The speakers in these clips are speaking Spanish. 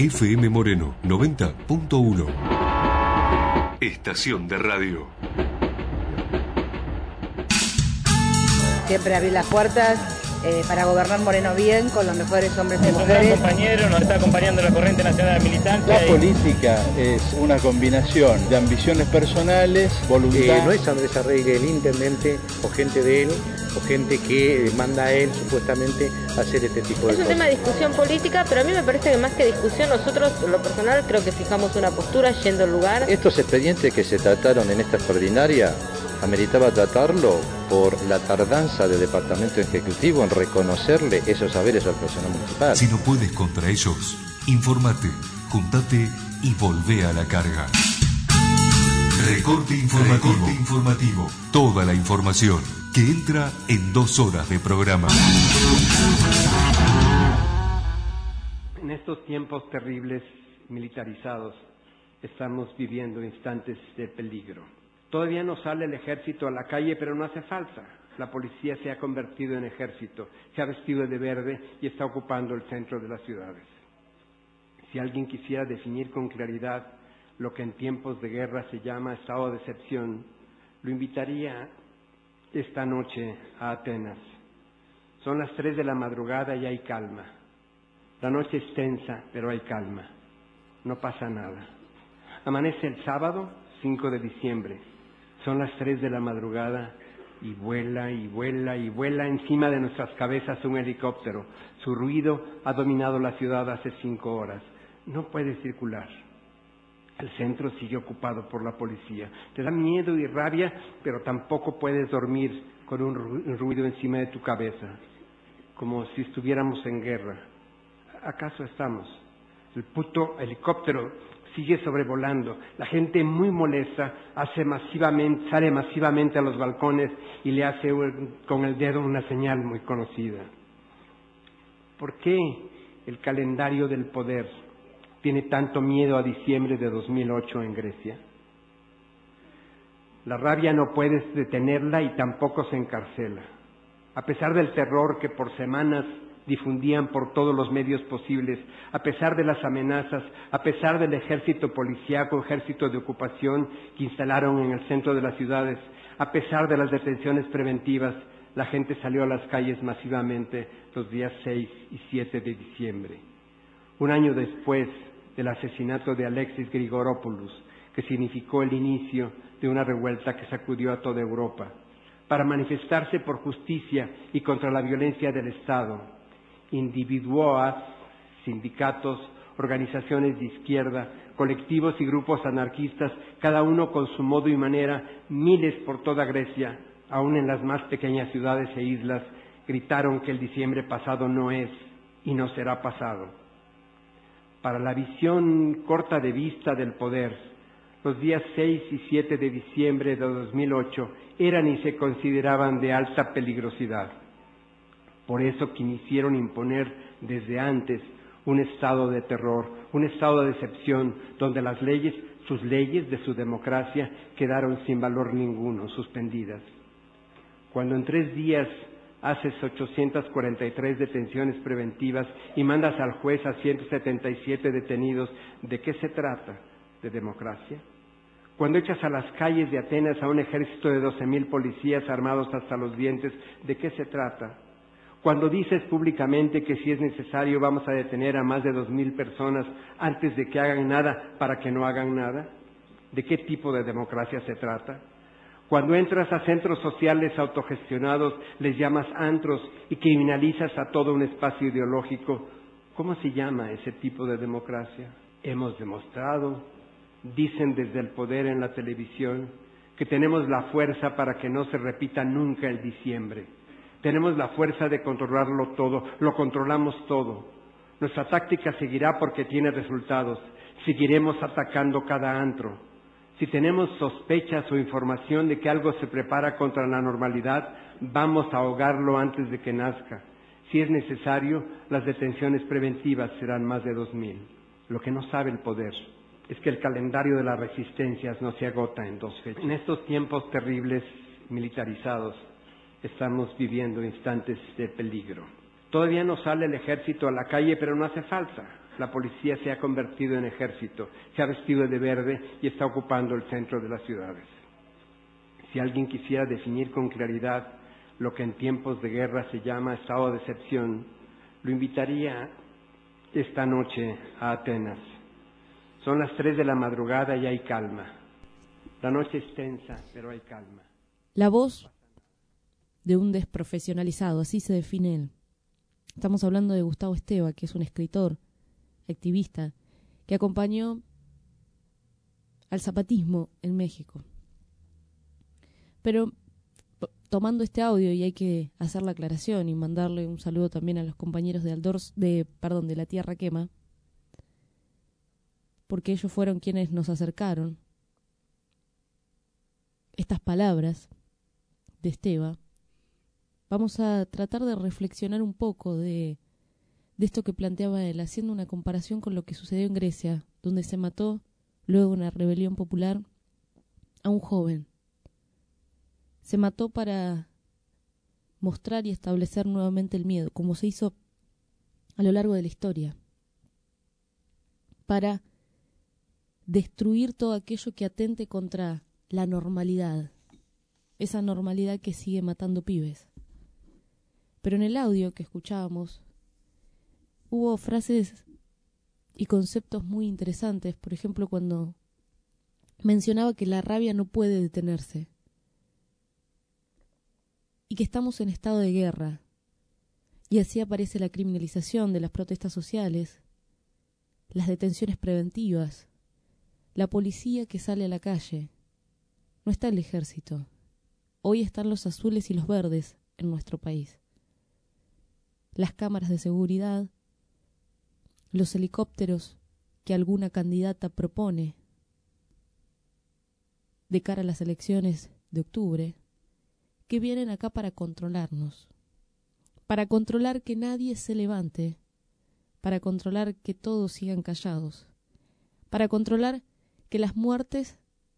FM Moreno 90.1. Estación de radio. Siempre abrir las puertas para gobernar Moreno bien, con los mejores hombres y mujeres. Un gran compañero, nos está acompañando la corriente nacional de militancia. La política es una combinación de ambiciones personales, voluntad. No es Andrés Arregui el intendente o gente de él, o gente que manda a él supuestamente a hacer este tipo de cosas. Es un tema de discusión política, pero a mí me parece que más que discusión, nosotros, en lo personal, creo que fijamos una postura yendo al lugar. Estos expedientes que se trataron en esta extraordinaria, ameritaba tratarlo por la tardanza del Departamento Ejecutivo en reconocerle esos saberes al personal municipal. Si no puedes contra ellos, infórmate, juntate y volvé a la carga. Recorte informativo. Toda la información que entra en 2 horas de programa. En estos tiempos terribles, militarizados, estamos viviendo instantes de peligro. Todavía no sale el ejército a la calle, pero no hace falta. La policía se ha convertido en ejército, se ha vestido de verde y está ocupando el centro de las ciudades. Si alguien quisiera definir con claridad lo que en tiempos de guerra se llama estado de excepción, lo invitaría esta noche a Atenas. Son las 3 de la madrugada y hay calma. La noche es tensa, pero hay calma. No pasa nada. Amanece el sábado, 5 de diciembre. Son las 3 de la madrugada y vuela y vuela y vuela encima de nuestras cabezas un helicóptero. Su ruido ha dominado la ciudad hace 5 horas. No puede circular. El centro sigue ocupado por la policía. Te da miedo y rabia, pero tampoco puedes dormir con un ruido encima de tu cabeza, como si estuviéramos en guerra. ¿Acaso estamos? El puto helicóptero sigue sobrevolando. La gente muy molesta sale masivamente a los balcones y le hace con el dedo una señal muy conocida. ¿Por qué el calendario del poder tiene tanto miedo a diciembre de 2008 en Grecia? La rabia no puedes detenerla y tampoco se encarcela. A pesar del terror que por semanas difundían por todos los medios posibles, a pesar de las amenazas, a pesar del ejército policíaco, ejército de ocupación que instalaron en el centro de las ciudades, a pesar de las detenciones preventivas, la gente salió a las calles masivamente los días 6 y 7 de diciembre. Un año después del asesinato de Alexis Grigoropoulos, que significó el inicio de una revuelta que sacudió a toda Europa, para manifestarse por justicia y contra la violencia del Estado. Individuos, sindicatos, organizaciones de izquierda, colectivos y grupos anarquistas, cada uno con su modo y manera, miles por toda Grecia, aún en las más pequeñas ciudades e islas, gritaron que el diciembre pasado no es y no será pasado. Para la visión corta de vista del poder, los días 6 y 7 de diciembre de 2008 eran y se consideraban de alta peligrosidad. Por eso quisieron imponer desde antes un estado de terror, un estado de excepción, donde las leyes, sus leyes de su democracia, quedaron sin valor ninguno, suspendidas. Cuando en 3 días haces 843 detenciones preventivas y mandas al juez a 177 detenidos, ¿de qué se trata? ¿De democracia? Cuando echas a las calles de Atenas a un ejército de 12,000 policías armados hasta los dientes, ¿de qué se trata? Cuando dices públicamente que si es necesario vamos a detener a más de 2,000 personas antes de que hagan nada para que no hagan nada, ¿de qué tipo de democracia se trata? Cuando entras a centros sociales autogestionados, les llamas antros y criminalizas a todo un espacio ideológico, ¿cómo se llama ese tipo de democracia? Hemos demostrado, dicen desde el poder en la televisión, que tenemos la fuerza para que no se repita nunca el diciembre. Tenemos la fuerza de controlarlo todo, lo controlamos todo. Nuestra táctica seguirá porque tiene resultados. Seguiremos atacando cada antro. Si tenemos sospechas o información de que algo se prepara contra la normalidad, vamos a ahogarlo antes de que nazca. Si es necesario, las detenciones preventivas serán más de 2,000. Lo que no sabe el poder es que el calendario de las resistencias no se agota en 2 fechas. En estos tiempos terribles, militarizados, estamos viviendo instantes de peligro. Todavía no sale el ejército a la calle, pero no hace falta. La policía se ha convertido en ejército, se ha vestido de verde y está ocupando el centro de las ciudades. Si alguien quisiera definir con claridad lo que en tiempos de guerra se llama estado de excepción, lo invitaría esta noche a Atenas. Son las 3 de la madrugada y hay calma. La noche es tensa, pero hay calma. La voz de un desprofesionalizado, así se define él. Estamos hablando de Gustavo Esteva, que es un escritor, activista, que acompañó al zapatismo en México. Pero tomando este audio, y hay que hacer la aclaración y mandarle un saludo también a los compañeros de La Tierra Quema, porque ellos fueron quienes nos acercaron estas palabras de Esteva. Vamos a tratar de reflexionar un poco de esto que planteaba él, haciendo una comparación con lo que sucedió en Grecia, donde se mató, luego de una rebelión popular, a un joven. Se mató para mostrar y establecer nuevamente el miedo, como se hizo a lo largo de la historia, para destruir todo aquello que atente contra la normalidad, esa normalidad que sigue matando pibes. Pero en el audio que escuchábamos hubo frases y conceptos muy interesantes, por ejemplo, cuando mencionaba que la rabia no puede detenerse y que estamos en estado de guerra, y así aparece la criminalización de las protestas sociales, las detenciones preventivas, la policía que sale a la calle. No está el ejército. Hoy están los azules y los verdes en nuestro país. Las cámaras de seguridad, los helicópteros que alguna candidata propone de cara a las elecciones de octubre, que vienen acá para controlarnos, para controlar que nadie se levante, para controlar que todos sigan callados, para controlar que las muertes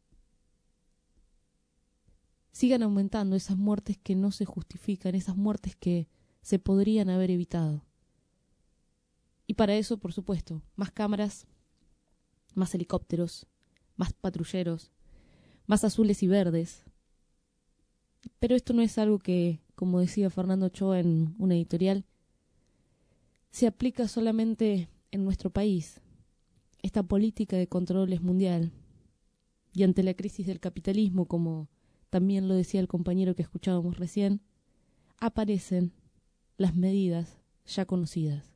sigan aumentando, esas muertes que no se justifican, esas muertes que se podrían haber evitado. Y para eso, por supuesto, más cámaras, más helicópteros, más patrulleros, más azules y verdes. Pero esto no es algo que, como decía Fernando Ochoa en una editorial, se aplica solamente en nuestro país. Esta política de control es mundial. Y ante la crisis del capitalismo, como también lo decía el compañero que escuchábamos recién, aparecen las medidas ya conocidas.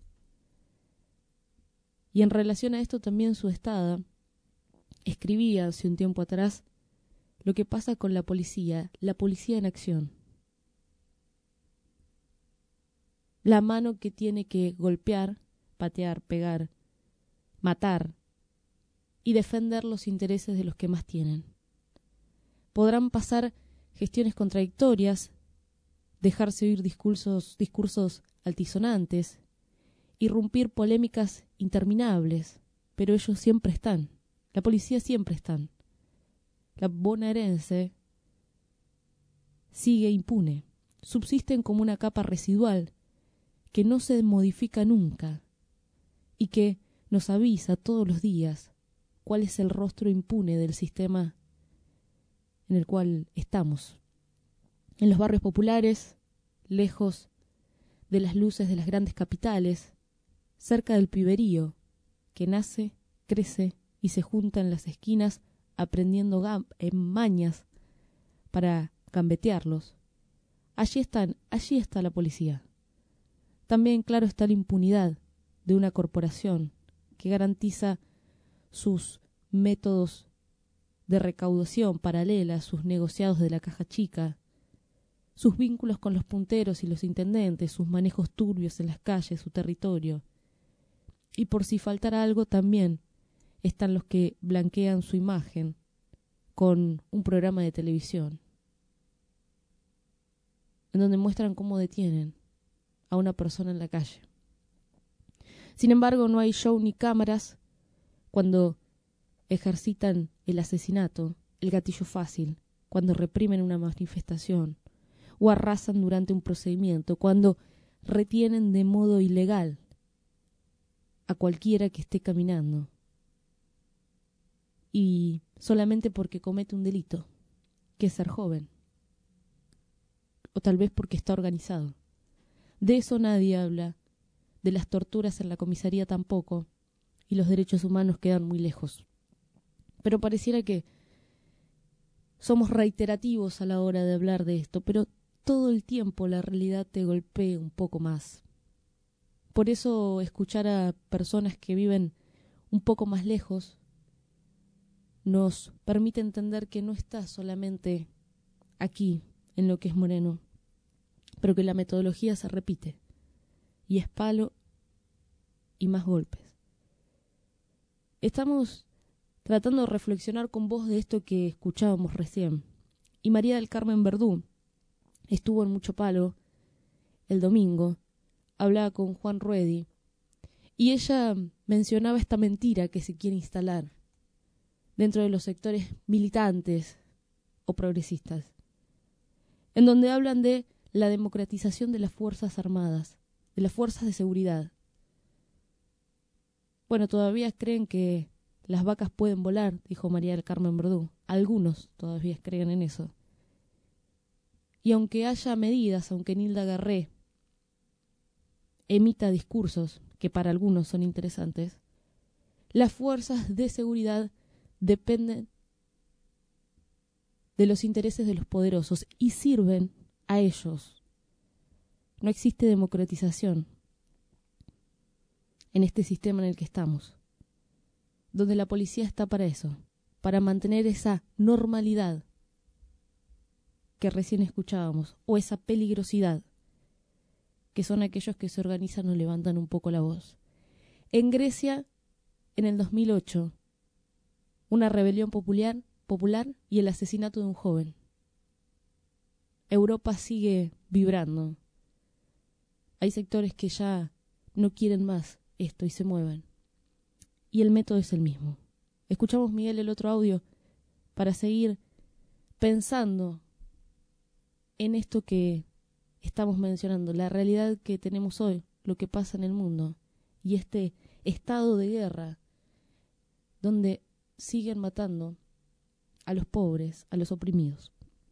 Y en relación a esto también Suestada escribía hace un tiempo atrás lo que pasa con la policía en acción. La mano que tiene que golpear, patear, pegar, matar y defender los intereses de los que más tienen. Podrán pasar gestiones contradictorias, dejarse oír discursos altisonantes, irrumpir polémicas interminables, pero ellos siempre están. La policía siempre están. La bonaerense sigue impune. Subsisten como una capa residual que no se modifica nunca y que nos avisa todos los días cuál es el rostro impune del sistema en el cual estamos. En los barrios populares, lejos de las luces de las grandes capitales, cerca del piberío, que nace, crece y se junta en las esquinas aprendiendo mañas para gambetearlos. Allí está la policía. También, claro, está la impunidad de una corporación que garantiza sus métodos de recaudación paralela a sus negociados de la caja chica, sus vínculos con los punteros y los intendentes, sus manejos turbios en las calles, su territorio. Y por si faltara algo, también están los que blanquean su imagen con un programa de televisión, en donde muestran cómo detienen a una persona en la calle. Sin embargo, no hay show ni cámaras cuando ejercitan el asesinato, el gatillo fácil, cuando reprimen una manifestación o arrasan durante un procedimiento, cuando retienen de modo ilegal a cualquiera que esté caminando, y solamente porque comete un delito, que es ser joven, o tal vez porque está organizado. De eso nadie habla, de las torturas en la comisaría tampoco, y los derechos humanos quedan muy lejos. Pero pareciera que somos reiterativos a la hora de hablar de esto, pero todo el tiempo la realidad te golpea un poco más. Por eso escuchar a personas que viven un poco más lejos nos permite entender que no está solamente aquí, en lo que es Moreno, pero que la metodología se repite, y es palo y más golpes. Estamos tratando de reflexionar con vos de esto que escuchábamos recién, y María del Carmen Verdú estuvo en Mucho Palo el domingo, hablaba con Juan Ruedi, y ella mencionaba esta mentira que se quiere instalar dentro de los sectores militantes o progresistas, en donde hablan de la democratización de las Fuerzas Armadas, de las fuerzas de seguridad. Bueno, todavía creen que las vacas pueden volar, dijo María del Carmen Verdú. Algunos todavía creen en eso. Y aunque haya medidas, aunque Nilda Garré emita discursos que para algunos son interesantes, las fuerzas de seguridad dependen de los intereses de los poderosos y sirven a ellos. No existe democratización en este sistema en el que estamos, donde la policía está para eso, para mantener esa normalidad que recién escuchábamos, o esa peligrosidad, que son aquellos que se organizan o levantan un poco la voz. En Grecia, en el 2008, una rebelión popular y el asesinato de un joven. Europa sigue vibrando. Hay sectores que ya no quieren más esto y se mueven. Y el método es el mismo. Escuchamos, Miguel, el otro audio para seguir pensando en esto que estamos mencionando, la realidad que tenemos hoy, lo que pasa en el mundo, y este estado de guerra donde siguen matando a los pobres, a los oprimidos.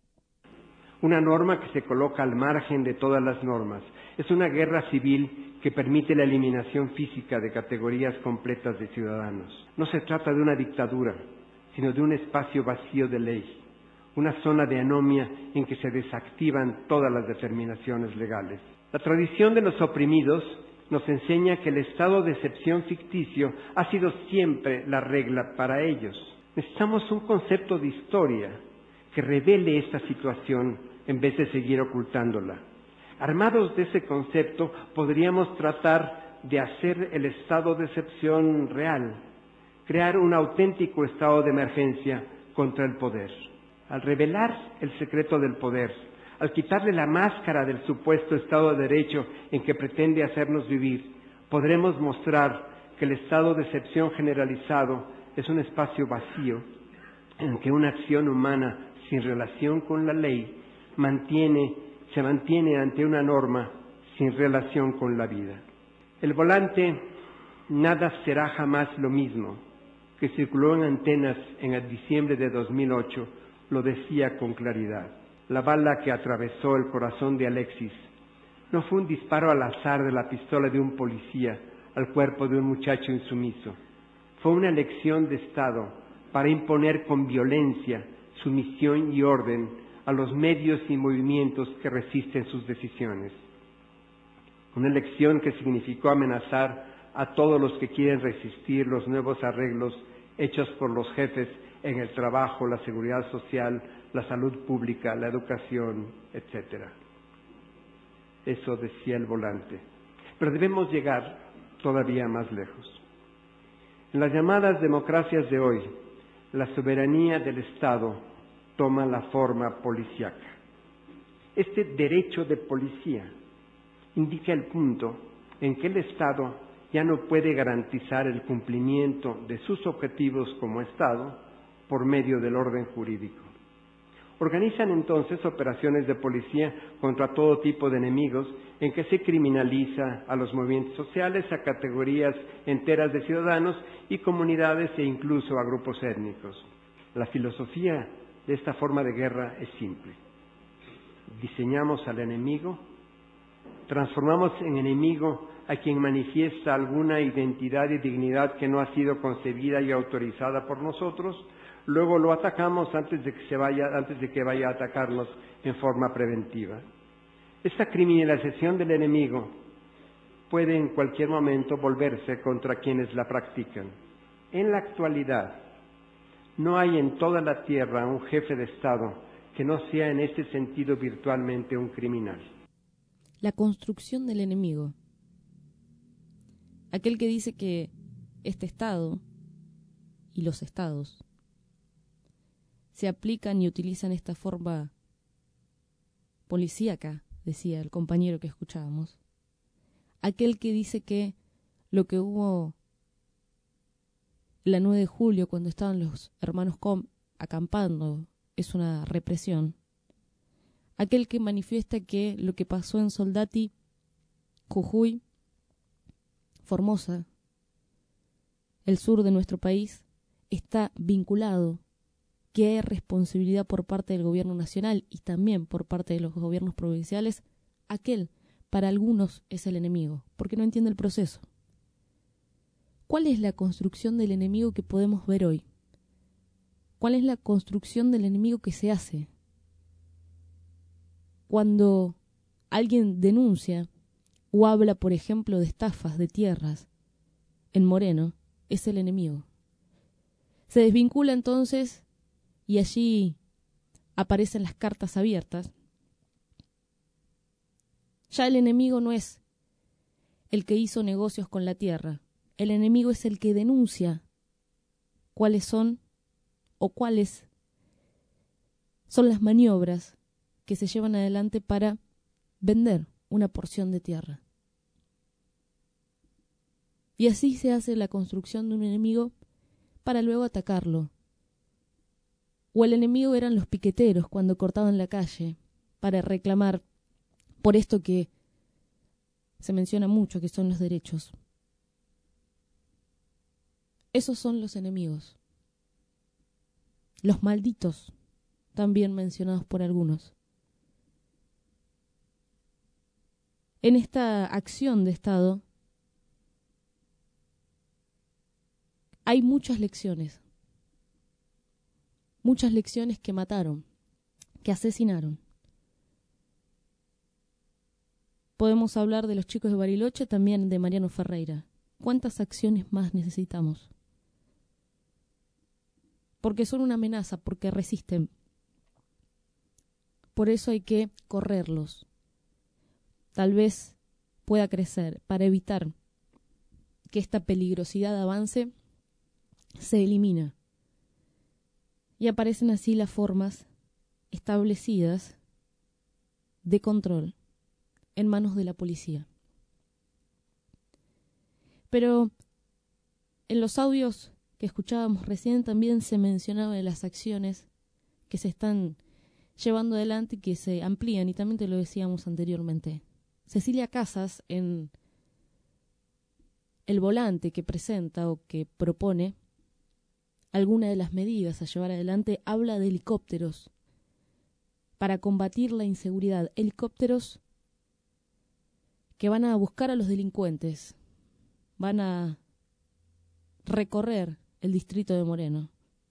Una norma que se coloca al margen de todas las normas. Es una guerra civil que permite la eliminación física de categorías completas de ciudadanos. No se trata de una dictadura, sino de un espacio vacío de ley, una zona de anomia en que se desactivan todas las determinaciones legales. La tradición de los oprimidos nos enseña que el estado de excepción ficticio ha sido siempre la regla para ellos. Necesitamos un concepto de historia que revele esta situación en vez de seguir ocultándola. Armados de ese concepto, podríamos tratar de hacer el estado de excepción real, crear un auténtico estado de emergencia contra el poder. Al revelar el secreto del poder, al quitarle la máscara del supuesto Estado de Derecho en que pretende hacernos vivir, podremos mostrar que el estado de excepción generalizado es un espacio vacío en que una acción humana sin relación con la ley se mantiene ante una norma sin relación con la vida. El volante "Nada será jamás lo mismo", que circuló en antenas en el diciembre de 2008, lo decía con claridad. La bala que atravesó el corazón de Alexis no fue un disparo al azar de la pistola de un policía al cuerpo de un muchacho insumiso. Fue una elección de Estado para imponer con violencia sumisión y orden a los medios y movimientos que resisten sus decisiones. Una elección que significó amenazar a todos los que quieren resistir los nuevos arreglos hechos por los jefes en el trabajo, la seguridad social, la salud pública, la educación, etc. Eso decía el volante. Pero debemos llegar todavía más lejos. En las llamadas democracias de hoy, la soberanía del Estado toma la forma policíaca. Este derecho de policía indica el punto en que el Estado ya no puede garantizar el cumplimiento de sus objetivos como Estado por medio del orden jurídico. Organizan entonces operaciones de policía contra todo tipo de enemigos en que se criminaliza a los movimientos sociales, a categorías enteras de ciudadanos y comunidades e incluso a grupos étnicos. La filosofía de esta forma de guerra es simple. Diseñamos al enemigo, transformamos en enemigo a quien manifiesta alguna identidad y dignidad que no ha sido concebida y autorizada por nosotros. Luego lo atacamos antes de que vaya a atacarnos en forma preventiva. Esta criminalización del enemigo puede en cualquier momento volverse contra quienes la practican. En la actualidad, no hay en toda la tierra un jefe de Estado que no sea en este sentido virtualmente un criminal. La construcción del enemigo. Aquel que dice que este Estado y los Estados se aplican y utilizan esta forma policíaca, decía el compañero que escuchábamos. Aquel que dice que lo que hubo la 9 de julio, cuando estaban los hermanos Com acampando, es una represión. Aquel que manifiesta que lo que pasó en Soldati, Jujuy, Formosa, el sur de nuestro país, está vinculado, que hay responsabilidad por parte del gobierno nacional y también por parte de los gobiernos provinciales, aquel para algunos es el enemigo, porque no entiende el proceso. ¿Cuál es la construcción del enemigo que podemos ver hoy? ¿Cuál es la construcción del enemigo que se hace? Cuando alguien denuncia o habla, por ejemplo, de estafas de tierras en Moreno, es el enemigo. Se desvincula entonces y allí aparecen las cartas abiertas. Ya el enemigo no es el que hizo negocios con la tierra. El enemigo es el que denuncia cuáles son las maniobras que se llevan adelante para vender una porción de tierra. Y así se hace la construcción de un enemigo para luego atacarlo. O el enemigo eran los piqueteros cuando cortaban la calle para reclamar por esto que se menciona mucho, que son los derechos. Esos son los enemigos. Los malditos, también mencionados por algunos. En esta acción de Estado hay muchas lecciones que mataron, que asesinaron. Podemos hablar de los chicos de Bariloche, también de Mariano Ferreira. ¿Cuántas acciones más necesitamos? Porque son una amenaza, porque resisten. Por eso hay que correrlos. Tal vez pueda crecer para evitar que esta peligrosidad avance, se elimina. Y aparecen así las formas establecidas de control en manos de la policía. Pero en los audios que escuchábamos recién también se mencionaba de las acciones que se están llevando adelante y que se amplían, y también te lo decíamos anteriormente. Cecilia Casas, en el volante que presenta o que propone alguna de las medidas a llevar adelante, habla de helicópteros para combatir la inseguridad. Helicópteros que van a buscar a los delincuentes, van a recorrer el distrito de Moreno.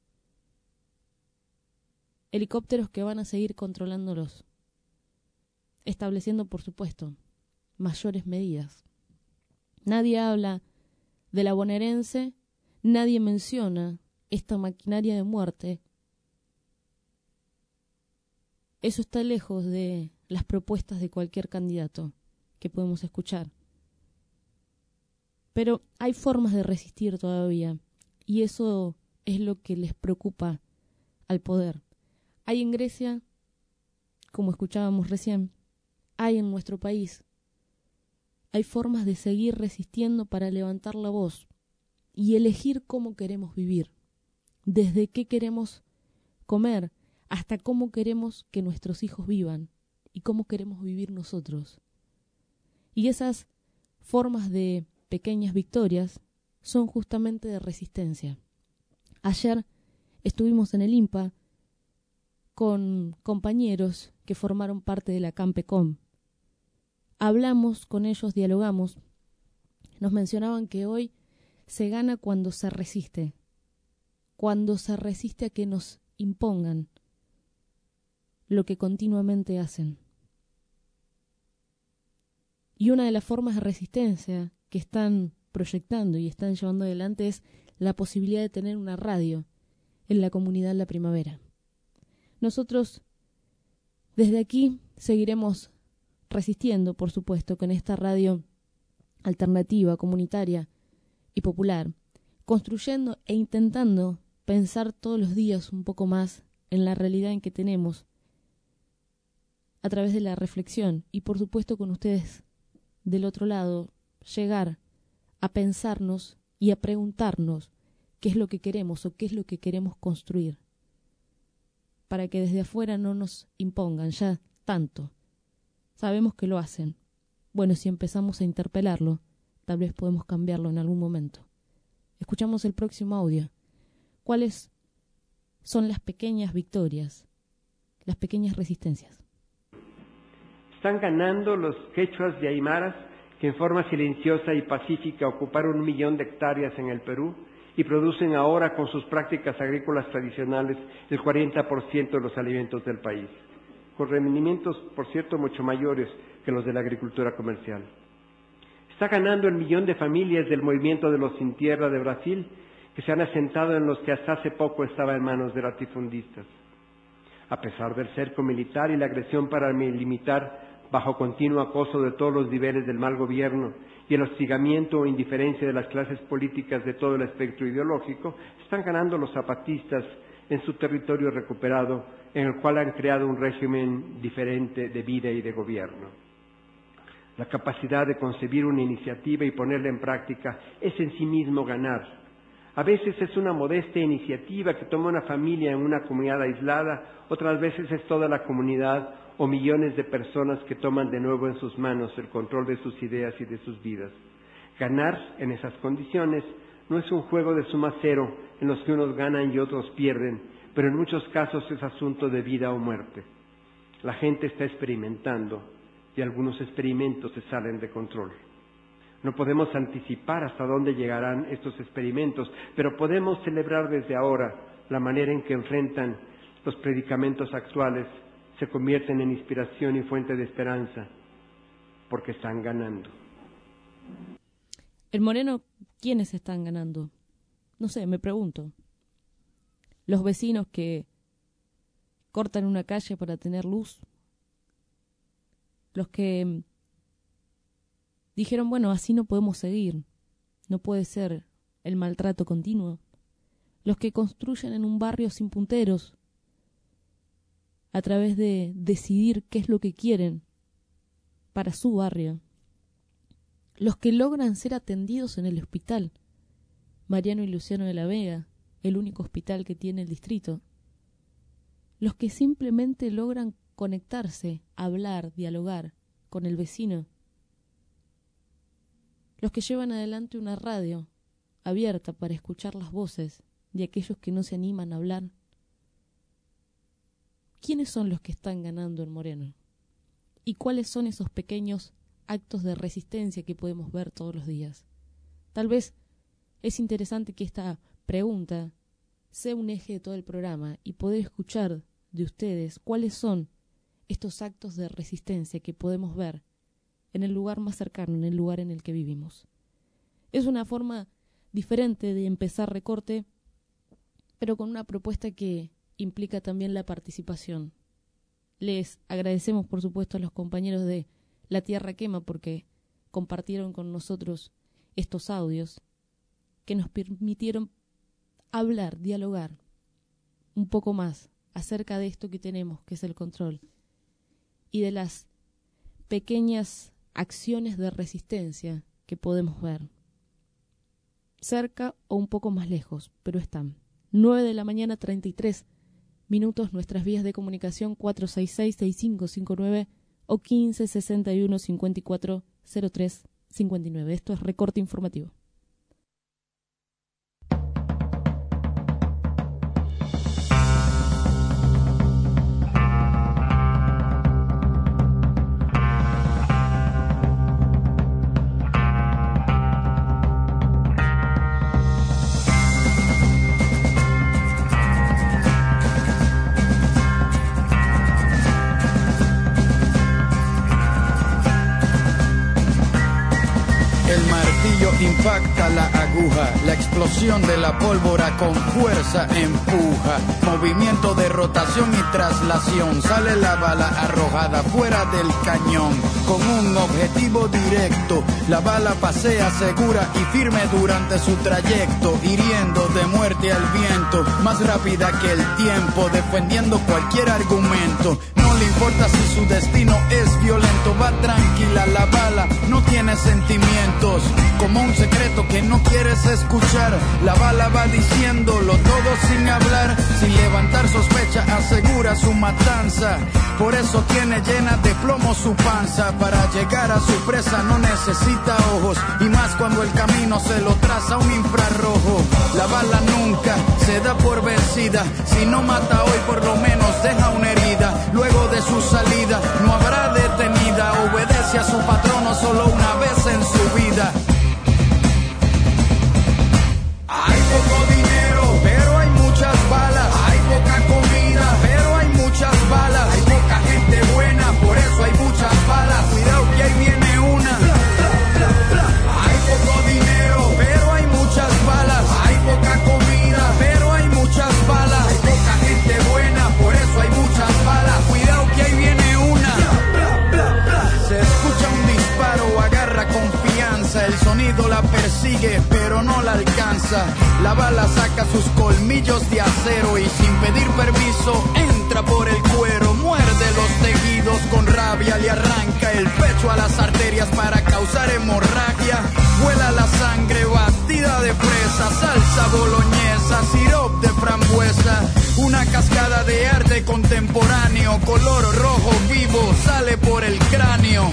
Helicópteros que van a seguir controlándolos, estableciendo, por supuesto, mayores medidas. Nadie habla de la bonaerense, nadie menciona esta maquinaria de muerte. Eso está lejos de las propuestas de cualquier candidato que podemos escuchar. Pero hay formas de resistir todavía, y eso es lo que les preocupa al poder. Hay en Grecia, como escuchábamos recién, hay en nuestro país. Hay formas de seguir resistiendo para levantar la voz y elegir cómo queremos vivir, desde qué queremos comer, hasta cómo queremos que nuestros hijos vivan y cómo queremos vivir nosotros. Y esas formas de pequeñas victorias son justamente de resistencia. Ayer estuvimos en el INPA con compañeros que formaron parte de la Campecom. Hablamos con ellos, dialogamos. Nos mencionaban que hoy se gana cuando se resiste a que nos impongan lo que continuamente hacen. Y una de las formas de resistencia que están proyectando y están llevando adelante es la posibilidad de tener una radio en la comunidad La Primavera. Nosotros desde aquí seguiremos resistiendo, por supuesto, con esta radio alternativa, comunitaria y popular, construyendo e intentando pensar todos los días un poco más en la realidad en que tenemos a través de la reflexión y, por supuesto, con ustedes del otro lado, llegar a pensarnos y a preguntarnos qué es lo que queremos o qué es lo que queremos construir, para que desde afuera no nos impongan ya tanto. Sabemos que lo hacen. Bueno, si empezamos a interpelarlo, tal vez podemos cambiarlo en algún momento. Escuchamos el próximo audio. ¿Cuáles son las pequeñas victorias, las pequeñas resistencias? Están ganando los quechuas y aymaras que en forma silenciosa y pacífica ocuparon 1 millón de hectáreas en el Perú y producen ahora con sus prácticas agrícolas tradicionales el 40% de los alimentos del país, con rendimientos, por cierto, mucho mayores que los de la agricultura comercial. Está ganando el 1 millón de familias del movimiento de los Sin Tierra de Brasil, que se han asentado en los que hasta hace poco estaba en manos de latifundistas. A pesar del cerco militar y la agresión paramilitar, bajo continuo acoso de todos los niveles del mal gobierno y el hostigamiento o indiferencia de las clases políticas de todo el espectro ideológico, están ganando los zapatistas en su territorio recuperado, en el cual han creado un régimen diferente de vida y de gobierno. La capacidad de concebir una iniciativa y ponerla en práctica es en sí mismo ganar. A veces es una modesta iniciativa que toma una familia en una comunidad aislada, otras veces es toda la comunidad o millones de personas que toman de nuevo en sus manos el control de sus ideas y de sus vidas. Ganar en esas condiciones no es un juego de suma cero en los que unos ganan y otros pierden, pero en muchos casos es asunto de vida o muerte. La gente está experimentando y algunos experimentos se salen de control. No podemos anticipar hasta dónde llegarán estos experimentos, pero podemos celebrar desde ahora la manera en que enfrentan los predicamentos actuales, se convierten en inspiración y fuente de esperanza, porque están ganando. En Moreno, ¿quiénes están ganando? No sé, me pregunto. Los vecinos que cortan una calle para tener luz. Los que dijeron, bueno, así no podemos seguir. No puede ser el maltrato continuo. Los que construyen en un barrio sin punteros, a través de decidir qué es lo que quieren para su barrio. Los que logran ser atendidos en el hospital, Mariano y Luciano de la Vega, el único hospital que tiene el distrito. Los que simplemente logran conectarse, hablar, dialogar con el vecino. Los que llevan adelante una radio abierta para escuchar las voces de aquellos que no se animan a hablar. ¿Quiénes son los que están ganando en Moreno? ¿Y cuáles son esos pequeños actos de resistencia que podemos ver todos los días? Tal vez es interesante que esta pregunta sea un eje de todo el programa y poder escuchar de ustedes cuáles son estos actos de resistencia que podemos ver en el lugar más cercano, en el lugar en el que vivimos. Es una forma diferente de empezar Recorte, pero con una propuesta que implica también la participación. Les agradecemos, por supuesto, a los compañeros de La Tierra Quema porque compartieron con nosotros estos audios que nos permitieron hablar, dialogar un poco más acerca de esto que tenemos, que es el control, y de las pequeñas acciones de resistencia que podemos ver, cerca o un poco más lejos, pero están. 9 de la mañana, 33 minutos. Nuestras vías de comunicación 466-6559 o 1561-5403-59. Esto es Recorte Informativo. Impacta la aguja, la explosión de la pólvora con fuerza empuja, movimiento de rotación y traslación, sale la bala arrojada fuera del cañón, con un objetivo directo, la bala pasea segura y firme durante su trayecto, hiriendo de muerte al viento, más rápida que el tiempo, defendiendo cualquier argumento. No le importa si su destino es violento, va tranquila la bala, no tiene sentimientos, como un secreto que no quieres escuchar. La bala va diciéndolo todo sin hablar, sin levantar sospecha, asegura su matanza. Por eso tiene llena de plomo su panza. Para llegar a su presa no necesita ojos, y más cuando el camino se lo traza un infrarrojo. La bala nunca se da por vencida, si no mata hoy por lo menos deja una herida. Luego de su salida no habrá detenida, obedece a su patrono solo una vez en su vida. Hay poco dinero, pero hay muchas balas. Hay poca comida, pero hay muchas balas. Hay poca gente buena, por eso hay muchas balas. Cuidado que ahí viene una. Hay poco dinero, pero hay muchas balas. Hay poca comida, pero hay muchas balas. Hay poca gente buena, por eso hay muchas balas. Cuidado que ahí viene una. Se escucha un disparo, agarra confianza. El sonido la persigue, pero no la alcanza. La bala saca sus colmillos de acero y sin pedir permiso entra por el cuero. Muerde los tejidos con rabia, le arranca el pecho a las arterias para causar hemorragia. Vuela la sangre batida de fresa, salsa boloñesa, sirop de frambuesa. Una cascada de arte contemporáneo, color rojo vivo, sale por el cráneo.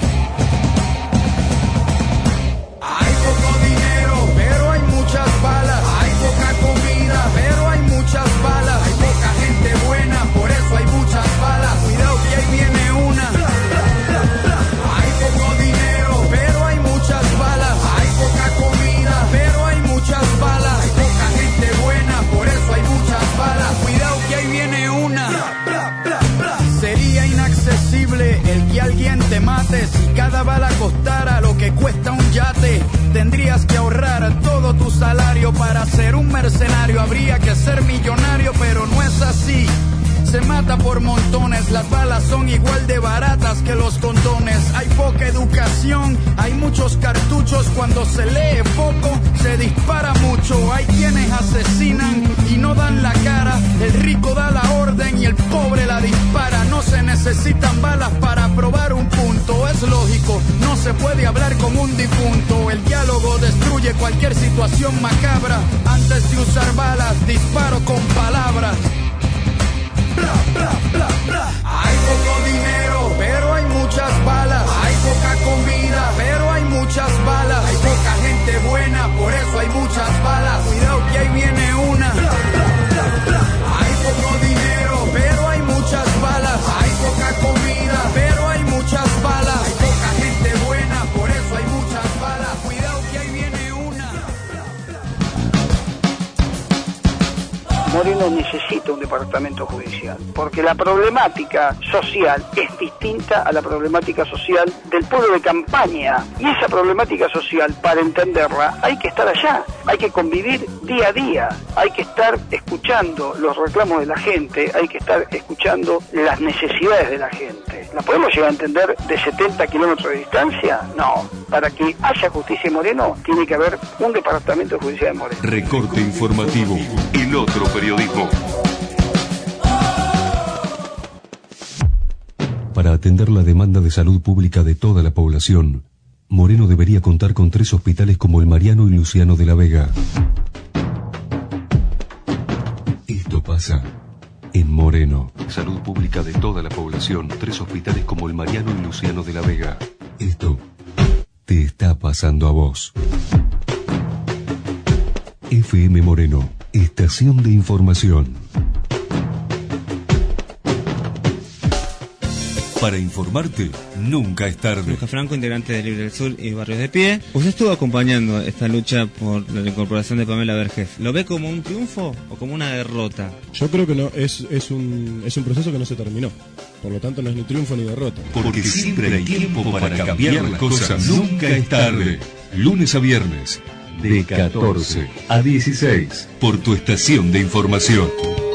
Hay poco dinero, pero hay muchas balas. Hay poca comida, pero hay muchas balas. Hay poca gente buena, por eso hay muchas balas. Cuidado que ahí viene una. Hay poco dinero, pero hay muchas balas. Hay poca comida, pero hay muchas balas. Hay poca gente buena, por eso hay muchas balas. Cuidado que ahí viene una. Sería inaccesible el que alguien te mate. Si cada bala costara lo que cuesta un yate, tendrías que ahorrar todo tu salario para ser un mercenario. Habría que ser millonario, pero no es así. Se mata por montones, las balas son igual de baratas que los condones. Hay poca educación, hay muchos cartuchos. Cuando se lee poco, se dispara mucho. Hay quienes asesinan y no dan la cara. El rico da la orden y el pobre la dispara. No se necesitan balas para probar un punto. Es lógico, no se puede hablar con un difunto. El diálogo destruye cualquier situación macabra. Antes de usar balas, disparo con palabras. Bla, bla, bla, bla. Hay poco dinero, pero hay muchas balas. Hay poca comida, pero hay muchas balas. Hay poca gente buena, por eso hay muchas balas. Cuidado que ahí viene una. Bla, bla, bla, bla. Hay poco dinero, pero hay muchas balas. Hay poca comida, pero hay muchas balas. Hay poca gente buena, por eso hay muchas balas. Cuidado que ahí viene una. Moreno necesita un departamento judicial, porque la problemática social es distinta a la problemática social del pueblo de campaña, y esa problemática social, para entenderla, hay que estar allá, hay que convivir día a día, hay que estar escuchando los reclamos de la gente, hay que estar escuchando las necesidades de la gente. ¿La podemos llegar a entender de 70 kilómetros de distancia? No. Para que haya justicia en Moreno, tiene que haber un departamento de justicia de Moreno. Recorte informativo, el otro periodismo. Para atender la demanda de salud pública de toda la población, Moreno debería contar con 3 hospitales como el Mariano y Luciano de la Vega. Esto pasa en Moreno. Salud pública de toda la población. 3 hospitales como el Mariano y Luciano de la Vega. Esto te está pasando a vos. FM Moreno, estación de información. Para informarte, nunca es tarde. Lucas Franco, integrante de Libre del Sur y Barrios de Pie. Usted estuvo acompañando esta lucha por la incorporación de Pamela Vergés. ¿Lo ve como un triunfo o como una derrota? Yo creo que no, es un proceso que no se terminó. Por lo tanto, no es ni triunfo ni derrota. Porque siempre hay tiempo para cambiar las cosas. Nunca es tarde. Lunes a viernes, de 14 a 16, por tu estación de información.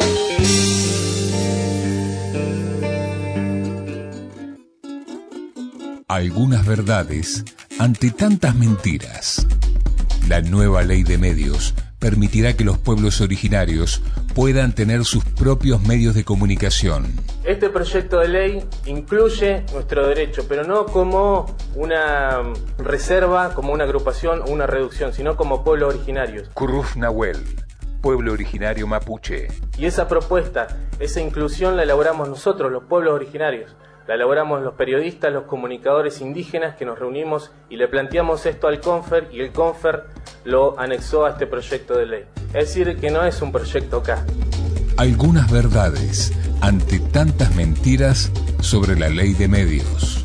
Algunas verdades ante tantas mentiras. La nueva ley de medios permitirá que los pueblos originarios puedan tener sus propios medios de comunicación. Este proyecto de ley incluye nuestro derecho, pero no como una reserva, como una agrupación o una reducción, sino como pueblos originarios. Curruf Nahuel, pueblo originario mapuche. Y esa propuesta, esa inclusión la elaboramos nosotros, los pueblos originarios. La elaboramos los periodistas, los comunicadores indígenas que nos reunimos y le planteamos esto al CONFER y el CONFER lo anexó a este proyecto de ley. Es decir, que no es un proyecto acá. Algunas verdades ante tantas mentiras sobre la ley de medios.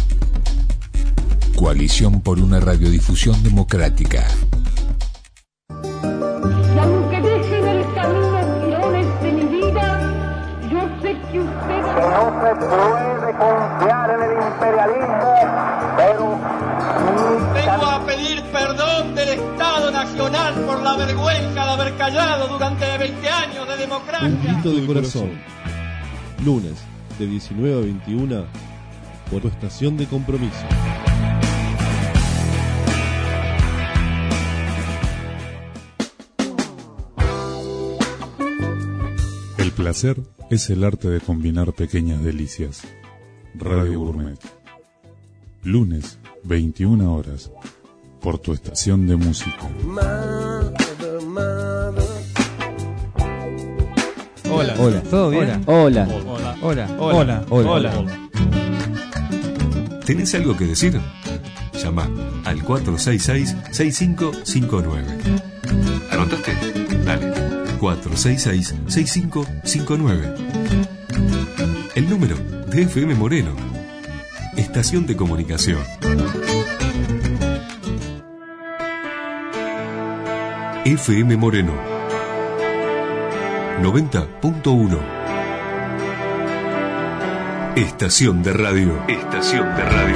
Coalición por una radiodifusión democrática. Y aunque dejen el camino girones de mi vida, yo sé que usted... Que no se puede confiar en el imperialismo, pero... Vengo a pedir perdón del Estado Nacional por la vergüenza de haber callado durante 20 años de democracia. Un grito de corazón. Lunes, de 19 a 21, por tu estación de compromiso. El placer es el arte de combinar pequeñas delicias. Radio Gourmet. Lunes, 21 horas, por tu estación de música. Hola. Hola. ¿Todo bien? Hola. Hola. Hola. Hola. Hola. Hola. ¿Tenés algo que decir? Llama al 466-6559. ¿Anotaste? Dale. 466-6559. El número de FM Moreno. Estación de comunicación. FM Moreno 90.1. Estación de radio. Estación de radio.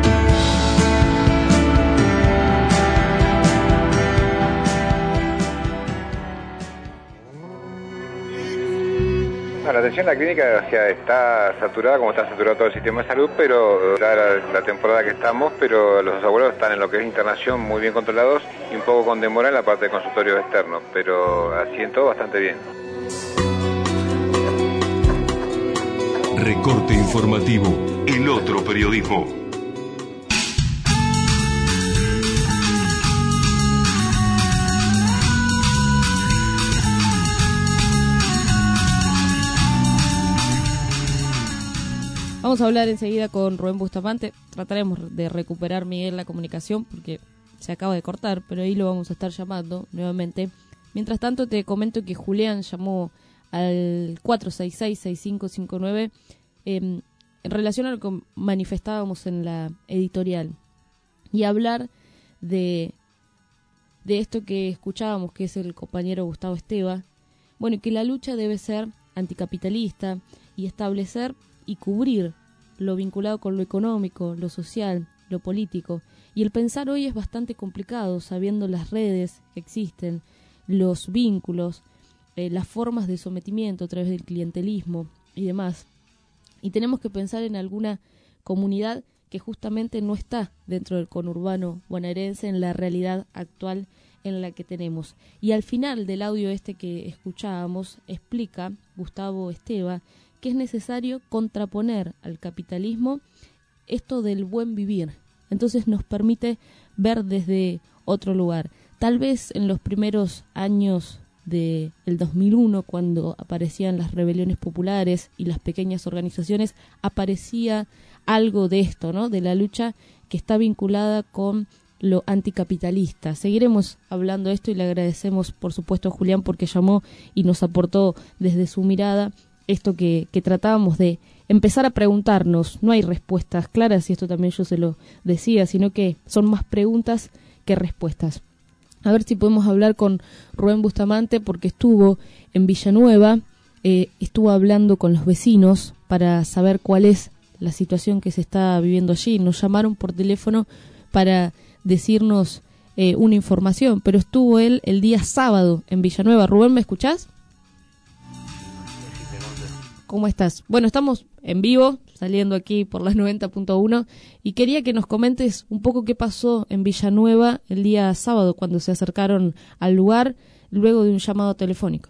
La atención a la clínica, o sea, está saturada como está saturado todo el sistema de salud, pero la temporada que estamos, pero los abuelos están en lo que es internación muy bien controlados y un poco con demora en la parte de consultorio externo, pero así en todo bastante bien. Recorte informativo, el otro periodismo. Vamos a hablar enseguida con Rubén Bustamante. Trataremos de recuperar, Miguel, la comunicación porque se acaba de cortar, pero ahí lo vamos a estar llamando nuevamente. Mientras tanto, te comento que Julián llamó al 466-6559 en relación a lo que manifestábamos en la editorial y hablar de esto que escuchábamos, que es el compañero Gustavo Esteva. Bueno, que la lucha debe ser anticapitalista y establecer y cubrir lo vinculado con lo económico, lo social, lo político. Y el pensar hoy es bastante complicado, sabiendo las redes que existen, los vínculos, las formas de sometimiento a través del clientelismo y demás. Y tenemos que pensar en alguna comunidad que justamente no está dentro del conurbano bonaerense en la realidad actual en la que tenemos. Y al final del audio este que escuchábamos, explica Gustavo Esteva que es necesario contraponer al capitalismo esto del buen vivir. Entonces nos permite ver desde otro lugar. Tal vez en los primeros años del 2001, cuando aparecían las rebeliones populares y las pequeñas organizaciones, aparecía algo de esto, ¿no? De la lucha que está vinculada con lo anticapitalista. Seguiremos hablando de esto y le agradecemos, por supuesto, a Julián porque llamó y nos aportó desde su mirada esto que tratábamos de empezar a preguntarnos. No hay respuestas claras, y esto también yo se lo decía, sino que son más preguntas que respuestas. A ver si podemos hablar con Rubén Bustamante, porque estuvo en Villanueva, estuvo hablando con los vecinos para saber cuál es la situación que se está viviendo allí. Nos llamaron por teléfono para decirnos una información, pero estuvo él el día sábado en Villanueva. Rubén, ¿me escuchás? ¿Cómo estás? Bueno, estamos en vivo, saliendo aquí por las 90.1, y quería que nos comentes un poco qué pasó en Villanueva el día sábado, cuando se acercaron al lugar, luego de un llamado telefónico.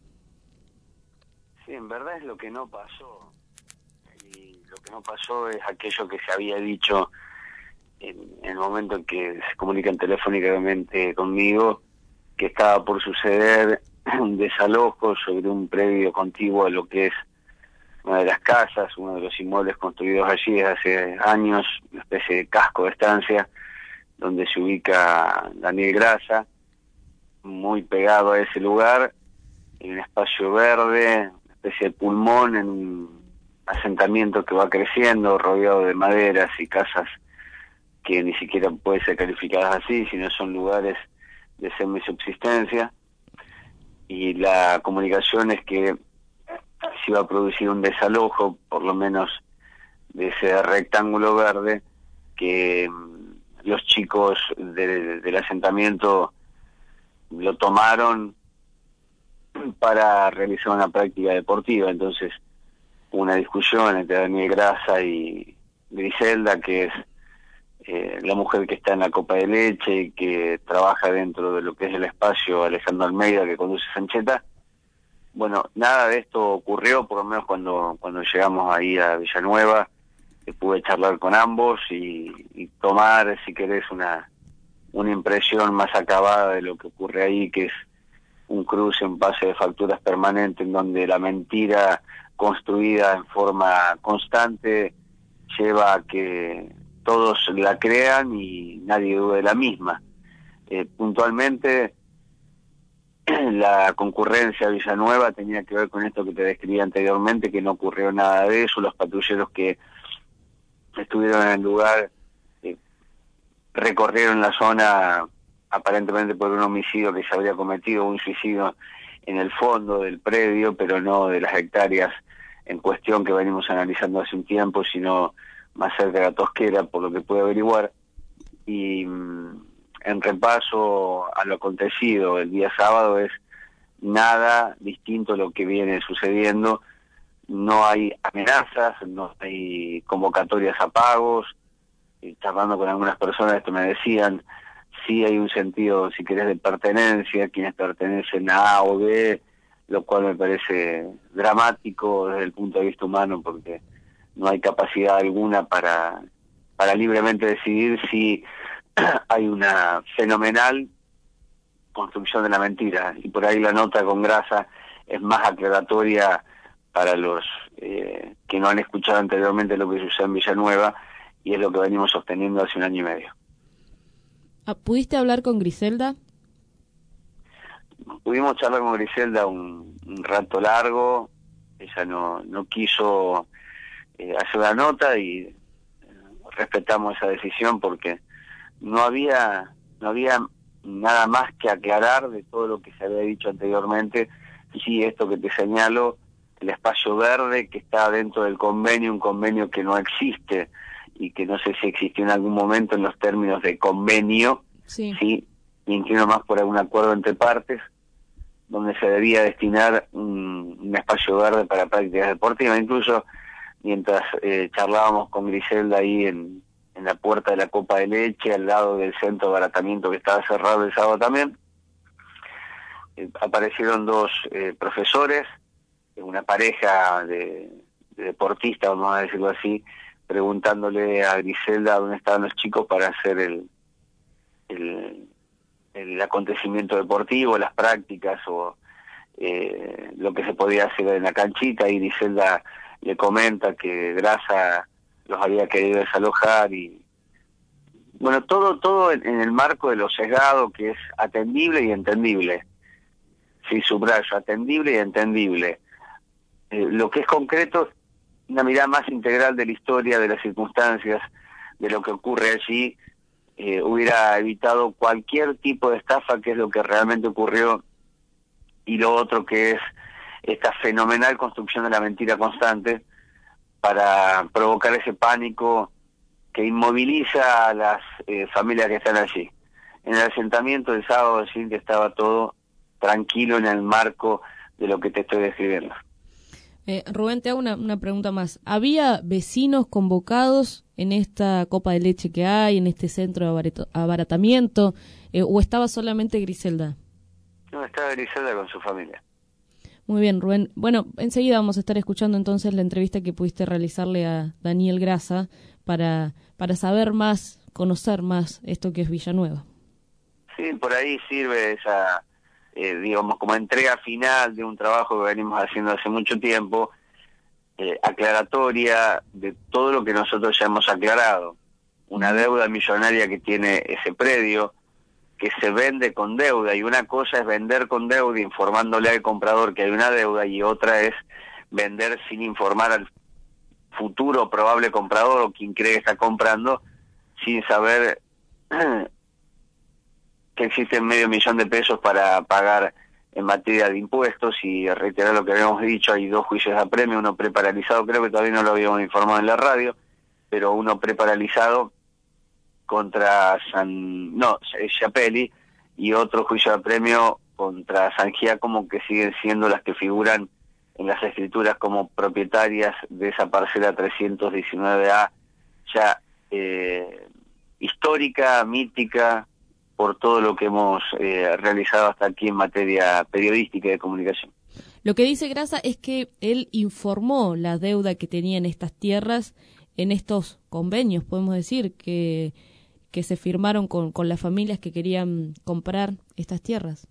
Sí, en verdad es lo que no pasó. Y lo que no pasó es aquello que se había dicho en el momento en que se comunican telefónicamente conmigo, que estaba por suceder un desalojo sobre un predio contiguo a lo que es una de las casas, uno de los inmuebles construidos allí desde hace años, una especie de casco de estancia, donde se ubica Daniel Grasa, muy pegado a ese lugar, en un espacio verde, una especie de pulmón, en un asentamiento que va creciendo, rodeado de maderas y casas que ni siquiera pueden ser calificadas así, sino son lugares de semisubsistencia. Y la comunicación es que se iba a producir un desalojo, por lo menos de ese rectángulo verde, que los chicos del asentamiento lo tomaron para realizar una práctica deportiva. Entonces, una discusión entre Daniel Grasa y Griselda, que es la mujer que está en la copa de leche y que trabaja dentro de lo que es el espacio Alejandro Almeida, que conduce Sancheta. Bueno, nada de esto ocurrió, por lo menos cuando llegamos ahí a Villanueva, pude charlar con ambos y tomar, si querés, una impresión más acabada de lo que ocurre ahí, que es un cruce, un pase de facturas permanente, en donde la mentira construida en forma constante lleva a que todos la crean y nadie dude de la misma. Puntualmente, la concurrencia a Villanueva tenía que ver con esto que te describí anteriormente, que no ocurrió nada de eso. Los patrulleros que estuvieron en el lugar recorrieron la zona aparentemente por un homicidio que se habría cometido, un suicidio en el fondo del predio, pero no de las hectáreas en cuestión que venimos analizando hace un tiempo, sino más cerca de la Tosquera, por lo que pude averiguar. Y en repaso a lo acontecido el día sábado, es nada distinto a lo que viene sucediendo. No hay amenazas, no hay convocatorias a pagos. Charlando con algunas personas, esto me decían, sí hay un sentido, si querés, de pertenencia, quienes pertenecen a A o B, lo cual me parece dramático desde el punto de vista humano, porque no hay capacidad alguna para libremente decidir si hay una fenomenal construcción de la mentira. Y por ahí la nota con Grasa es más aclaratoria para los que no han escuchado anteriormente lo que sucede en Villanueva, y es lo que venimos sosteniendo hace un año y medio. ¿Pudiste hablar con Griselda? Pudimos charlar con Griselda un rato largo. Ella no quiso hacer la nota y respetamos esa decisión, porque no había nada más que aclarar de todo lo que se había dicho anteriormente. Sí, esto que te señalo, el espacio verde que está dentro del convenio, un convenio que no existe y que no sé si existió en algún momento en los términos de convenio, sí, me inclino más por algún acuerdo entre partes, donde se debía destinar un espacio verde para prácticas deportivas. Incluso mientras charlábamos con Griselda ahí en la puerta de la copa de leche, al lado del centro de abaratamiento que estaba cerrado el sábado también, aparecieron dos profesores, una pareja de deportistas, vamos a decirlo así, preguntándole a Griselda dónde estaban los chicos para hacer el el acontecimiento deportivo, las prácticas o lo que se podía hacer en la canchita, y Griselda le comenta que Grassa los había querido desalojar, y bueno, todo en el marco de lo sesgado, que es atendible y entendible. Sí, subrayo, atendible y entendible. Lo que es concreto, una mirada más integral de la historia, de las circunstancias, de lo que ocurre allí, hubiera evitado cualquier tipo de estafa, que es lo que realmente ocurrió, y lo otro que es esta fenomenal construcción de la mentira constante para provocar ese pánico que inmoviliza a las familias que están allí. En el asentamiento del sábado, decir que estaba todo tranquilo en el marco de lo que te estoy describiendo. Rubén, te hago una pregunta más. ¿Había vecinos convocados en esta copa de leche que hay, en este centro de abaratamiento, o estaba solamente Griselda? No, estaba Griselda con su familia. Muy bien, Rubén. Bueno, enseguida vamos a estar escuchando entonces la entrevista que pudiste realizarle a Daniel Grassa para saber más, conocer más esto que es Villanueva. Sí, por ahí sirve esa, digamos, como entrega final de un trabajo que venimos haciendo hace mucho tiempo, aclaratoria de todo lo que nosotros ya hemos aclarado. Una deuda millonaria que tiene ese predio, que se vende con deuda, y una cosa es vender con deuda informándole al comprador que hay una deuda, y otra es vender sin informar al futuro probable comprador o quien cree que está comprando, sin saber que existen $500,000 de pesos para pagar en materia de impuestos. Y reiterar lo que habíamos dicho, hay 2 juicios de apremio, uno preparalizado, creo que todavía no lo habíamos informado en la radio, pero uno preparalizado contra Schiappelli, y otro juicio de apremio contra San Giacomo, que siguen siendo las que figuran en las escrituras como propietarias de esa parcela 319A, ya histórica, mítica, por todo lo que hemos realizado hasta aquí en materia periodística y de comunicación. Lo que dice Grassa es que él informó la deuda que tenía en estas tierras, en estos convenios, podemos decir, que se firmaron con las familias que querían comprar estas tierras.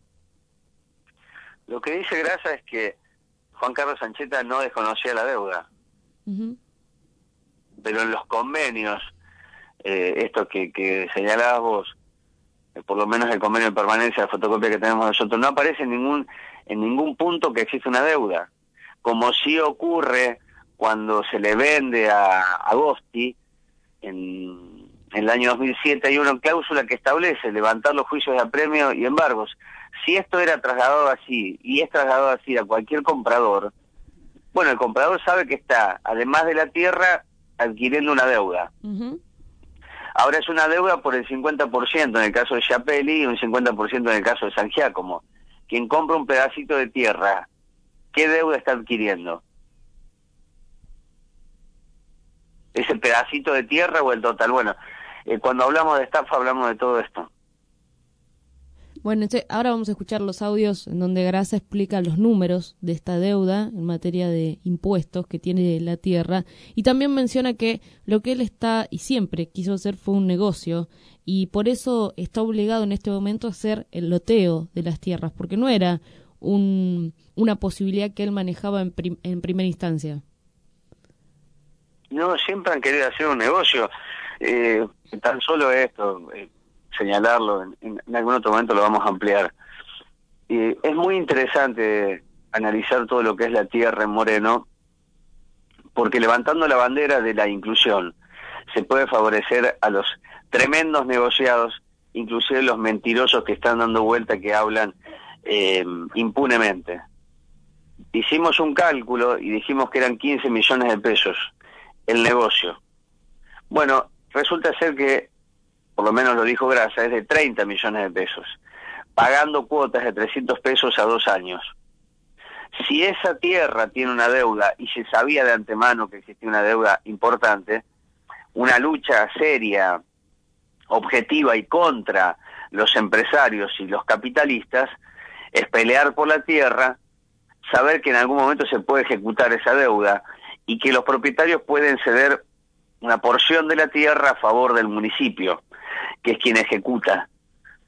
Lo que dice Grassa es que Juan Carlos Ancheta no desconocía la deuda. Uh-huh. Pero en los convenios, estos que señalabas vos, por lo menos el convenio de permanencia, la fotocopia que tenemos nosotros, no aparece en ningún punto que existe una deuda, como sí ocurre cuando se le vende a Agosti en el año 2007. Hay una cláusula que establece levantar los juicios de apremio y embargos. Si esto era trasladado así, y es trasladado así a cualquier comprador, bueno, el comprador sabe que está, además de la tierra, adquiriendo una deuda. Uh-huh. Ahora es una deuda por el 50% en el caso de Schiappelli y un 50% en el caso de San Giacomo. Quien compra un pedacito de tierra, ¿qué deuda está adquiriendo? ¿Ese pedacito de tierra o el total? Bueno, cuando hablamos de estafa hablamos de todo esto. Bueno, ahora vamos a escuchar los audios en donde Grassa explica los números de esta deuda en materia de impuestos que tiene la tierra, y también menciona que lo que él está y siempre quiso hacer fue un negocio, y por eso está obligado en este momento a hacer el loteo de las tierras, porque no era una posibilidad que él manejaba en primera instancia. No, siempre han querido hacer un negocio. Tan solo esto, señalarlo, en algún otro momento lo vamos a ampliar. Es muy interesante analizar todo lo que es la tierra en Moreno, porque levantando la bandera de la inclusión se puede favorecer a los tremendos negociados, inclusive los mentirosos que están dando vuelta, que hablan impunemente. Hicimos un cálculo y dijimos que eran 15 millones de pesos el negocio. Bueno, resulta ser que, por lo menos lo dijo Grassa, es de 30 millones de pesos, pagando cuotas de 300 pesos a 2 años. Si esa tierra tiene una deuda, y se sabía de antemano que existía una deuda importante, una lucha seria, objetiva y contra los empresarios y los capitalistas, es pelear por la tierra, saber que en algún momento se puede ejecutar esa deuda y que los propietarios pueden ceder una porción de la tierra a favor del municipio, que es quien ejecuta.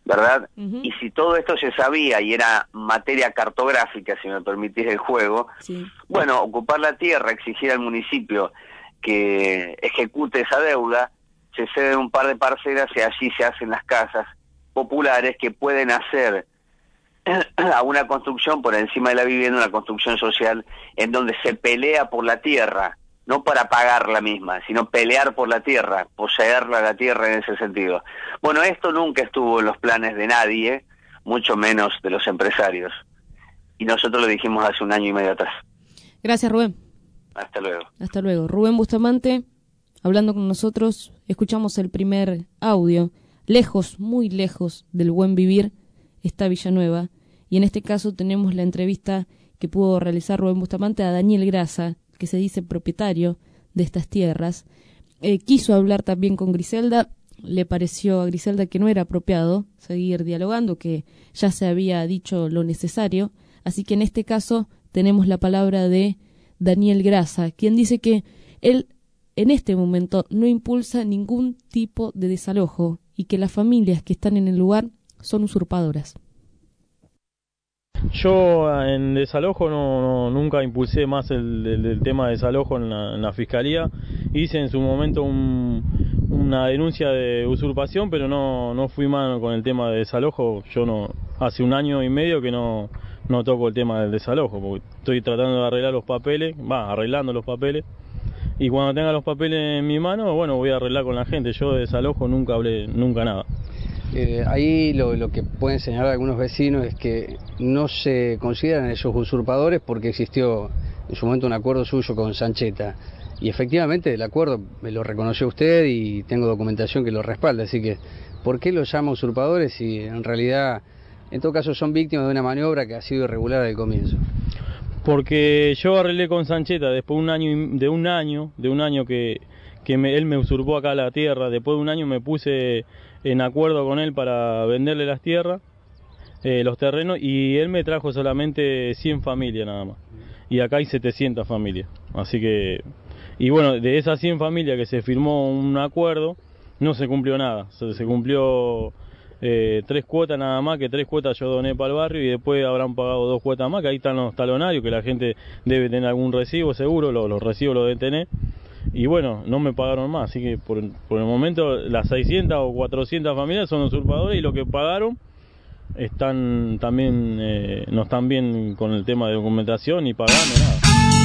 ¿verdad? Y si todo esto se sabía y era materia cartográfica, si me permitís el juego, bueno, ocupar la tierra, exigir al municipio que ejecute esa deuda, se ceden un par de parcelas y allí se hacen las casas populares que pueden hacer a una construcción por encima de la vivienda, una construcción social en donde se pelea por la tierra, no para pagar la misma, sino pelear por la tierra, poseerla la tierra en ese sentido. Bueno, esto nunca estuvo en los planes de nadie, mucho menos de los empresarios. Y nosotros lo dijimos hace 1 año y medio atrás. Gracias, Rubén. Hasta luego. Hasta luego. Rubén Bustamante, hablando con nosotros, escuchamos el primer audio. Lejos, muy lejos del buen vivir está Villanueva. Y en este caso tenemos la entrevista que pudo realizar Rubén Bustamante a Daniel Grasa, que se dice propietario de estas tierras. Quiso hablar también con Griselda, le pareció a Griselda que no era apropiado seguir dialogando, que ya se había dicho lo necesario, así que en este caso tenemos la palabra de Daniel Grasa, quien dice que él en este momento no impulsa ningún tipo de desalojo y que las familias que están en el lugar son usurpadoras. Yo en desalojo nunca impulsé más el tema de desalojo en la fiscalía. Hice en su momento una denuncia de usurpación, pero no fui mano con el tema de desalojo. Yo hace 1 año y medio que no toco el tema del desalojo, porque estoy tratando de arreglar los papeles, arreglando los papeles. Y cuando tenga los papeles en mi mano, bueno, voy a arreglar con la gente. Yo de desalojo nunca hablé, nunca nada. Ahí lo que pueden señalar algunos vecinos es que no se consideran ellos usurpadores porque existió en su momento un acuerdo suyo con Sancheta. Y efectivamente el acuerdo me lo reconoció usted y tengo documentación que lo respalda. Así que, ¿por qué los llama usurpadores si en realidad, en todo caso, son víctimas de una maniobra que ha sido irregular desde el comienzo? Porque yo arreglé con Sancheta después de un año que él me usurpó acá la tierra. Después de 1 año me puse en acuerdo con él para venderle las tierras, los terrenos, y él me trajo solamente 100 familias nada más. Y acá hay 700 familias. Así que, y bueno, de esas 100 familias que se firmó un acuerdo, no se cumplió nada. Se cumplió 3 cuotas nada más, que 3 cuotas yo doné para el barrio y después habrán pagado 2 cuotas más, que ahí están los talonarios, que la gente debe tener algún recibo seguro, los recibos los deben tener. Y bueno, no me pagaron más, así que por el momento las 600 o 400 familias son usurpadores y lo que pagaron están también no están bien con el tema de documentación ni pagando nada.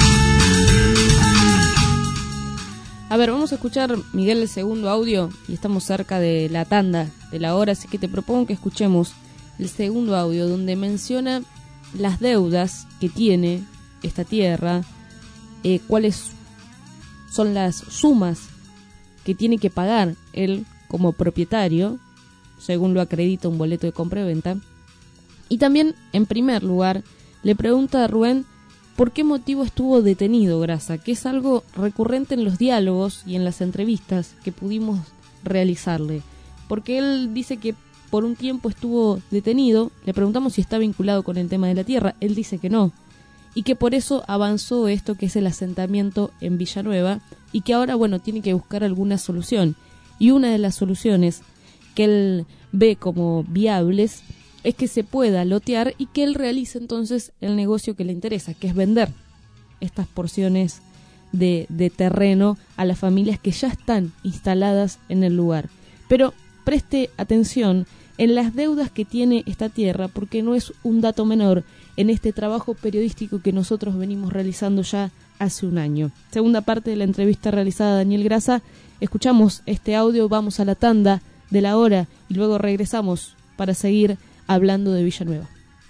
A ver, vamos a escuchar, Miguel, el segundo audio y estamos cerca de la tanda de la hora, así que te propongo que escuchemos el segundo audio donde menciona las deudas que tiene esta tierra, cuáles son las sumas que tiene que pagar él como propietario, según lo acredita un boleto de compra-venta. Y también, en primer lugar, le pregunta a Rubén por qué motivo estuvo detenido Grasa, que es algo recurrente en los diálogos y en las entrevistas que pudimos realizarle. Porque él dice que por un tiempo estuvo detenido, le preguntamos si está vinculado con el tema de la tierra, él dice que no. Y que por eso avanzó esto que es el asentamiento en Villanueva y que ahora, bueno, tiene que buscar alguna solución. Y una de las soluciones que él ve como viables es que se pueda lotear y que él realice entonces el negocio que le interesa, que es vender estas porciones de terreno a las familias que ya están instaladas en el lugar. Pero preste atención en las deudas que tiene esta tierra, porque no es un dato menor en este trabajo periodístico que nosotros venimos realizando ya hace 1 año. Segunda parte de la entrevista realizada a Daniel Grasa. Escuchamos este audio, vamos a la tanda de la hora y luego regresamos para seguir hablando de Villanueva.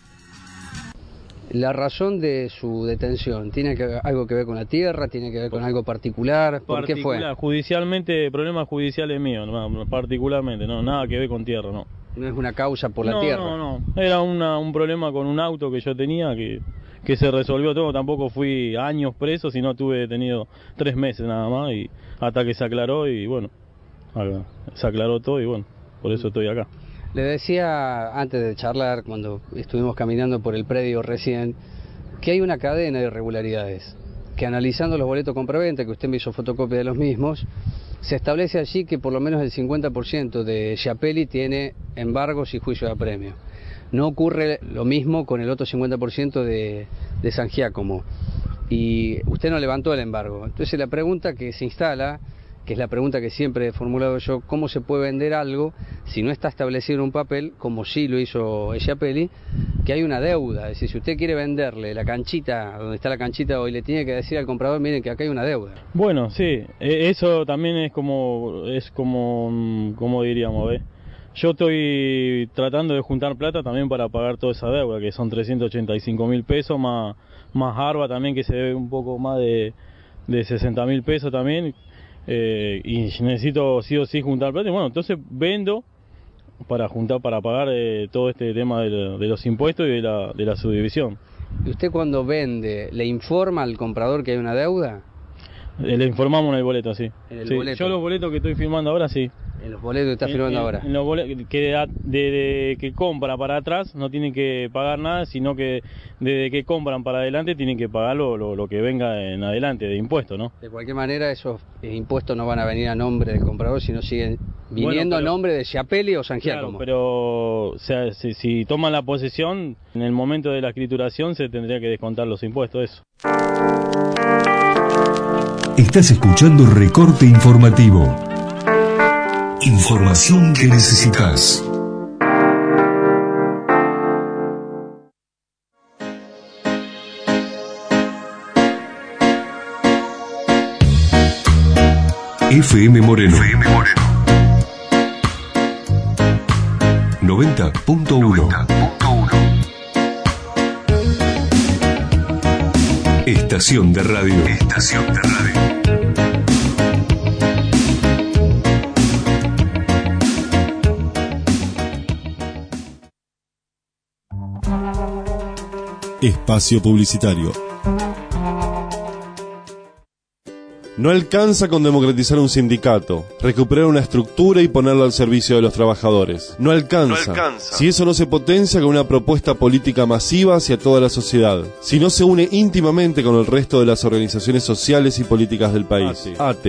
La razón de su detención, ¿tiene algo que ver con la tierra? ¿Tiene que ver con algo particular? ¿Por qué fue? Judicialmente, problemas judiciales míos, no, particularmente, no, nada que ver con tierra, no. No es una causa por la tierra. No, era un problema con un auto que yo tenía que se resolvió todo. Tampoco fui años preso, sino tuve detenido 3 meses nada más y hasta que se aclaró y bueno, se aclaró todo y bueno, por eso estoy acá. Le decía antes de charlar, cuando estuvimos caminando por el predio recién, que hay una cadena de irregularidades, que analizando los boletos compraventa, que usted me hizo fotocopia de los mismos, Se establece allí que por lo menos el 50% de Schiappelli tiene embargos y juicio de apremio. No ocurre lo mismo con el otro 50% de San Giacomo. Y usted no levantó el embargo. Entonces la pregunta que se instala, que es la pregunta que siempre he formulado yo, ¿cómo se puede vender algo si no está establecido en un papel, como sí lo hizo Schiappelli, que hay una deuda? Es decir, si usted quiere venderle la canchita, donde está la canchita hoy, le tiene que decir al comprador, miren que acá hay una deuda. Bueno, sí, eso también es como diríamos, ¿ves? Yo estoy tratando de juntar plata también para pagar toda esa deuda, que son 385.000 pesos, más ARBA también, que se debe un poco más de 60.000 pesos también, y necesito sí o sí juntar plata. Y bueno, entonces vendo para pagar todo este tema de los impuestos y de la subdivisión. ¿Y usted cuando vende, le informa al comprador que hay una deuda? Le informamos en el boleto, sí. ¿En el sí. boleto? Yo los boletos que estoy firmando ahora, sí. En los boletos que está firmando ahora. En los boletos que compra para atrás no tienen que pagar nada, sino que desde que compran para adelante tienen que pagar lo que venga en adelante de impuestos, ¿no? De cualquier manera, esos impuestos no van a venir a nombre del comprador, sino siguen viniendo a nombre de Schiappelli o San Giacomo. Claro, pero o sea, si toman la posesión, en el momento de la escrituración se tendría que descontar los impuestos, eso. Estás escuchando Recorte Informativo. Información que necesitas. FM Moreno. 90.1. Estación de radio. Espacio publicitario. No alcanza con democratizar un sindicato, recuperar una estructura y ponerlo al servicio de los trabajadores. No alcanza. Si eso no se potencia con una propuesta política masiva hacia toda la sociedad. Si no se une íntimamente con el resto de las organizaciones sociales y políticas del país.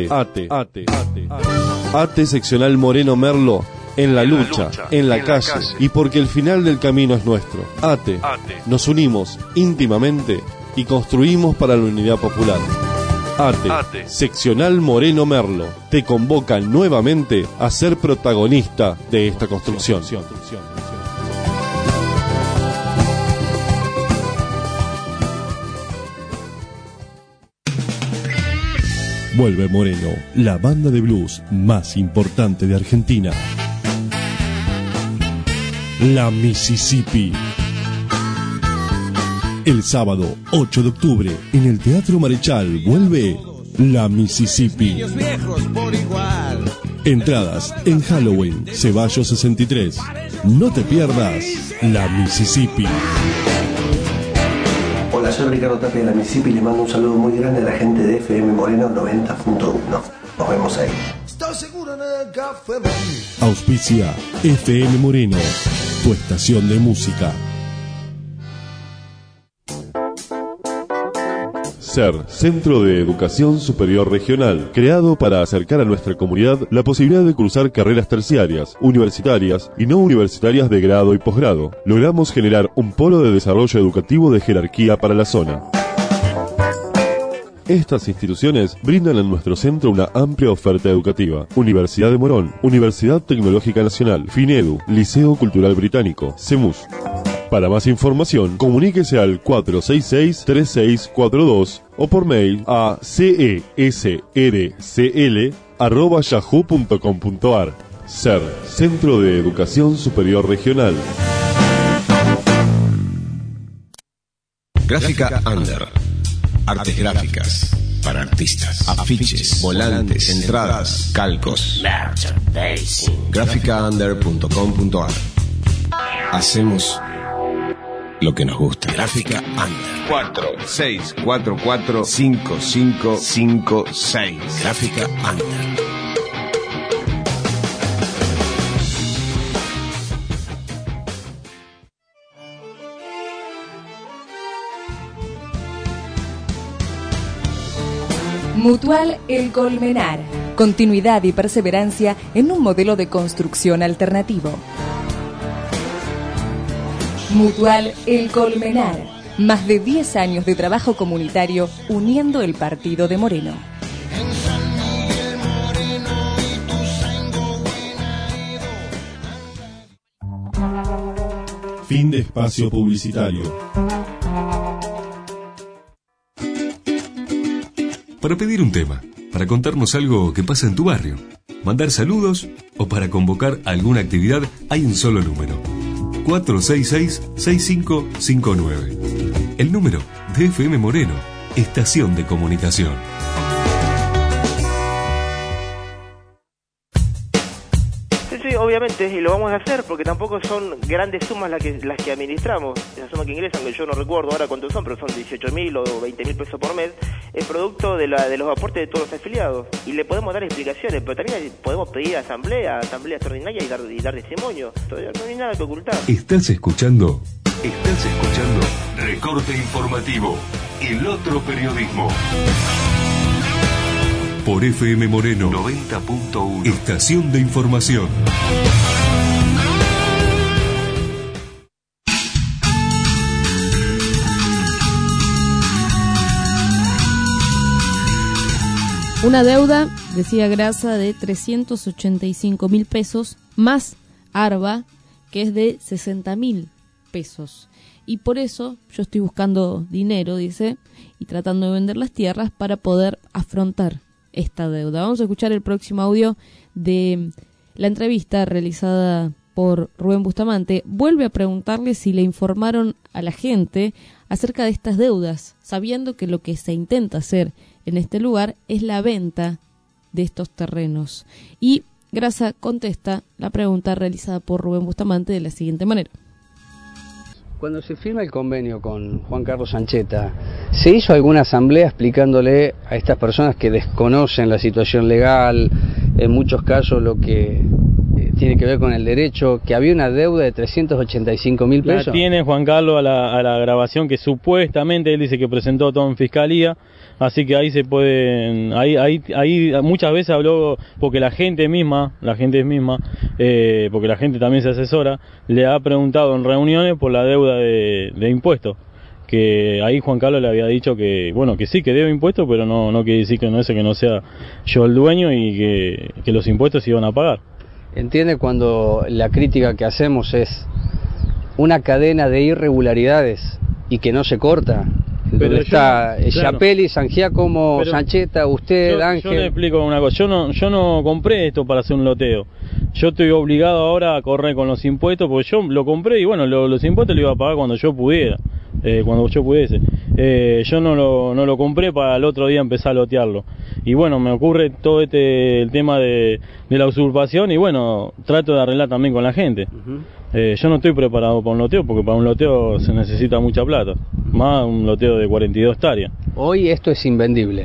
ATE Seccional Moreno Merlo. En la lucha, en la calle, y porque el final del camino es nuestro. ATE. Nos unimos íntimamente y construimos para la unidad popular. ATE, Seccional Moreno Merlo, te convoca nuevamente a ser protagonista de esta construcción. Vuelve Moreno, la banda de blues más importante de Argentina. La Mississippi. El sábado 8 de octubre en el Teatro Marechal vuelve La Mississippi. Entradas en Halloween, Ceballos 63. No te pierdas La Mississippi. Hola, soy Ricardo Tapia de La Mississippi y le mando un saludo muy grande a la gente de FM Moreno 90.1. Nos vemos ahí. Auspicia FM Moreno, tu estación de música. SER, Centro de Educación Superior Regional, creado para acercar a nuestra comunidad la posibilidad de cursar carreras terciarias, universitarias y no universitarias de grado y posgrado. Logramos generar un polo de desarrollo educativo de jerarquía para la zona. Estas instituciones brindan en nuestro centro una amplia oferta educativa. Universidad de Morón, Universidad Tecnológica Nacional, FINEDU, Liceo Cultural Británico, CEMUS. Para más información, comuníquese al 466-3642 o por mail a cesrcl@yahoo.com.ar. SER, Centro de Educación Superior Regional. Gráfica Under. Artes gráficas para artistas, afiches, volantes, entradas, calcos. Gráficaunder.com.ar. Hacemos lo que nos gusta. Gráfica Under. 46445556. Gráfica Under. Mutual El Colmenar. continuidad y perseverancia en un modelo de construcción alternativo. Mutual El Colmenar. Más de 10 años de trabajo comunitario uniendo el partido de Moreno. Fin de espacio publicitario. Para pedir un tema, para contarnos algo que pasa en tu barrio, mandar saludos o para convocar alguna actividad, hay un solo número: 466-6559. El número de FM Moreno, Estación de Comunicación. Sí, obviamente, y lo vamos a hacer porque tampoco son grandes sumas las que administramos. Esas sumas que ingresan, que yo no recuerdo ahora cuántos son, pero son 18.000 o 20.000 pesos por mes, es producto de los aportes de todos los afiliados. Y le podemos dar explicaciones, pero también podemos pedir asamblea extraordinaria y dar testimonio. No hay nada que ocultar. Estás escuchando Recorte Informativo, el otro periodismo. Por FM Moreno 90.1, Estación de Información. Una deuda, decía Grasa, de 385.000 pesos, más ARBA, que es de 60.000 pesos. Y por eso yo estoy buscando dinero, dice, y tratando de vender las tierras para poder afrontar esta deuda. Vamos a escuchar el próximo audio de la entrevista realizada por Rubén Bustamante. Vuelve a preguntarle si le informaron a la gente acerca de estas deudas, sabiendo que lo que se intenta hacer en este lugar es la venta de estos terrenos. Y Grasa contesta la pregunta realizada por Rubén Bustamante de la siguiente manera. Cuando se firma el convenio con Juan Carlos Sancheta, ¿se hizo alguna asamblea explicándole a estas personas que desconocen la situación legal, en muchos casos lo que tiene que ver con el derecho, que había una deuda de 385.000 pesos? La tiene Juan Carlos a la grabación que supuestamente él dice que presentó todo en fiscalía, así que ahí se pueden, ahí muchas veces habló, porque la gente misma, porque la gente también se asesora, le ha preguntado en reuniones por la deuda de impuestos, que ahí Juan Carlos le había dicho que, bueno, que sí, que debe impuestos, pero no quiere decir que no sea yo el dueño y que los impuestos se iban a pagar. Entiende cuando la crítica que hacemos es una cadena de irregularidades y que no se corta. Pero está Chapelli, San Giacomo, Sancheta, usted, Ángel. Yo le explico una cosa, yo no compré esto para hacer un loteo. Yo estoy obligado ahora a correr con los impuestos, porque yo lo compré y bueno, los impuestos los iba a pagar cuando yo pudiera, cuando yo pudiese. Yo no lo compré para el otro día empezar a lotearlo. Y bueno, me ocurre todo el tema de la usurpación y bueno, trato de arreglar también con la gente. Yo no estoy preparado para un loteo, porque para un loteo se necesita mucha plata, más un loteo de 42 hectáreas. Hoy esto es invendible.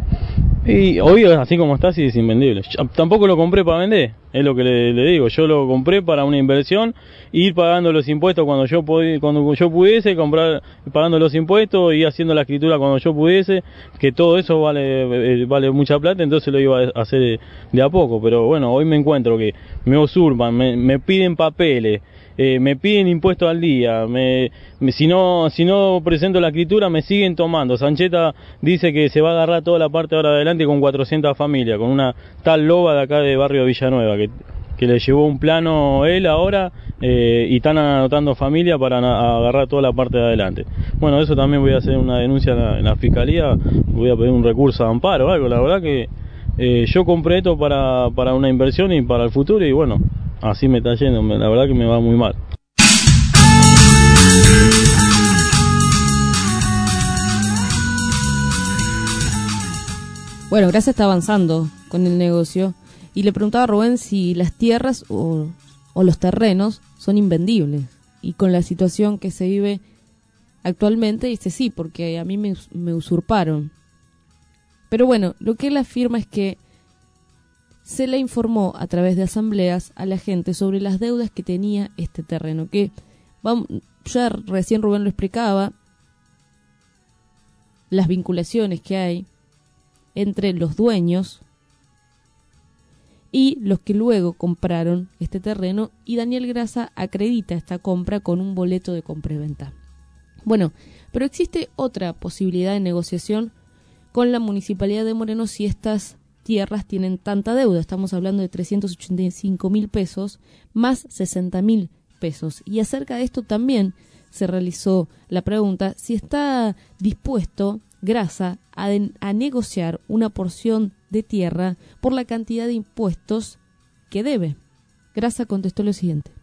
Y hoy, así como está, sí es invendible. Yo tampoco lo compré para vender, es lo que le digo. Yo lo compré para una inversión, ir pagando los impuestos cuando yo pudiese, comprar, pagando los impuestos y haciendo la escritura cuando yo pudiese, que todo eso vale mucha plata, entonces lo iba a hacer de a poco. Pero bueno, hoy me encuentro que me usurpan, me piden papeles, me piden impuestos al día, si no presento la escritura me siguen tomando. Sancheta dice que se va a agarrar toda la parte de ahora adelante con 400 familias, con una tal loba de acá de barrio Villanueva, que le llevó un plano él ahora, y están anotando familia para agarrar toda la parte de adelante. Bueno, eso también voy a hacer una denuncia en la fiscalía, voy a pedir un recurso de amparo o algo. La verdad que yo compré esto para una inversión y para el futuro, y bueno, así me está yendo, la verdad que me va muy mal. Bueno, Gracia está avanzando con el negocio y le preguntaba a Rubén si las tierras o los terrenos son invendibles. Y con la situación que se vive actualmente dice sí, porque a mí me usurparon. Pero bueno, lo que él afirma es que se le informó a través de asambleas a la gente sobre las deudas que tenía este terreno, que ya recién Rubén lo explicaba, las vinculaciones que hay entre los dueños y los que luego compraron este terreno, y Daniel Grasa acredita esta compra con un boleto de compraventa. Bueno, pero existe otra posibilidad de negociación con la Municipalidad de Moreno si estas tierras tienen tanta deuda. Estamos hablando de 385.000 pesos más 60.000 pesos. Y acerca de esto también se realizó la pregunta si está dispuesto Grasa a negociar una porción de tierra por la cantidad de impuestos que debe. Grasa contestó lo siguiente.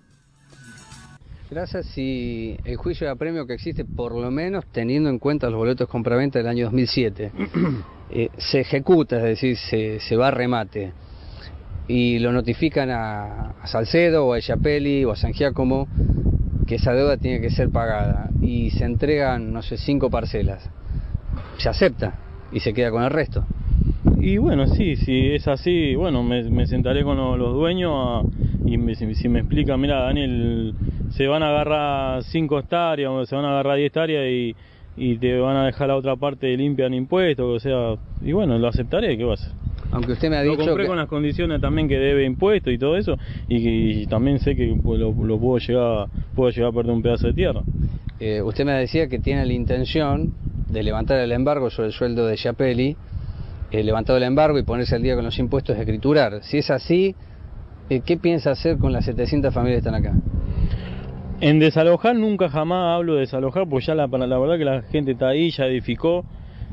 Grasa, si el juicio de apremio que existe, por lo menos teniendo en cuenta los boletos de compraventa del año 2007, se ejecuta, es decir, se va a remate, y lo notifican a Salcedo o a Chiapelli o a San Giacomo que esa deuda tiene que ser pagada, y se entregan, no sé, 5 parcelas, se acepta y se queda con el resto. Y bueno, sí, si es así, bueno, me sentaré con los dueños si me explican, mira, Daniel, se van a agarrar 5 hectáreas o se van a agarrar 10 hectáreas y te van a dejar la otra parte limpia en impuestos, o sea, y bueno, lo aceptaré, ¿qué va a hacer? Aunque usted me ha dicho lo compré con las condiciones también que debe impuestos y todo eso, y también sé que lo puedo llegar a perder un pedazo de tierra. Usted me decía que tiene la intención de levantar el embargo sobre el sueldo de Chiapelli, levantado el embargo y ponerse al día con los impuestos de escriturar. Si es así, ¿qué piensa hacer con las 700 familias que están acá? En desalojar nunca jamás hablo de desalojar, porque ya la verdad que la gente está ahí, ya edificó.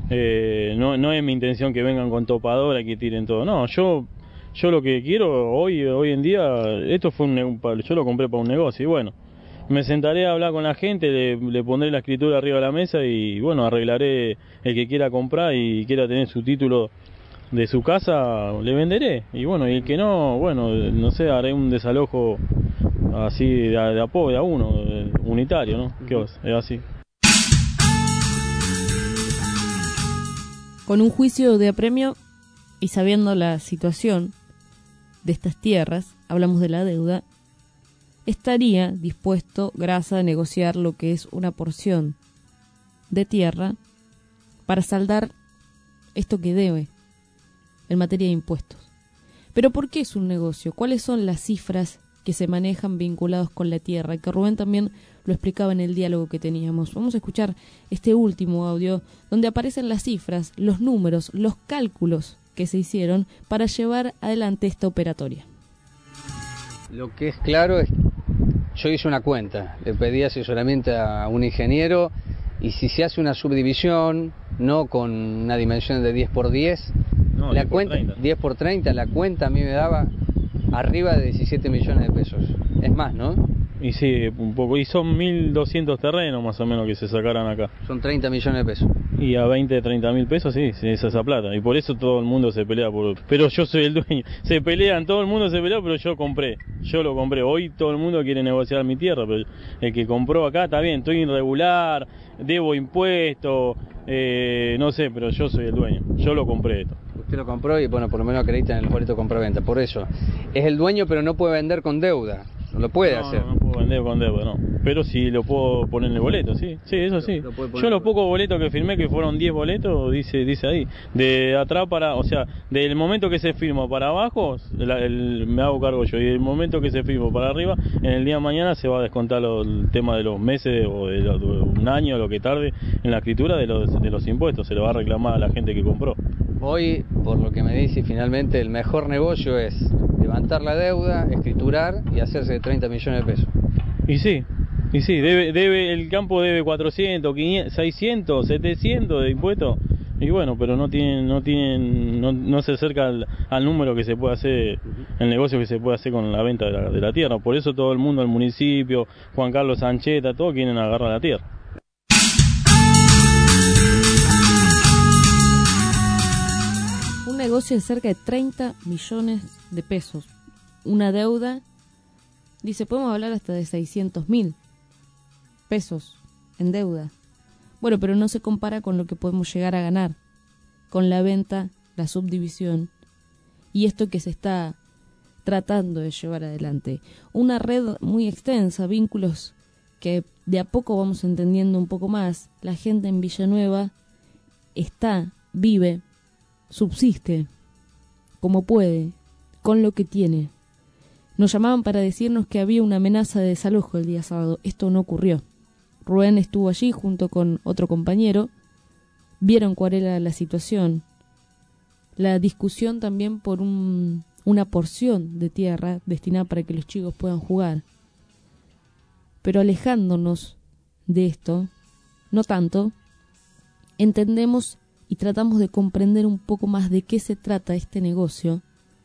No es mi intención que vengan con topadora y que tiren todo. No, yo lo que quiero hoy en día, esto fue yo lo compré para un negocio, y bueno, me sentaré a hablar con la gente, le pondré la escritura arriba de la mesa y bueno, arreglaré. El que quiera comprar y quiera tener su título de su casa, le venderé. Y bueno, y el que no, bueno, no sé, haré un desalojo así de a uno, unitario, ¿no? ¿Qué vas? Es así. Con un juicio de apremio y sabiendo la situación de estas tierras, hablamos de la deuda, estaría dispuesto Grasa a negociar lo que es una porción de tierra para saldar esto que debe en materia de impuestos. Pero ¿por qué es un negocio? ¿Cuáles son las cifras que se manejan vinculados con la tierra? Y que Rubén también lo explicaba en el diálogo que teníamos. Vamos a escuchar este último audio donde aparecen las cifras, los números, los cálculos que se hicieron para llevar adelante esta operatoria. Lo que es claro es, yo hice una cuenta, le pedí asesoramiento a un ingeniero, y si se hace una subdivisión, no con una dimensión de 10 por 10, no, la cuenta 10 por 30, la cuenta a mí me daba arriba de 17 millones de pesos. Es más, ¿no? Y sí, un poco. Y son 1.200 terrenos más o menos que se sacaran acá. Son 30 millones de pesos. Y a 20, 30 mil pesos, sí, es esa plata. Y por eso todo el mundo se pelea por... Pero yo soy el dueño. Se pelean, todo el mundo se pelea, pero yo compré. Yo lo compré. Hoy todo el mundo quiere negociar mi tierra, pero el que compró acá está bien. Estoy irregular, debo impuestos, no sé, pero yo soy el dueño. Yo lo compré esto. Usted lo compró y, bueno, por lo menos acredita en el boleto de compraventa. Por eso, es el dueño, pero no puede vender con deuda. No lo puede hacer. No puedo vender con deuda, no. Pero sí lo puedo poner en el boleto, sí. Sí, eso sí. Yo los pocos boletos que firmé, que fueron 10 boletos, dice ahí. De atrás para, o sea, del momento que se firma para abajo, me hago cargo yo. Y del momento que se firma para arriba, en el día de mañana se va a descontar el tema de los meses o de un año, lo que tarde, en la escritura de los impuestos. Se lo va a reclamar a la gente que compró. Hoy, por lo que me dice, finalmente el mejor negocio es levantar la deuda, escriturar y hacerse de 30 millones de pesos. Y sí, el campo debe 400, 500, 600, 700 de impuestos. Y bueno, pero no se acerca al número que se puede hacer, el negocio que se puede hacer con la venta de la tierra. Por eso todo el mundo, el municipio, Juan Carlos Sancheta, todos quieren agarrar la tierra. Un negocio de cerca de 30 millones de pesos. Una deuda, dice, podemos hablar hasta de 600.000 pesos en deuda. Bueno, pero no se compara con lo que podemos llegar a ganar con la venta, la subdivisión y esto que se está tratando de llevar adelante. Una red muy extensa, vínculos que de a poco vamos entendiendo un poco más. La gente en Villanueva vive, subsiste como puede, con lo que tiene. Nos llamaban para decirnos que había una amenaza de desalojo el día sábado. Esto no ocurrió. Rubén estuvo allí junto con otro compañero. Vieron cuál era la situación. La discusión también por una porción de tierra destinada para que los chicos puedan jugar. Pero alejándonos de esto, no tanto, entendemos y tratamos de comprender un poco más de qué se trata este negocio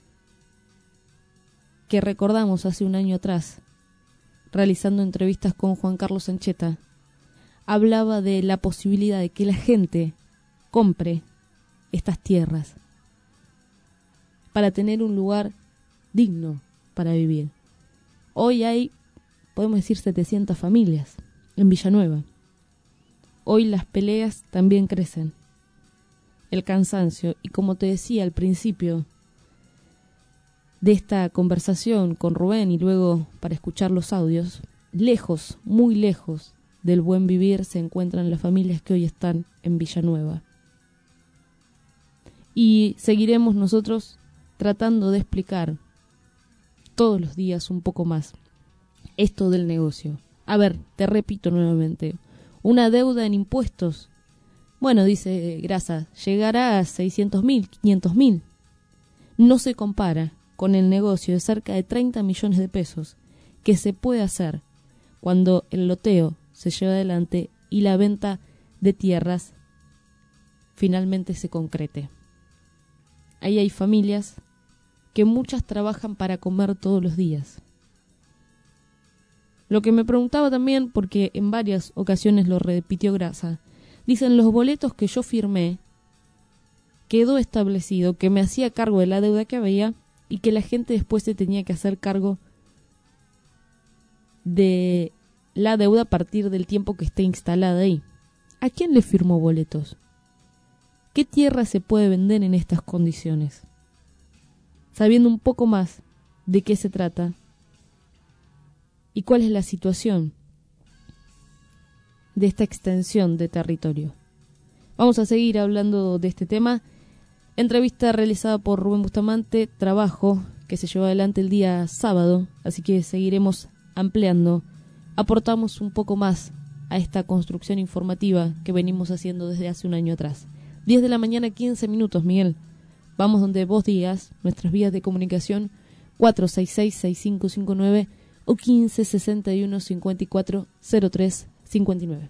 que recordamos hace un año atrás, realizando entrevistas con Juan Carlos Sancheta. Hablaba de la posibilidad de que la gente compre estas tierras para tener un lugar digno para vivir. Hoy hay, podemos decir, 700 familias en Villanueva. Hoy las peleas también crecen, el cansancio, y como te decía al principio de esta conversación con Rubén y luego para escuchar los audios, lejos, muy lejos del buen vivir se encuentran las familias que hoy están en Villanueva. Y seguiremos nosotros tratando de explicar todos los días un poco más esto del negocio. A ver, te repito nuevamente, una deuda en impuestos, bueno, dice Grasa, llegará a 600.000, 500.000. No se compara con el negocio de cerca de 30 millones de pesos que se puede hacer cuando el loteo se lleva adelante y la venta de tierras finalmente se concrete. Ahí hay familias que muchas trabajan para comer todos los días. Lo que me preguntaba también, porque en varias ocasiones lo repitió Grasa, dicen los boletos que yo firmé, quedó establecido que me hacía cargo de la deuda que había y que la gente después se tenía que hacer cargo de la deuda a partir del tiempo que esté instalada ahí. ¿A quién le firmó boletos? ¿Qué tierra se puede vender en estas condiciones? Sabiendo un poco más de qué se trata y cuál es la situación de esta extensión de territorio. Vamos a seguir hablando de este tema. Entrevista realizada por Rubén Bustamante, trabajo que se llevó adelante el día sábado, así que seguiremos ampliando. Aportamos un poco más a esta construcción informativa que venimos haciendo desde hace un año atrás. 10 de la mañana, 15 minutos, Miguel. Vamos donde vos digas, nuestras vías de comunicación 466-6559 o 1561-5403-59.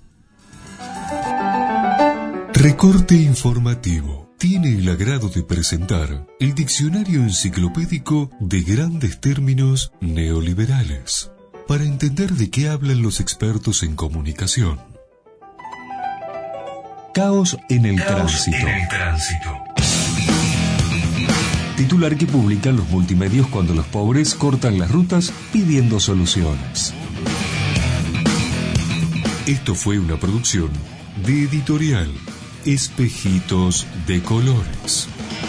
Recorte informativo. Tiene el agrado de presentar el diccionario enciclopédico de grandes términos neoliberales, para entender de qué hablan los expertos en comunicación. Caos en el tránsito. Titular que publican los multimedios cuando los pobres cortan las rutas pidiendo soluciones. Esto fue una producción de Editorial Espejitos de Colores.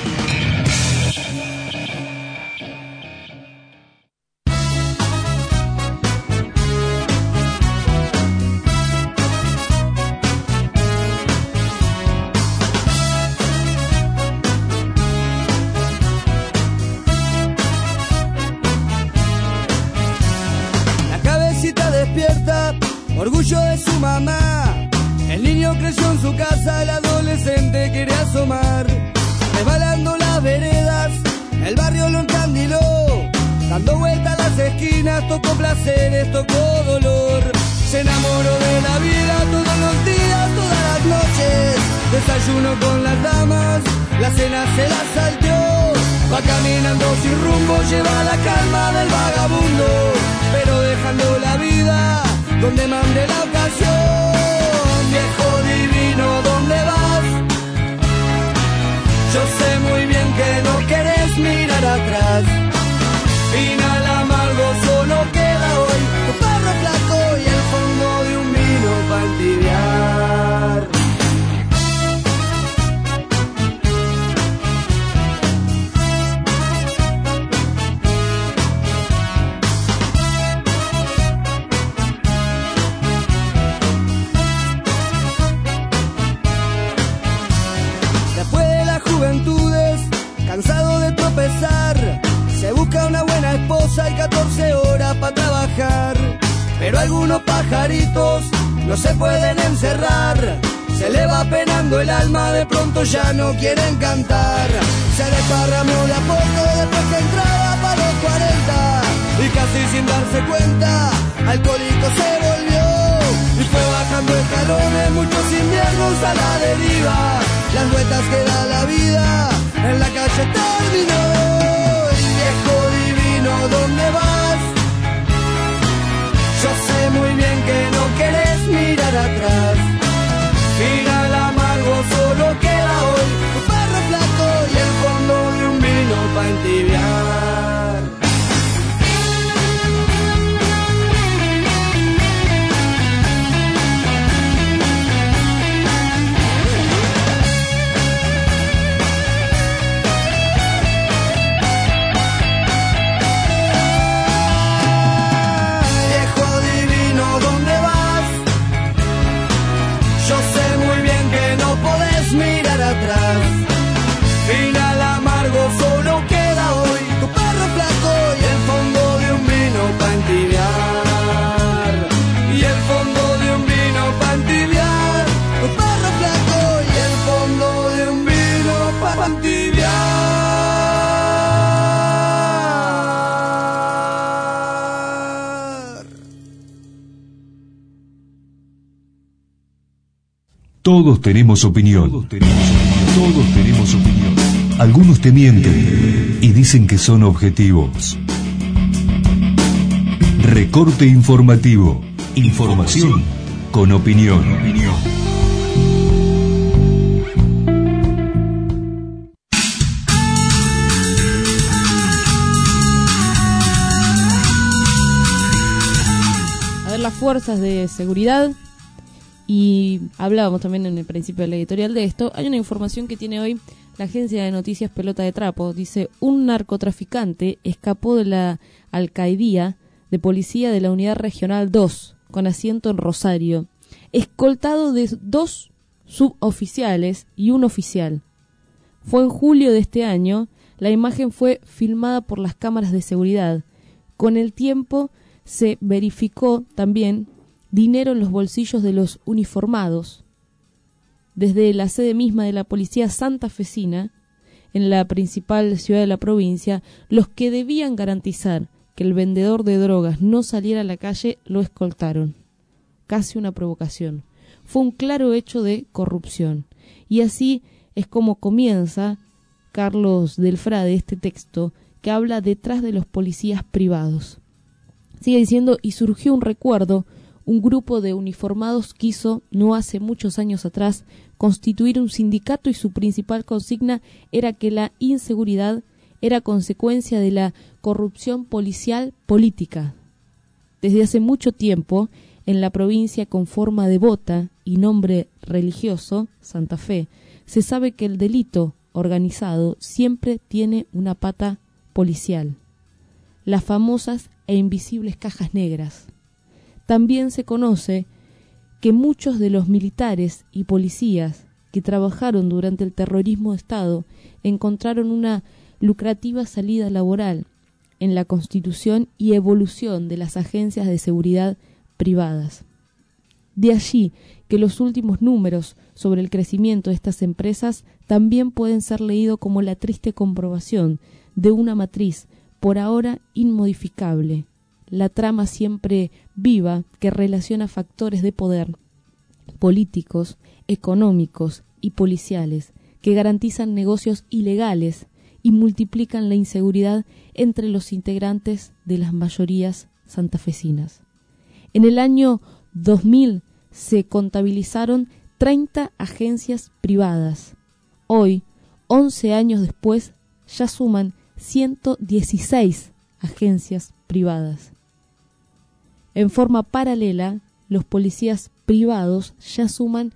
La cabecita despierta, orgullo de su mamá. El niño creció en su casa, el adolescente quiere asomar. Resbalando las veredas, el barrio lo encandiló. Dando vueltas a las esquinas, tocó placeres, tocó dolor. Se enamoró de la vida todos los días, todas las noches. Desayuno con las damas, la cena se la salteó. Va caminando sin rumbo, lleva la calma del vagabundo, pero dejando la vida donde mande la ocasión. Viejo divino, ¿dónde vas? Yo sé muy bien que no querés mirar atrás. Final amargo, solo queda hoy tu perro flaco y el fondo de un vino para entibiar. pero algunos pajaritos no se pueden encerrar. Se le va penando el alma, de pronto ya no quieren cantar. Se desparramó de a poco después que entraba para los 40, y casi sin darse cuenta, alcohólico se volvió. Y fue bajando escalones, muchos inviernos a la deriva. Las vueltas que da la vida, en la calle terminó. Y viejo divino, ¿dónde vas? Yo sé muy bien que no querés mirar atrás. Final amargo, solo queda hoy tu perro flaco y el fondo de un vino pa' entibiar. Final amargo, solo queda hoy tu perro flaco y el fondo de un vino pa' entibiar. Y el fondo de un vino pa' entibiar. Tu perro flaco y el fondo de un vino pa' entibiar. Todos tenemos opinión. Todos tenemos opinión. Algunos te mienten y dicen que son objetivos. Recorte informativo. Información con opinión. A ver, las fuerzas de seguridad. Y hablábamos también en el principio de la editorial de esto. Hay una información que tiene hoy la agencia de noticias Pelota de Trapo. Dice: un narcotraficante escapó de la alcaidía de policía de la Unidad Regional 2, con asiento en Rosario, escoltado de 2 suboficiales y un oficial. Fue en julio de este año. La imagen fue filmada por las cámaras de seguridad. Con el tiempo se verificó también dinero en los bolsillos de los uniformados. Desde la sede misma de la policía santafesina, en la principal ciudad de la provincia, los que debían garantizar que el vendedor de drogas no saliera a la calle lo escoltaron. Casi una provocación. Fue un claro hecho de corrupción. Y así es como comienza Carlos Delfrade este texto que habla detrás de los policías privados. Sigue diciendo: y surgió un recuerdo. Un grupo de uniformados quiso, no hace muchos años atrás, constituir un sindicato y su principal consigna era que la inseguridad era consecuencia de la corrupción policial política. Desde hace mucho tiempo, en la provincia con forma de bota y nombre religioso, Santa Fe, se sabe que el delito organizado siempre tiene una pata policial. Las famosas e invisibles cajas negras. También se conoce que muchos de los militares y policías que trabajaron durante el terrorismo de Estado encontraron una lucrativa salida laboral en la constitución y evolución de las agencias de seguridad privadas. De allí que los últimos números sobre el crecimiento de estas empresas también pueden ser leídos como la triste comprobación de una matriz por ahora inmodificable. La trama siempre viva que relaciona factores de poder políticos, económicos y policiales que garantizan negocios ilegales y multiplican la inseguridad entre los integrantes de las mayorías santafesinas. En el año 2000 se contabilizaron 30 agencias privadas. Hoy, 11 años después, ya suman 116 agencias privadas. En forma paralela, los policías privados ya suman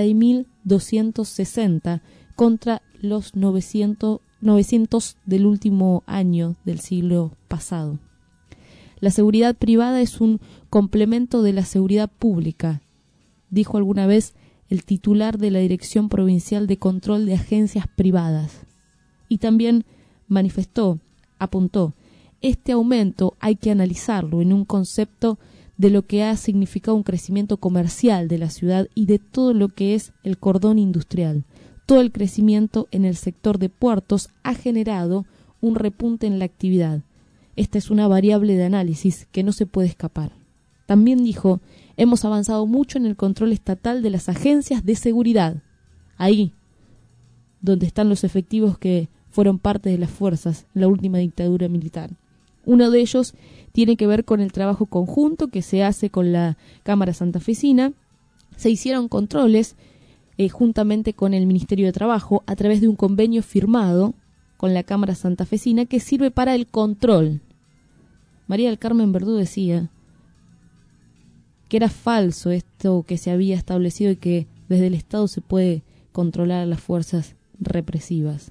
6.260 contra los 900 del último año del siglo pasado. La seguridad privada es un complemento de la seguridad pública, dijo alguna vez el titular de la Dirección Provincial de Control de Agencias Privadas. Y también apuntó, este aumento hay que analizarlo en un concepto de lo que ha significado un crecimiento comercial de la ciudad y de todo lo que es el cordón industrial. Todo el crecimiento en el sector de puertos ha generado un repunte en la actividad. Esta es una variable de análisis que no se puede escapar. También dijo, hemos avanzado mucho en el control estatal de las agencias de seguridad. Ahí, donde están los efectivos que fueron parte de las fuerzas en la última dictadura militar. Uno de ellos tiene que ver con el trabajo conjunto que se hace con la Cámara Santafesina. Se hicieron controles juntamente con el Ministerio de Trabajo a través de un convenio firmado con la Cámara Santafesina que sirve para el control. María del Carmen Verdú decía que era falso esto que se había establecido y que desde el Estado se puede controlar a las fuerzas represivas.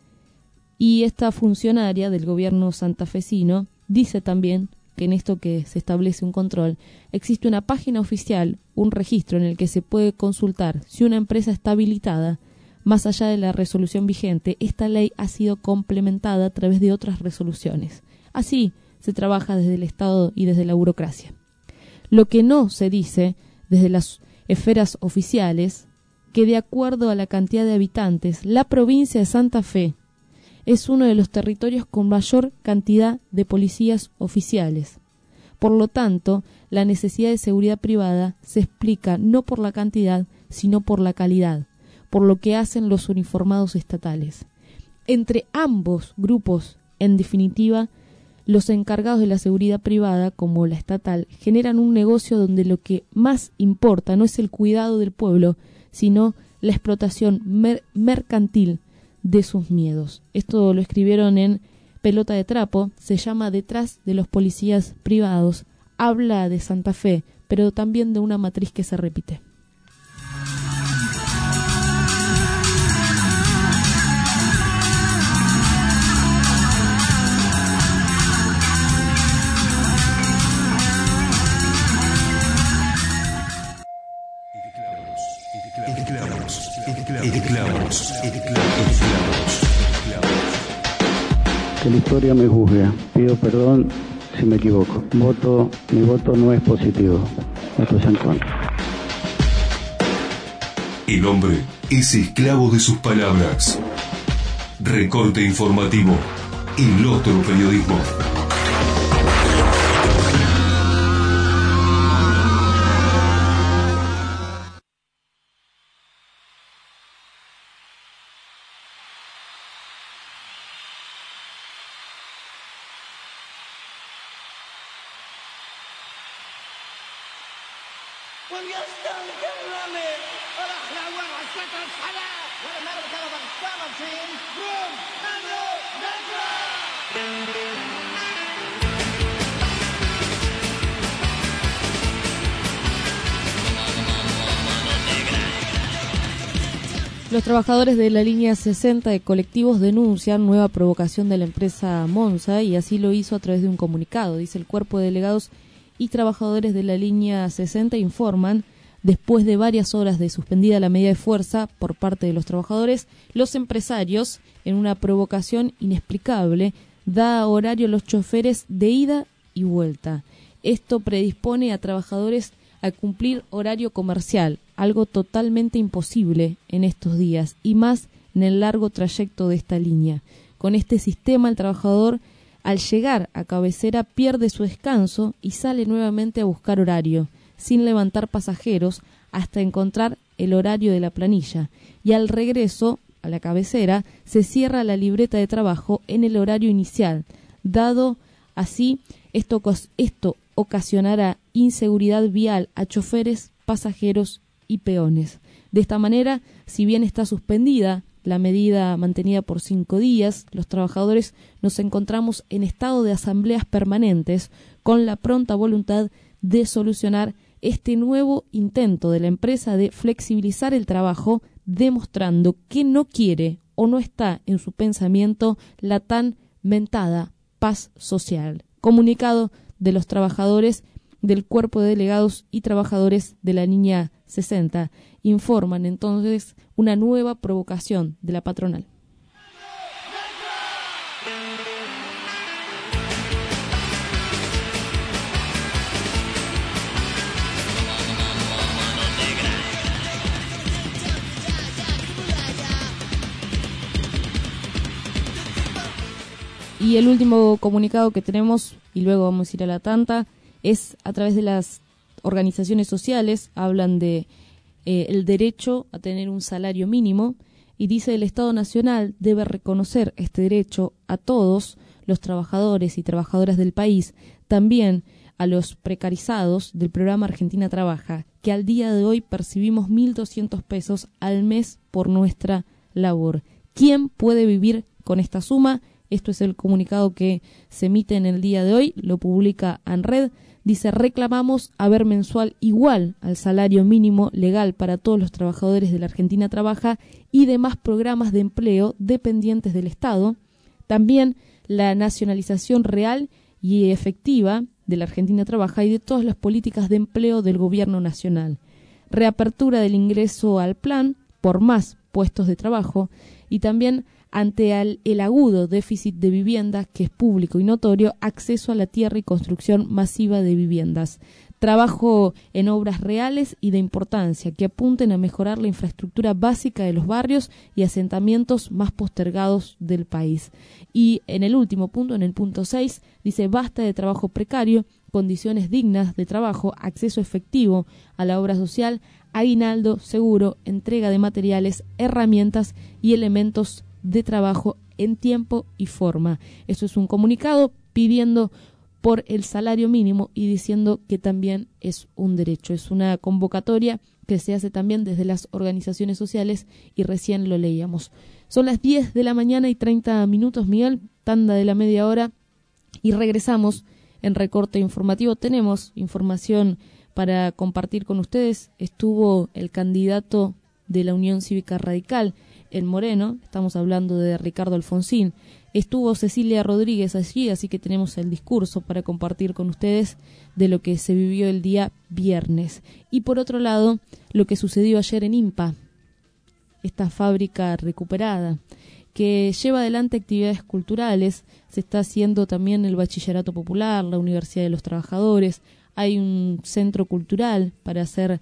Y esta funcionaria del gobierno santafesino dice también que en esto que se establece un control, existe una página oficial, un registro en el que se puede consultar si una empresa está habilitada. Más allá de la resolución vigente, esta ley ha sido complementada a través de otras resoluciones. Así se trabaja desde el Estado y desde la burocracia. Lo que no se dice desde las esferas oficiales, que de acuerdo a la cantidad de habitantes, la provincia de Santa Fe es uno de los territorios con mayor cantidad de policías oficiales. Por lo tanto, la necesidad de seguridad privada se explica no por la cantidad, sino por la calidad, por lo que hacen los uniformados estatales. Entre ambos grupos, en definitiva, los encargados de la seguridad privada, como la estatal, generan un negocio donde lo que más importa no es el cuidado del pueblo, sino la explotación mercantil de sus miedos. Esto lo escribieron en Pelota de Trapo, se llama Detrás de los policías privados, habla de Santa Fe, pero también de una matriz que se repite. Que la historia me juzgue. Pido perdón si me equivoco. Mi voto no es positivo. Voto es en contra. El hombre es esclavo de sus palabras. Recorte informativo. El otro periodismo. Los trabajadores de la línea 60 de colectivos denuncian nueva provocación de la empresa Monza y así lo hizo a través de un comunicado. Dice el cuerpo de delegados y trabajadores de la línea 60 informan, después de varias horas de suspendida la medida de fuerza por parte de los trabajadores, los empresarios, en una provocación inexplicable, da horario a los choferes de ida y vuelta. Esto predispone a trabajadores a cumplir horario comercial, algo totalmente imposible en estos días y más en el largo trayecto de esta línea. Con este sistema el trabajador al llegar a cabecera pierde su descanso y sale nuevamente a buscar horario, sin levantar pasajeros hasta encontrar el horario de la planilla y al regreso a la cabecera se cierra la libreta de trabajo en el horario inicial, dado así esto ocasionará inseguridad vial a choferes, pasajeros y peones. De esta manera, si bien está suspendida la medida mantenida por 5 días, los trabajadores nos encontramos en estado de asambleas permanentes con la pronta voluntad de solucionar este nuevo intento de la empresa de flexibilizar el trabajo, demostrando que no quiere o no está en su pensamiento la tan mentada paz social. Comunicado de los trabajadores del cuerpo de delegados y trabajadores de la línea 60 informan entonces una nueva provocación de la patronal. Y el último comunicado que tenemos, y luego vamos a ir a la tanda, es a través de las organizaciones sociales. Hablan de el derecho a tener un salario mínimo, y dice: el Estado Nacional debe reconocer este derecho a todos los trabajadores y trabajadoras del país, también a los precarizados del programa Argentina Trabaja, que al día de hoy percibimos 1.200 pesos al mes por nuestra labor. ¿Quién puede vivir con esta suma? Esto es el comunicado que se emite en el día de hoy, lo publica ANRED. Dice: reclamamos haber mensual igual al salario mínimo legal para todos los trabajadores de la Argentina Trabaja y demás programas de empleo dependientes del Estado. También la nacionalización real y efectiva de la Argentina Trabaja y de todas las políticas de empleo del gobierno nacional. Reapertura del ingreso al plan por más puestos de trabajo, y también, ante el agudo déficit de viviendas que es público y notorio, acceso a la tierra y construcción masiva de viviendas. Trabajo en obras reales y de importancia que apunten a mejorar la infraestructura básica de los barrios y asentamientos más postergados del país. Y en el último punto, en el punto 6, dice: basta de trabajo precario, condiciones dignas de trabajo, acceso efectivo a la obra social, aguinaldo, seguro, entrega de materiales, herramientas y elementos de trabajo en tiempo y forma. Esto es un comunicado pidiendo por el salario mínimo y diciendo que también es un derecho. Es una convocatoria que se hace también desde las organizaciones sociales y recién lo leíamos. Son las 10 de la mañana y 30 minutos, Miguel, tanda de la media hora, y regresamos en recorte informativo. Tenemos información para compartir con ustedes. Estuvo el candidato de la Unión Cívica Radical en Moreno, estamos hablando de Ricardo Alfonsín. Estuvo Cecilia Rodríguez allí, así que tenemos el discurso para compartir con ustedes de lo que se vivió el día viernes. Y por otro lado, lo que sucedió ayer en IMPA, esta fábrica recuperada, que lleva adelante actividades culturales. Se está haciendo también el Bachillerato Popular, la Universidad de los Trabajadores. Hay un centro cultural para hacer,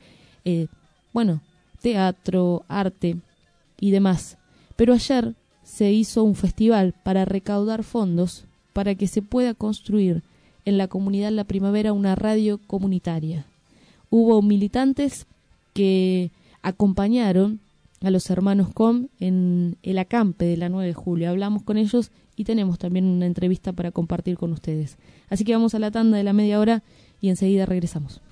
teatro, arte y demás. Pero ayer se hizo un festival para recaudar fondos para que se pueda construir en la comunidad La Primavera una radio comunitaria. Hubo militantes que acompañaron a los hermanos Com en el acampe de la 9 de julio. Hablamos con ellos y tenemos también una entrevista para compartir con ustedes. Así que vamos a la tanda de la media hora y enseguida regresamos.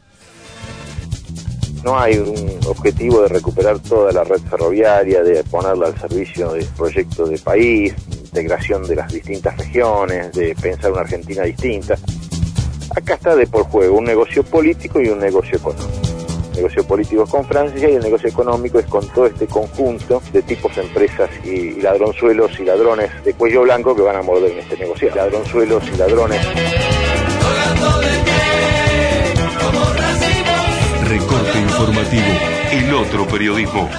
No hay un objetivo de recuperar toda la red ferroviaria, de ponerla al servicio del proyecto de país, integración de las distintas regiones, de pensar una Argentina distinta. Acá está de por juego un negocio político y un negocio económico. El negocio político es con Francia y el negocio económico es con todo este conjunto de tipos, empresas y ladronzuelos y ladrones de cuello blanco que van a morder en este negocio. Ladronzuelos y ladrones. Recorte informativo, el otro periodismo.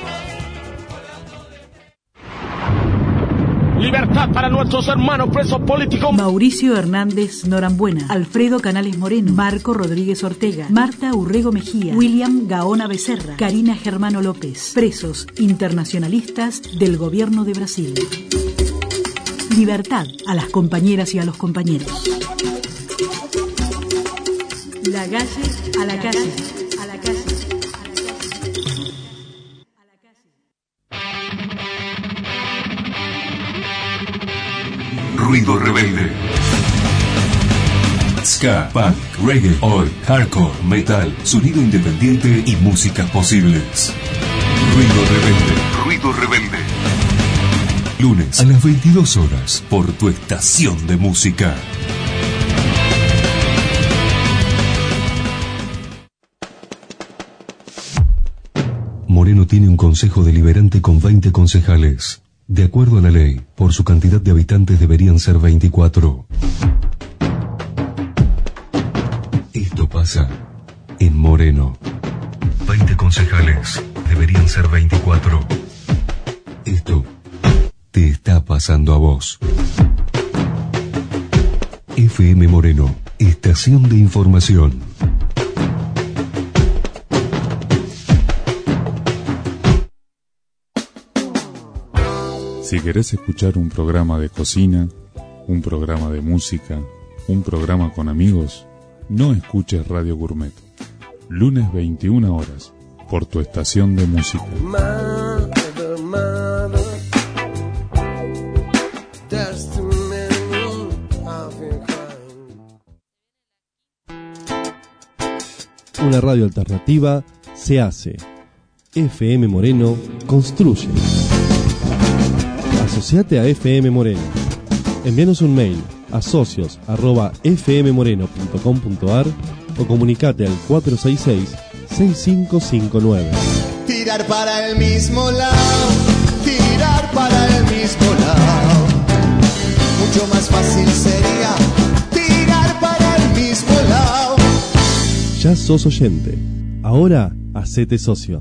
Libertad para nuestros hermanos presos políticos. Mauricio Hernández Norambuena, Alfredo Canales Moreno, Marco Rodríguez Ortega, Marta Urrego Mejía, William Gaona Becerra, Karina Germano López, presos internacionalistas del gobierno de Brasil. Libertad a las compañeras y a los compañeros. La calle a la calle. Ruido rebelde. Ska, punk, reggae, oi, hardcore, metal, sonido independiente y músicas posibles. Ruido rebelde. Ruido rebelde. Lunes a las 22 horas por tu estación de música. Moreno tiene un consejo deliberante con 20 concejales. De acuerdo a la ley, por su cantidad de habitantes deberían ser 24. Esto pasa en Moreno. 20 concejales, deberían ser 24. Esto te está pasando a vos. FM Moreno, estación de información. Si querés escuchar un programa de cocina, un programa de música, un programa con amigos, no escuches Radio Gourmet. Lunes 21 horas, por tu estación de música. Una radio alternativa se hace. FM Moreno construye. Asociate a FM Moreno. Envíanos un mail a socios@fmmoreno.com.ar o comunicate al 466-6559. Tirar para el mismo lado, tirar para el mismo lado. Mucho más fácil sería tirar para el mismo lado. Ya sos oyente. Ahora hacete socio.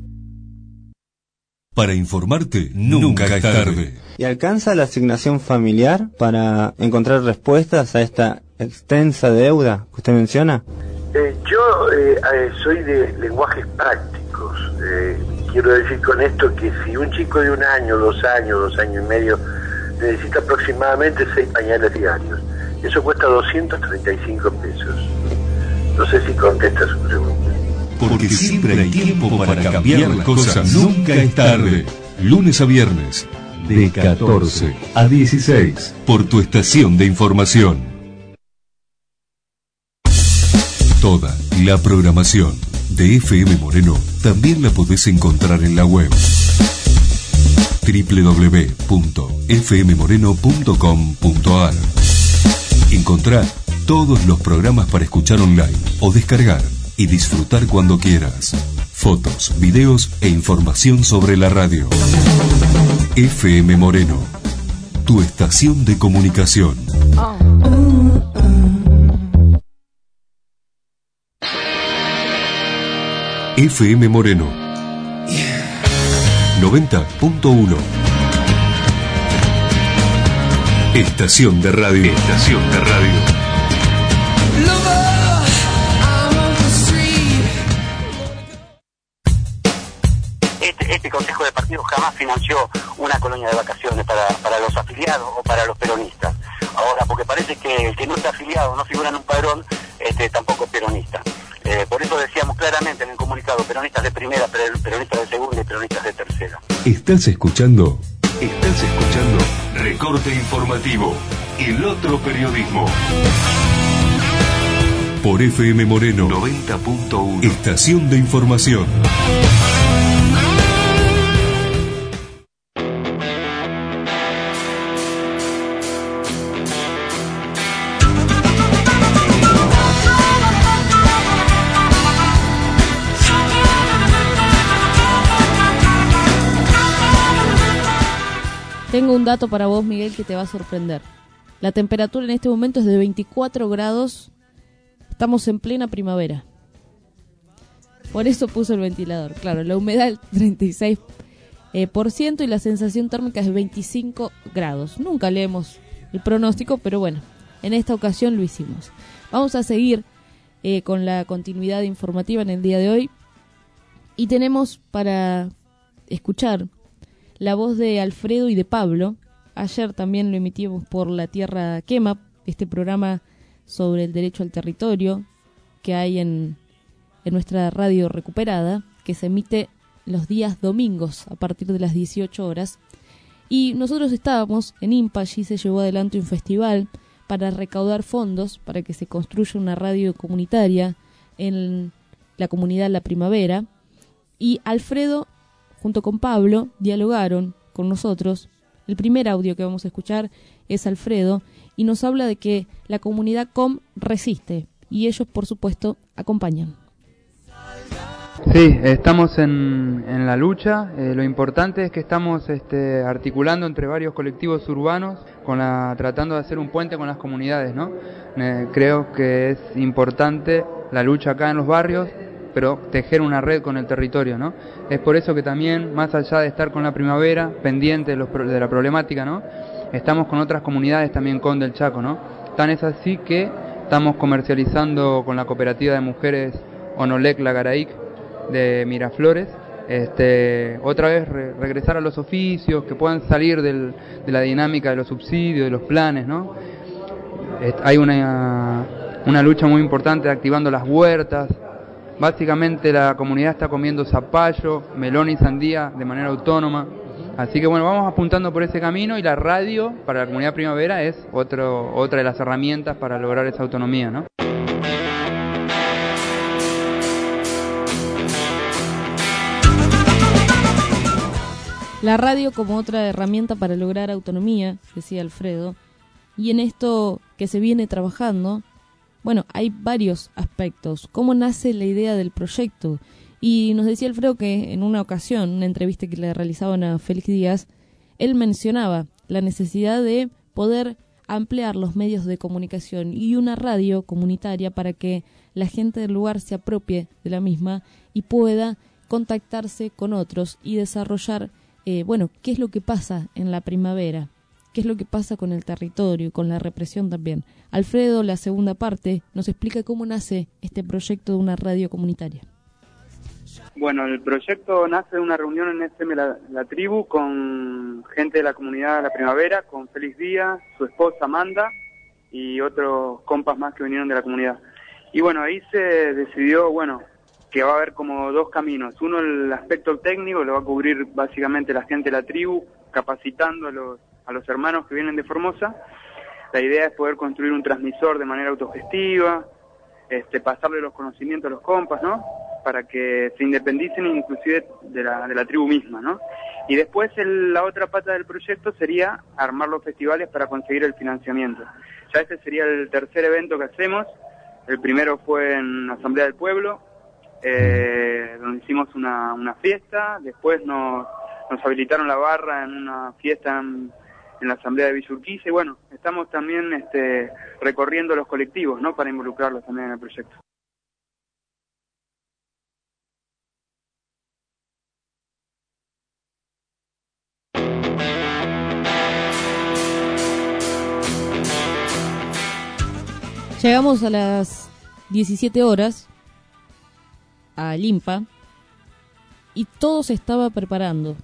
Para informarte, nunca es tarde. ¿Y alcanza la asignación familiar para encontrar respuestas a esta extensa deuda que usted menciona? Yo soy de lenguajes prácticos. Quiero decir con esto que si un chico de 1 año, 2 años, 2 años y medio necesita aproximadamente 6 pañales diarios, eso cuesta 235 pesos. No sé si contesta su pregunta. Porque siempre hay tiempo para cambiar las cosas. Nunca es tarde. Lunes a viernes, de 14 a 16, por tu estación de información. Toda la programación de FM Moreno también la podés encontrar en la web www.fmmoreno.com.ar. Encontrá todos los programas para escuchar online o descargar y disfrutar cuando quieras. Fotos, videos e información sobre la radio. FM Moreno, tu estación de comunicación. FM Moreno 90.1. Estación de radio. Estación de radio. Este Consejo de Partidos jamás financió una colonia de vacaciones para los afiliados o para los peronistas. Ahora, porque parece que el que no está afiliado, no figura en un padrón, tampoco es peronista. Por eso decíamos claramente en el comunicado, peronistas de primera, peronistas de segunda y peronistas de tercera. ¿Estás escuchando? Recorte informativo, el otro periodismo. Por FM Moreno 90.1, estación de información. Tengo un dato para vos, Miguel, que te va a sorprender. La temperatura en este momento es de 24 grados. Estamos en plena primavera. Por eso puso el ventilador. Claro, la humedad del 36% y la sensación térmica es de 25 grados. Nunca leemos el pronóstico, pero bueno, en esta ocasión lo hicimos. Vamos a seguir con la continuidad informativa en el día de hoy. Y tenemos para escuchar la voz de Alfredo y de Pablo. Ayer también lo emitimos por La Tierra Quema, este programa sobre el derecho al territorio que hay en nuestra radio recuperada, que se emite los días domingos a partir de las 18 horas. Y nosotros estábamos en IMPA, allí se llevó adelante un festival para recaudar fondos para que se construya una radio comunitaria en la comunidad La Primavera. Y Alfredo junto con Pablo dialogaron con nosotros. El primer audio que vamos a escuchar es Alfredo y nos habla de que la comunidad COM resiste y ellos, por supuesto, acompañan. Sí, estamos en la lucha. Lo importante es que estamos articulando entre varios colectivos urbanos, tratando de hacer un puente con las comunidades, ¿no? Creo que es importante la lucha acá en los barrios, pero tejer una red con el territorio, ¿no? Es por eso que también, más allá de estar con La Primavera, pendiente de la problemática, ¿no? Estamos con otras comunidades también con del Chaco, ¿no? Tan es así que estamos comercializando con la cooperativa de mujeres Onolec Lagaraíc de Miraflores, otra vez regresar a los oficios, que puedan salir de la dinámica de los subsidios, de los planes, ¿no? Hay una lucha muy importante activando las huertas. Básicamente la comunidad está comiendo zapallo, melón y sandía de manera autónoma. Así que bueno, vamos apuntando por ese camino, y la radio para la comunidad primavera es otra de las herramientas para lograr esa autonomía, ¿no? La radio como otra herramienta para lograr autonomía, decía Alfredo, y en esto que se viene trabajando, bueno, hay varios aspectos. ¿Cómo nace la idea del proyecto? Y nos decía Alfredo que en una ocasión, una entrevista que le realizaban a Félix Díaz, él mencionaba la necesidad de poder ampliar los medios de comunicación y una radio comunitaria para que la gente del lugar se apropie de la misma y pueda contactarse con otros y desarrollar, qué es lo que pasa en la primavera, qué es lo que pasa con el territorio y con la represión también. Alfredo, la segunda parte, nos explica cómo nace este proyecto de una radio comunitaria. Bueno, el proyecto nace de una reunión en FM La Tribu con gente de la comunidad de la primavera, con Félix Díaz, su esposa Amanda y otros compas más que vinieron de la comunidad. Y bueno, ahí se decidió, que va a haber como dos caminos. Uno, el aspecto técnico, lo va a cubrir básicamente la gente de la tribu, capacitando a los hermanos que vienen de Formosa. La idea es poder construir un transmisor de manera autogestiva, pasarle los conocimientos a los compas, ¿no? Para que se independicen inclusive de la tribu misma, ¿no? Y después la otra pata del proyecto sería armar los festivales para conseguir el financiamiento. Ya este sería el tercer evento que hacemos. El primero fue en Asamblea del Pueblo, donde hicimos una fiesta. Después nos habilitaron la barra en una fiesta en la Asamblea de Villa Urquiza. Y bueno, estamos también recorriendo los colectivos, ¿no? Para involucrarlos también en el proyecto. Llegamos a las 17 horas a Limpa y todo se estaba preparando.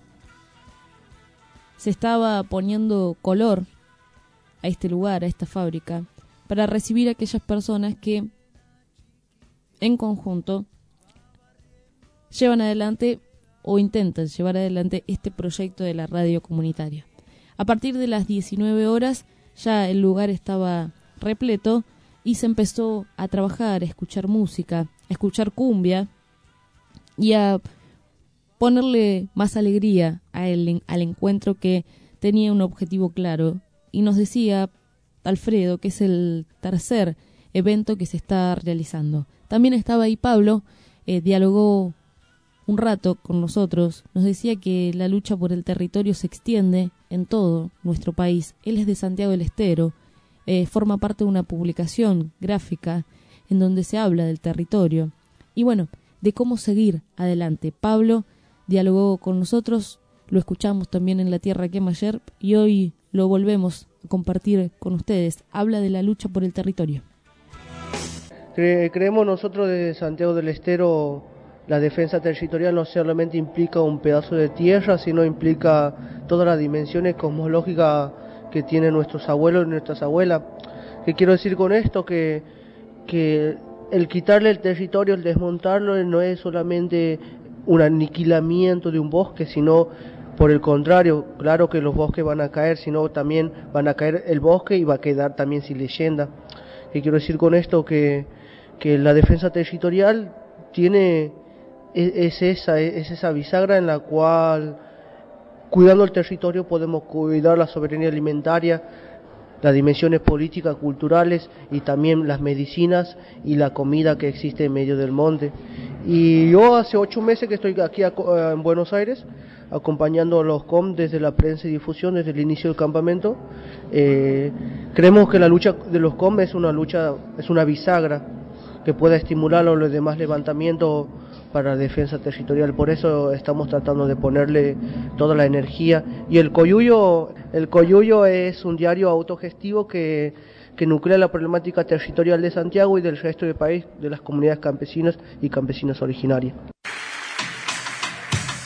Se estaba poniendo color a este lugar, a esta fábrica, para recibir a aquellas personas que en conjunto llevan adelante o intentan llevar adelante este proyecto de la radio comunitaria. A partir de las 19 horas ya el lugar estaba repleto y se empezó a trabajar, a escuchar música, a escuchar cumbia y a ponerle más alegría al encuentro que tenía un objetivo claro. Y nos decía Alfredo que es el tercer evento que se está realizando. También estaba ahí Pablo, dialogó un rato con nosotros, nos decía que la lucha por el territorio se extiende en todo nuestro país. Él es de Santiago del Estero, forma parte de una publicación gráfica en donde se habla del territorio y bueno, de cómo seguir adelante. Pablo dialogó con nosotros, lo escuchamos también en La Tierra Quema ayer y hoy lo volvemos a compartir con ustedes. Habla de la lucha por el territorio. Creemos nosotros de Santiago del Estero, la defensa territorial no solamente implica un pedazo de tierra, sino implica todas las dimensiones cosmológicas que tienen nuestros abuelos y nuestras abuelas. ¿Qué quiero decir con esto? Que el quitarle el territorio, el desmontarlo, no es solamente un aniquilamiento de un bosque, sino por el contrario, claro que los bosques van a caer, sino también van a caer el bosque y va a quedar también sin leyenda. ¿Qué quiero decir con esto? Que la defensa territorial es esa bisagra en la cual, cuidando el territorio, podemos cuidar la soberanía alimentaria, las dimensiones políticas, culturales y también las medicinas y la comida que existe en medio del monte. Y yo hace 8 meses que estoy aquí en Buenos Aires, acompañando a los COM desde la prensa y difusión, desde el inicio del campamento. Creemos que la lucha de los COM es una bisagra que pueda estimular a los demás levantamientos para la defensa territorial. Por eso estamos tratando de ponerle toda la energía. Y el Coyuyo es un diario autogestivo que nuclea la problemática territorial de Santiago y del resto del país, de las comunidades campesinas y campesinas originarias.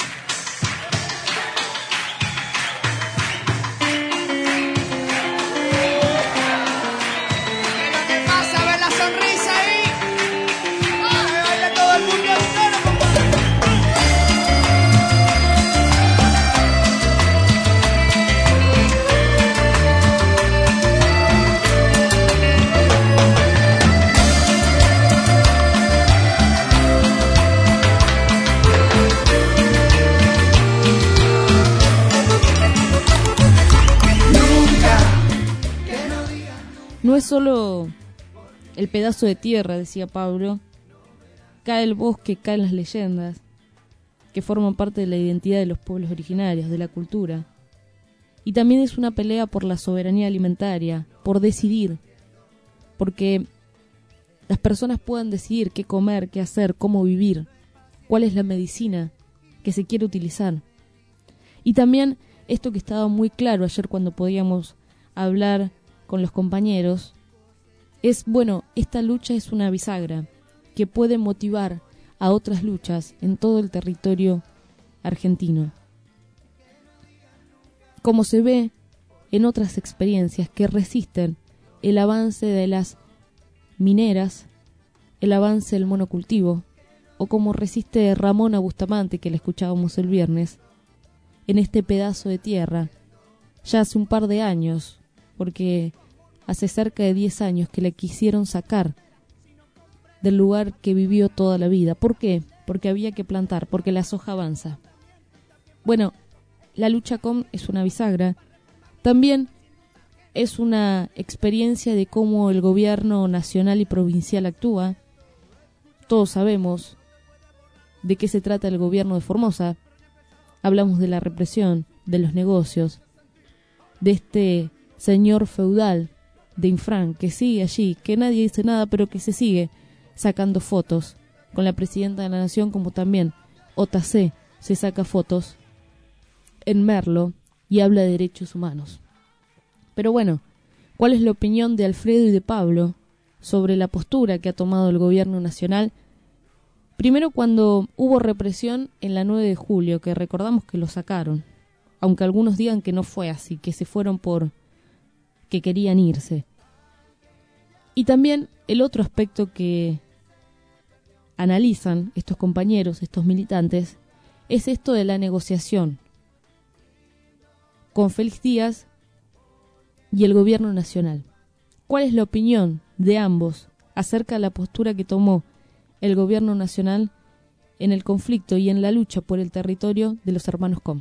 no es solo el pedazo de tierra, decía Pablo, cae el bosque, caen las leyendas, que forman parte de la identidad de los pueblos originarios, de la cultura. Y también es una pelea por la soberanía alimentaria, por decidir, porque las personas puedan decidir qué comer, qué hacer, cómo vivir, cuál es la medicina que se quiere utilizar. Y también esto que estaba muy claro ayer cuando podíamos hablar con los compañeros, es, bueno, esta lucha es una bisagra que puede motivar a otras luchas en todo el territorio argentino. Como se ve en otras experiencias que resisten el avance de las mineras, el avance del monocultivo, o como resiste Ramona Bustamante, que le escuchábamos el viernes, en este pedazo de tierra, ya hace un par de años, porque hace cerca de 10 años que la quisieron sacar del lugar que vivió toda la vida. ¿Por qué? Porque había que plantar, porque la soja avanza. Bueno, la lucha COM es una bisagra, también es una experiencia de cómo el gobierno nacional y provincial actúa. Todos sabemos de qué se trata el gobierno de Formosa. Hablamos de la represión, de los negocios, de este señor feudal de Infran que sigue allí, que nadie dice nada, pero que se sigue sacando fotos con la presidenta de la nación, como también OTAC se saca fotos en Merlo y habla de derechos humanos. Pero bueno, ¿cuál es la opinión de Alfredo y de Pablo sobre la postura que ha tomado el gobierno nacional? Primero, cuando hubo represión en la 9 de julio, que recordamos que lo sacaron, aunque algunos digan que no fue así, que se fueron por que querían irse. Y también el otro aspecto que analizan estos compañeros, estos militantes, es esto de la negociación con Félix Díaz y el gobierno nacional. ¿Cuál es la opinión de ambos acerca de la postura que tomó el gobierno nacional en el conflicto y en la lucha por el territorio de los hermanos Com?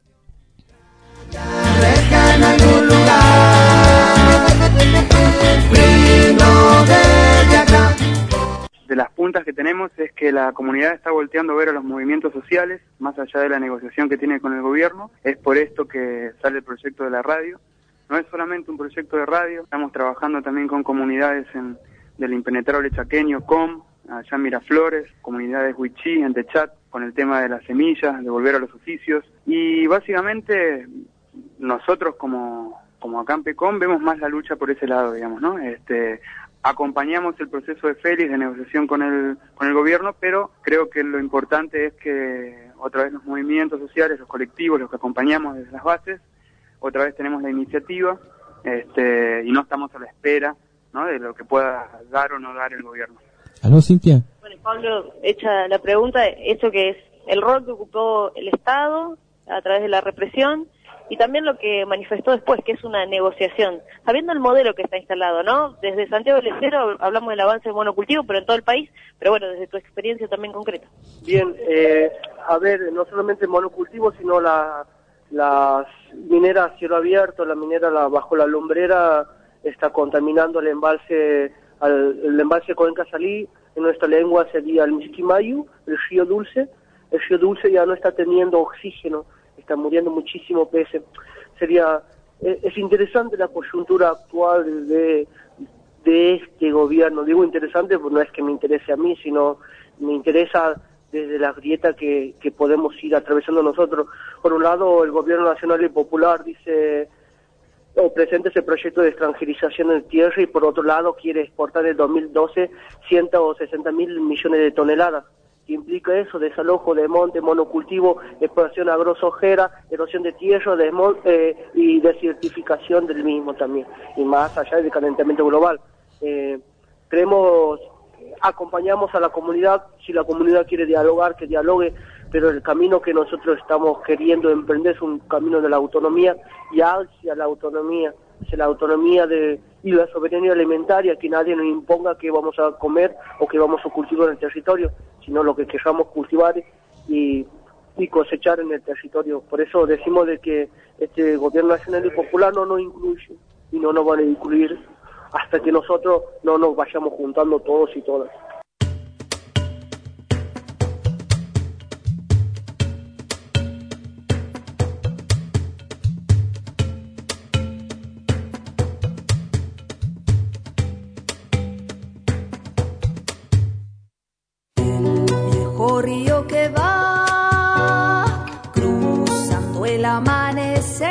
De las puntas que tenemos es que la comunidad está volteando a ver a los movimientos sociales, más allá de la negociación que tiene con el gobierno. Es por esto que sale el proyecto de la radio. No es solamente un proyecto de radio, estamos trabajando también con comunidades del impenetrable chaqueño, COM, allá en Miraflores, comunidades Huichí, en Techat, con el tema de las semillas, de volver a los oficios. Y básicamente nosotros como Acampecom vemos más la lucha por ese lado, digamos, ¿no? Acompañamos el proceso de Félix de negociación con el gobierno, pero creo que lo importante es que otra vez los movimientos sociales, los colectivos, los que acompañamos desde las bases, otra vez tenemos la iniciativa y no estamos a la espera, ¿no?, de lo que pueda dar o no dar el gobierno. ¿Aló, Cintia? Bueno, Pablo, hecha la pregunta, esto que es el rol que ocupó el Estado a través de la represión y también lo que manifestó después, que es una negociación, sabiendo el modelo que está instalado, ¿no? Desde Santiago del Estero hablamos del avance del monocultivo, pero en todo el país, pero bueno, desde tu experiencia también concreta. Bien, a ver, no solamente el monocultivo, sino las mineras a cielo abierto, la minera bajo la lumbrera está contaminando el embalse Cuenca Salí, en nuestra lengua sería el Misquimayu, el río Dulce. El río Dulce ya no está teniendo oxígeno, está muriendo muchísimo peces. Es interesante la coyuntura actual de este gobierno. Digo interesante porque no es que me interese a mí, sino me interesa desde la grieta que podemos ir atravesando nosotros. Por un lado, el gobierno nacional y popular dice presenta ese proyecto de extranjerización en tierra y por otro lado quiere exportar en 2012 160.000 millones de toneladas. ¿Qué implica eso? Desalojo de monte, monocultivo, explotación agrosojera, erosión de tierra y desertificación del mismo también, y más allá del calentamiento global. Acompañamos a la comunidad, si la comunidad quiere dialogar, que dialogue, pero el camino que nosotros estamos queriendo emprender es un camino de la autonomía y hacia la autonomía y la soberanía alimentaria, que nadie nos imponga qué vamos a comer o qué vamos a cultivar en el territorio, sino lo que queramos cultivar y cosechar en el territorio. Por eso decimos de que este gobierno nacional y popular no nos incluye y no nos van a incluir hasta que nosotros no nos vayamos juntando todos y todas. Río que va cruzando el amanecer.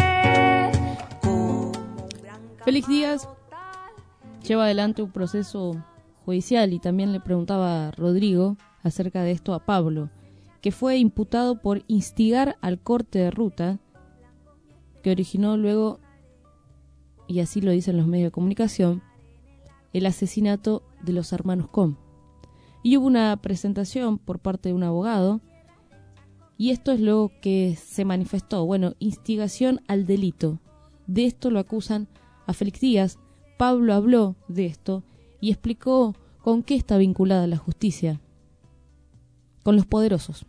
Félix Díaz lleva adelante un proceso judicial y también le preguntaba a Rodrigo acerca de esto a Pablo, que fue imputado por instigar al corte de ruta que originó luego, y así lo dicen los medios de comunicación, el asesinato de los hermanos Com. Y hubo una presentación por parte de un abogado, y esto es lo que se manifestó. Bueno, instigación al delito. De esto lo acusan a Félix Díaz. Pablo habló de esto y explicó con qué está vinculada la justicia. Con los poderosos.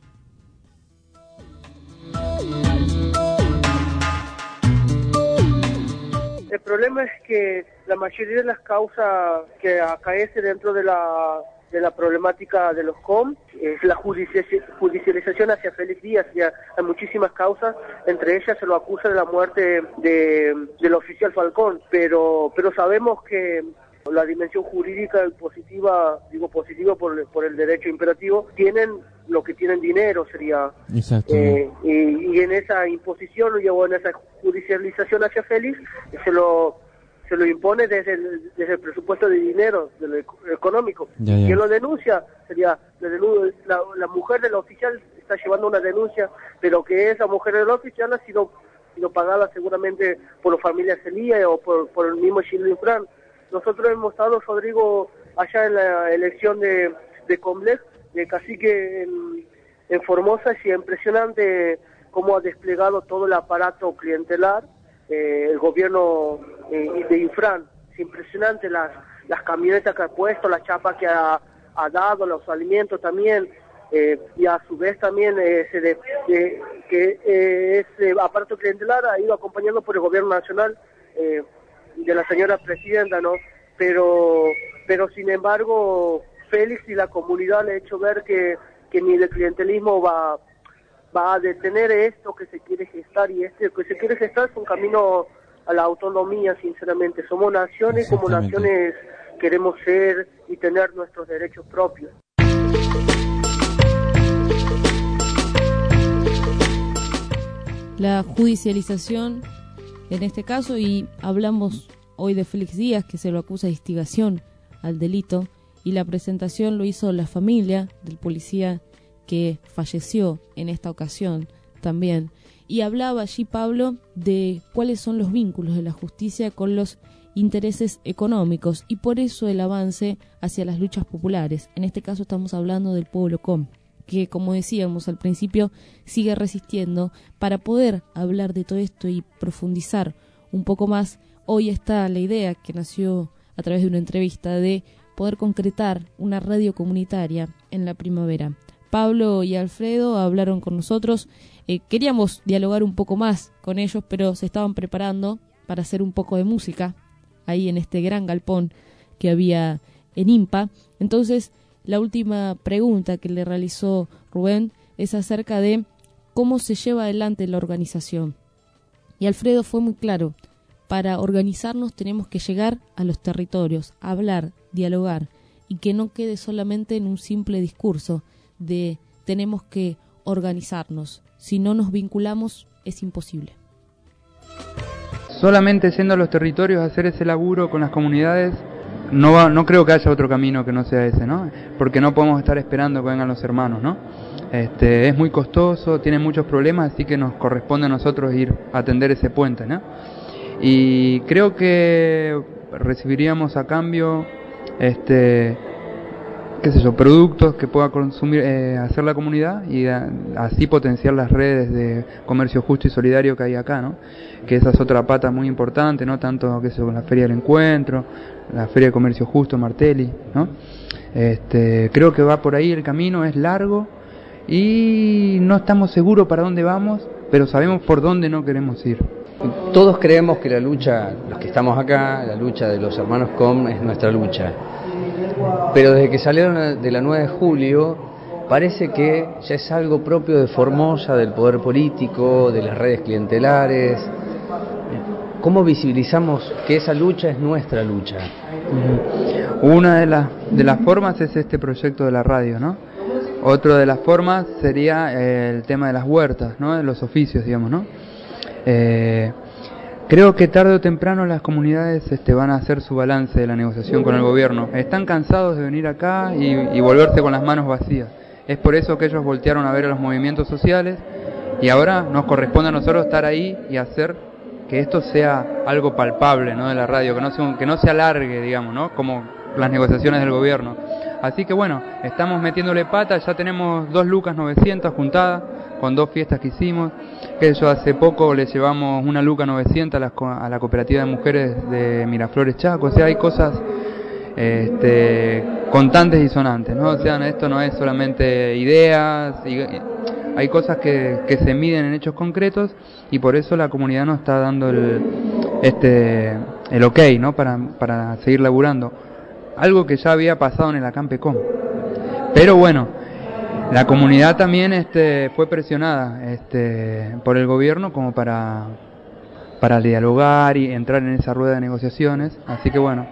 El problema es que la mayoría de las causas que acaecen dentro de la problemática de los COM es la judicialización hacia Félix Díaz. Ya hay muchísimas causas, entre ellas se lo acusa de la muerte del oficial Falcón, pero sabemos que la dimensión jurídica positiva, digo positiva por el derecho imperativo, tienen lo que tienen dinero, sería. Exacto. Y en esa imposición o en esa judicialización hacia Félix se lo impone desde el presupuesto de dinero, de lo económico. Ya. Quien lo denuncia sería la mujer del oficial, está llevando una denuncia, pero que esa mujer del oficial ha sido pagada seguramente por la familia Celía o por el mismo Gilles Fran. Nosotros hemos estado, Rodrigo, allá en la elección de Comlex, de Cacique en Formosa, y es impresionante cómo ha desplegado todo el aparato clientelar, el gobierno de Infran. Es impresionante las camionetas que ha puesto, las chapas que ha dado, los alimentos también, y a su vez también ese aparato clientelar ha ido acompañado por el gobierno nacional de la señora presidenta, ¿no? Pero sin embargo Félix y la comunidad le ha hecho ver que ni el clientelismo va a detener esto que se quiere gestar, y este que se quiere gestar es un camino a la autonomía, sinceramente. Somos naciones, como naciones queremos ser y tener nuestros derechos propios. La judicialización en este caso, y hablamos hoy de Félix Díaz, que se lo acusa de instigación al delito, y la presentación lo hizo la familia del policía que falleció en esta ocasión también. Y hablaba allí Pablo de cuáles son los vínculos de la justicia con los intereses económicos, y por eso el avance hacia las luchas populares. En este caso estamos hablando del pueblo Com, que, como decíamos al principio, sigue resistiendo. Para poder hablar de todo esto y profundizar un poco más, hoy está la idea que nació a través de una entrevista de poder concretar una radio comunitaria en la primavera. Pablo y Alfredo hablaron con nosotros, queríamos dialogar un poco más con ellos, pero se estaban preparando para hacer un poco de música ahí en este gran galpón que había en IMPA. Entonces, la última pregunta que le realizó Rubén es acerca de cómo se lleva adelante la organización. Y Alfredo fue muy claro: para organizarnos tenemos que llegar a los territorios, hablar, dialogar, y que no quede solamente en un simple discurso de tenemos que organizarnos. Si no nos vinculamos, es imposible. Solamente siendo los territorios, hacer ese laburo con las comunidades, no creo que haya otro camino que no sea ese, ¿no? Porque no podemos estar esperando que vengan los hermanos, ¿no? Es muy costoso, tiene muchos problemas, así que nos corresponde a nosotros ir a atender ese puente, ¿no? Y creo que recibiríamos a cambio, productos que pueda consumir, hacer la comunidad, y así potenciar las redes de comercio justo y solidario que hay acá, ¿no? Que esa es otra pata muy importante, ¿no? Tanto con la Feria del Encuentro, la Feria de Comercio Justo, Martelli, ¿no? Creo que va por ahí el camino, es largo y no estamos seguros para dónde vamos, pero sabemos por dónde no queremos ir. Todos creemos que la lucha, los que estamos acá, la lucha de los hermanos Com es nuestra lucha. Pero desde que salieron de la 9 de julio, parece que ya es algo propio de Formosa, del poder político, de las redes clientelares. ¿Cómo visibilizamos que esa lucha es nuestra lucha? Una de las formas es este proyecto de la radio, ¿no? Otra de las formas sería el tema de las huertas, ¿no? De los oficios, digamos, ¿no? Creo que tarde o temprano las comunidades van a hacer su balance de la negociación con el gobierno. Están cansados de venir acá y volverse con las manos vacías. Es por eso que ellos voltearon a ver a los movimientos sociales y ahora nos corresponde a nosotros estar ahí y hacer que esto sea algo palpable, ¿no? De la radio, que no se alargue, digamos, ¿no? Como las negociaciones del gobierno. Así que bueno, estamos metiéndole pata, ya tenemos 2 lucas 900 juntadas con 2 fiestas que hicimos. Eso hace poco le llevamos 1 luca 900 a la cooperativa de mujeres de Miraflores Chaco. O sea, hay cosas contantes y sonantes, ¿no? O sea, esto no es solamente ideas, hay cosas que se miden en hechos concretos y por eso la comunidad nos está dando el ok, ¿no? Para seguir laburando. Algo que ya había pasado en el Acampecom. Pero bueno, la comunidad también fue presionada por el gobierno como para dialogar y entrar en esa rueda de negociaciones. Así que bueno.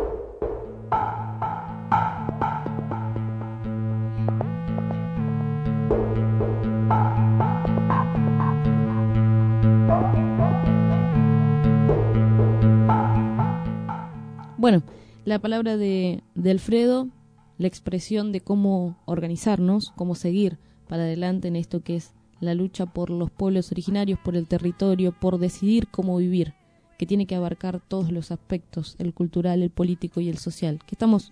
Bueno, la palabra de Alfredo, la expresión de cómo organizarnos, cómo seguir para adelante en esto que es la lucha por los pueblos originarios, por el territorio, por decidir cómo vivir, que tiene que abarcar todos los aspectos, el cultural, el político y el social, que estamos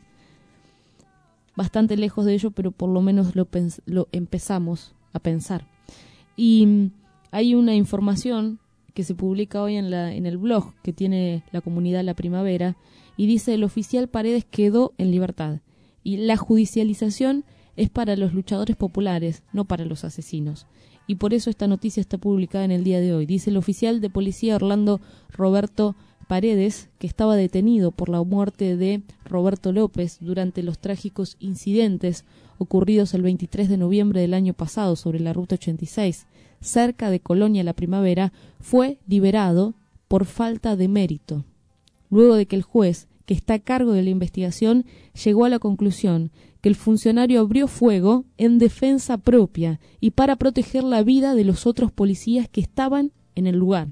bastante lejos de ello, pero por lo menos lo empezamos a pensar. Y hay una información que se publica hoy en el blog que tiene la comunidad La Primavera, y dice: el oficial Paredes quedó en libertad y la judicialización es para los luchadores populares, no para los asesinos. Y por eso esta noticia está publicada en el día de hoy. Dice: el oficial de policía Orlando Roberto Paredes, que estaba detenido por la muerte de Roberto López durante los trágicos incidentes ocurridos el 23 de noviembre del año pasado sobre la Ruta 86, cerca de Colonia La Primavera, fue liberado por falta de mérito, luego de que el juez, que está a cargo de la investigación, llegó a la conclusión que el funcionario abrió fuego en defensa propia y para proteger la vida de los otros policías que estaban en el lugar.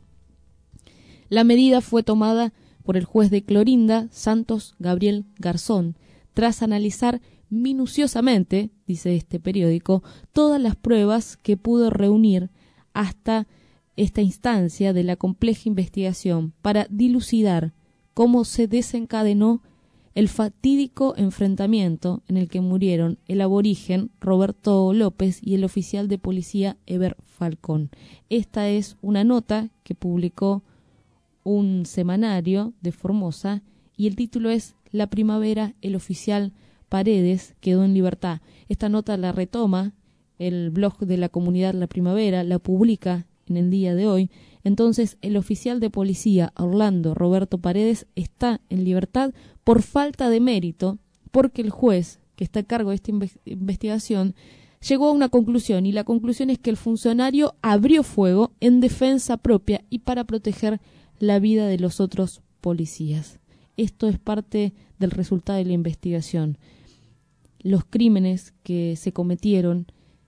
La medida fue tomada por el juez de Clorinda, Santos Gabriel Garzón, tras analizar minuciosamente, dice este periódico, todas las pruebas que pudo reunir hasta esta instancia de la compleja investigación para dilucidar cómo se desencadenó el fatídico enfrentamiento en el que murieron el aborigen Roberto López y el oficial de policía Eber Falcón. Esta es una nota que publicó un semanario de Formosa y el título es La Primavera, el oficial Paredes quedó en libertad. Esta nota la retoma el blog de la comunidad La Primavera, la publica en el día de hoy. Entonces, el oficial de policía Orlando Roberto Paredes está en libertad por falta de mérito, porque el juez que está a cargo de esta investigación llegó a una conclusión, y la conclusión es que el funcionario abrió fuego en defensa propia y para proteger la vida de los otros policías. Esto es parte del resultado de la investigación. Los crímenes que se cometieron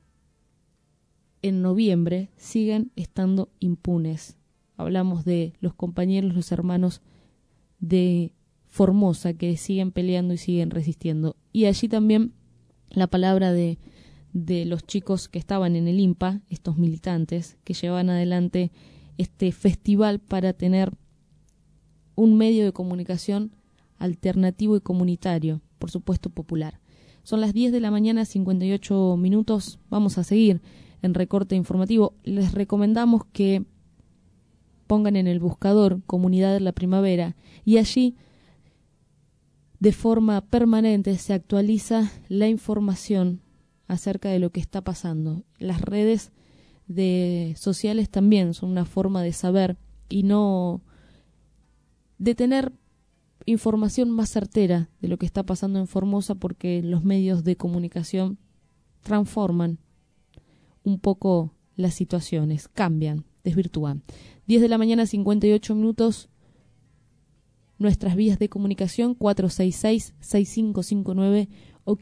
en noviembre siguen estando impunes. Hablamos de los compañeros, los hermanos de Formosa que siguen peleando y siguen resistiendo. Y allí también la palabra de los chicos que estaban en el INPA, estos militantes que llevaban adelante este festival para tener un medio de comunicación alternativo y comunitario, por supuesto popular. Son las 10 de la mañana, 58 minutos. Vamos a seguir en recorte informativo. Les recomendamos que pongan en el buscador Comunidad de La Primavera y allí de forma permanente se actualiza la información acerca de lo que está pasando. Las redes sociales también son una forma de saber y no de tener información más certera de lo que está pasando en Formosa, porque los medios de comunicación transforman un poco las situaciones, cambian, desvirtúan. 10 de la mañana, 58 minutos. Nuestras vías de comunicación 466-6559 o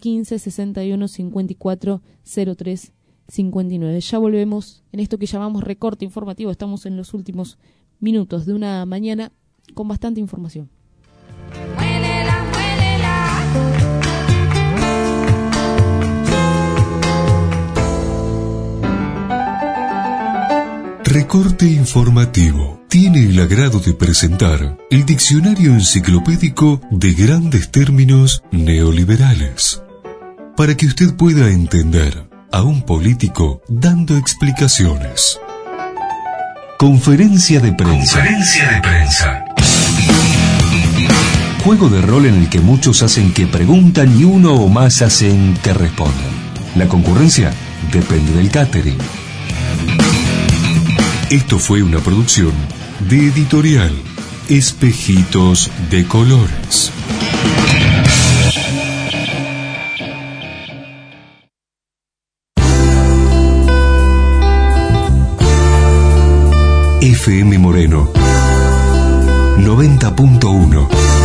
1561-5403-59. Ya volvemos en esto que llamamos recorte informativo. Estamos en los últimos minutos de una mañana con bastante información. Recorte informativo. Tiene el agrado de presentar el diccionario enciclopédico de grandes términos neoliberales, para que usted pueda entender a un político dando explicaciones. Conferencia de prensa. Juego de rol en el que muchos hacen que preguntan y uno o más hacen que respondan. La concurrencia depende del catering. Esto fue una producción de Editorial Espejitos de Colores. FM Moreno 90.1.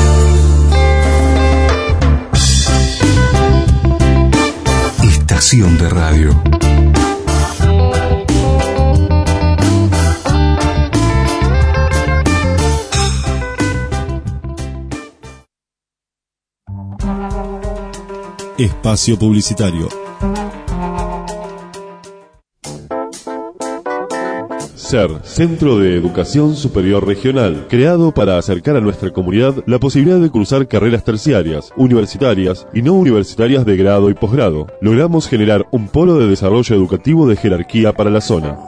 Estación de radio. Espacio publicitario. SER, Centro de Educación Superior Regional, creado para acercar a nuestra comunidad la posibilidad de cursar carreras terciarias, universitarias y no universitarias de grado y posgrado. Logramos generar un polo de desarrollo educativo de jerarquía para la zona.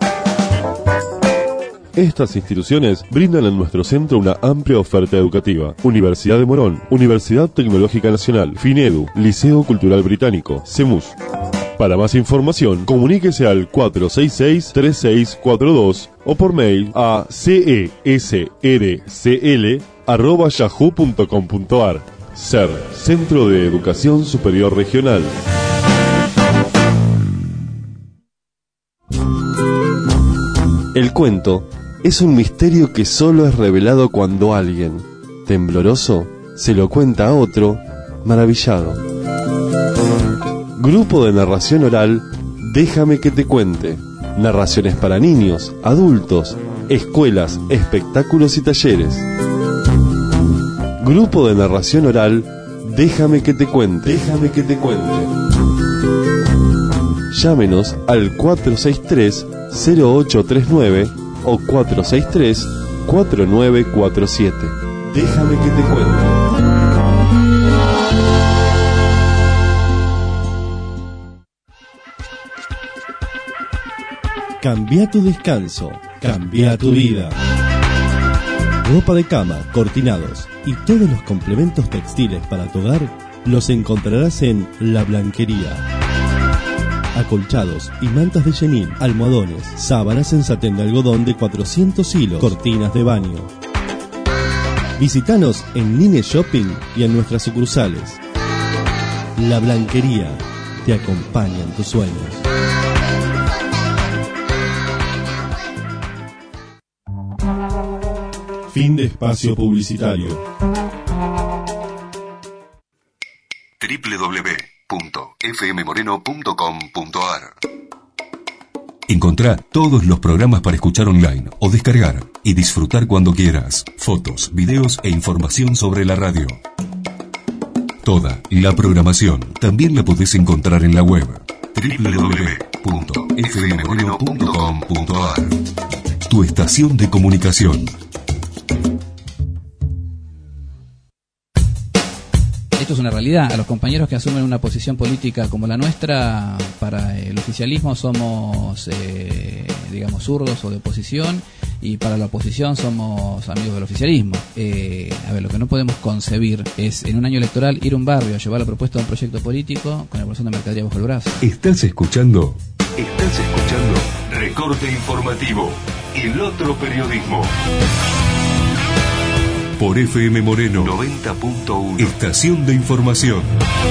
Estas instituciones brindan en nuestro centro una amplia oferta educativa. Universidad de Morón, Universidad Tecnológica Nacional, FINEDU, Liceo Cultural Británico, CEMUS. Para más información, comuníquese al 466-3642 o por mail a cesrcl@yahoo.com.ar. SER, Centro de Educación Superior Regional. El cuento es un misterio que solo es revelado cuando alguien, tembloroso, se lo cuenta a otro, maravillado. Grupo de narración oral, Déjame que te cuente. Narraciones para niños, adultos, escuelas, espectáculos y talleres. Grupo de narración oral, Déjame que te cuente. Déjame que te cuente. Llámenos al 463-0839 o 463-4947. Déjame que te cuente. Cambia tu descanso, cambia tu vida. Ropa de cama, cortinados y todos los complementos textiles para tu hogar los encontrarás en La Blanquería. Acolchados y mantas de chenil, almohadones, sábanas en satén de algodón de 400 hilos, cortinas de baño. Visítanos en Nine Shopping y en nuestras sucursales. La Blanquería te acompaña en tus sueños. Fin de espacio publicitario. www.fmmoreno.com.ar. Encontrá todos los programas para escuchar online o descargar y disfrutar cuando quieras. Fotos, videos e información sobre la radio. Toda la programación también la podés encontrar en la web www.fmmoreno.com.ar. Tu estación de comunicación. Esto es una realidad. A los compañeros que asumen una posición política como la nuestra, para el oficialismo somos, digamos, zurdos o de oposición, y para la oposición somos amigos del oficialismo. A ver, lo que no podemos concebir es, en un año electoral, ir a un barrio a llevar la propuesta de un proyecto político con la bolsón de mercadería bajo el brazo. ¿Estás escuchando? Recorte informativo. el otro periodismo. Por FM Moreno 90.1, estación de información.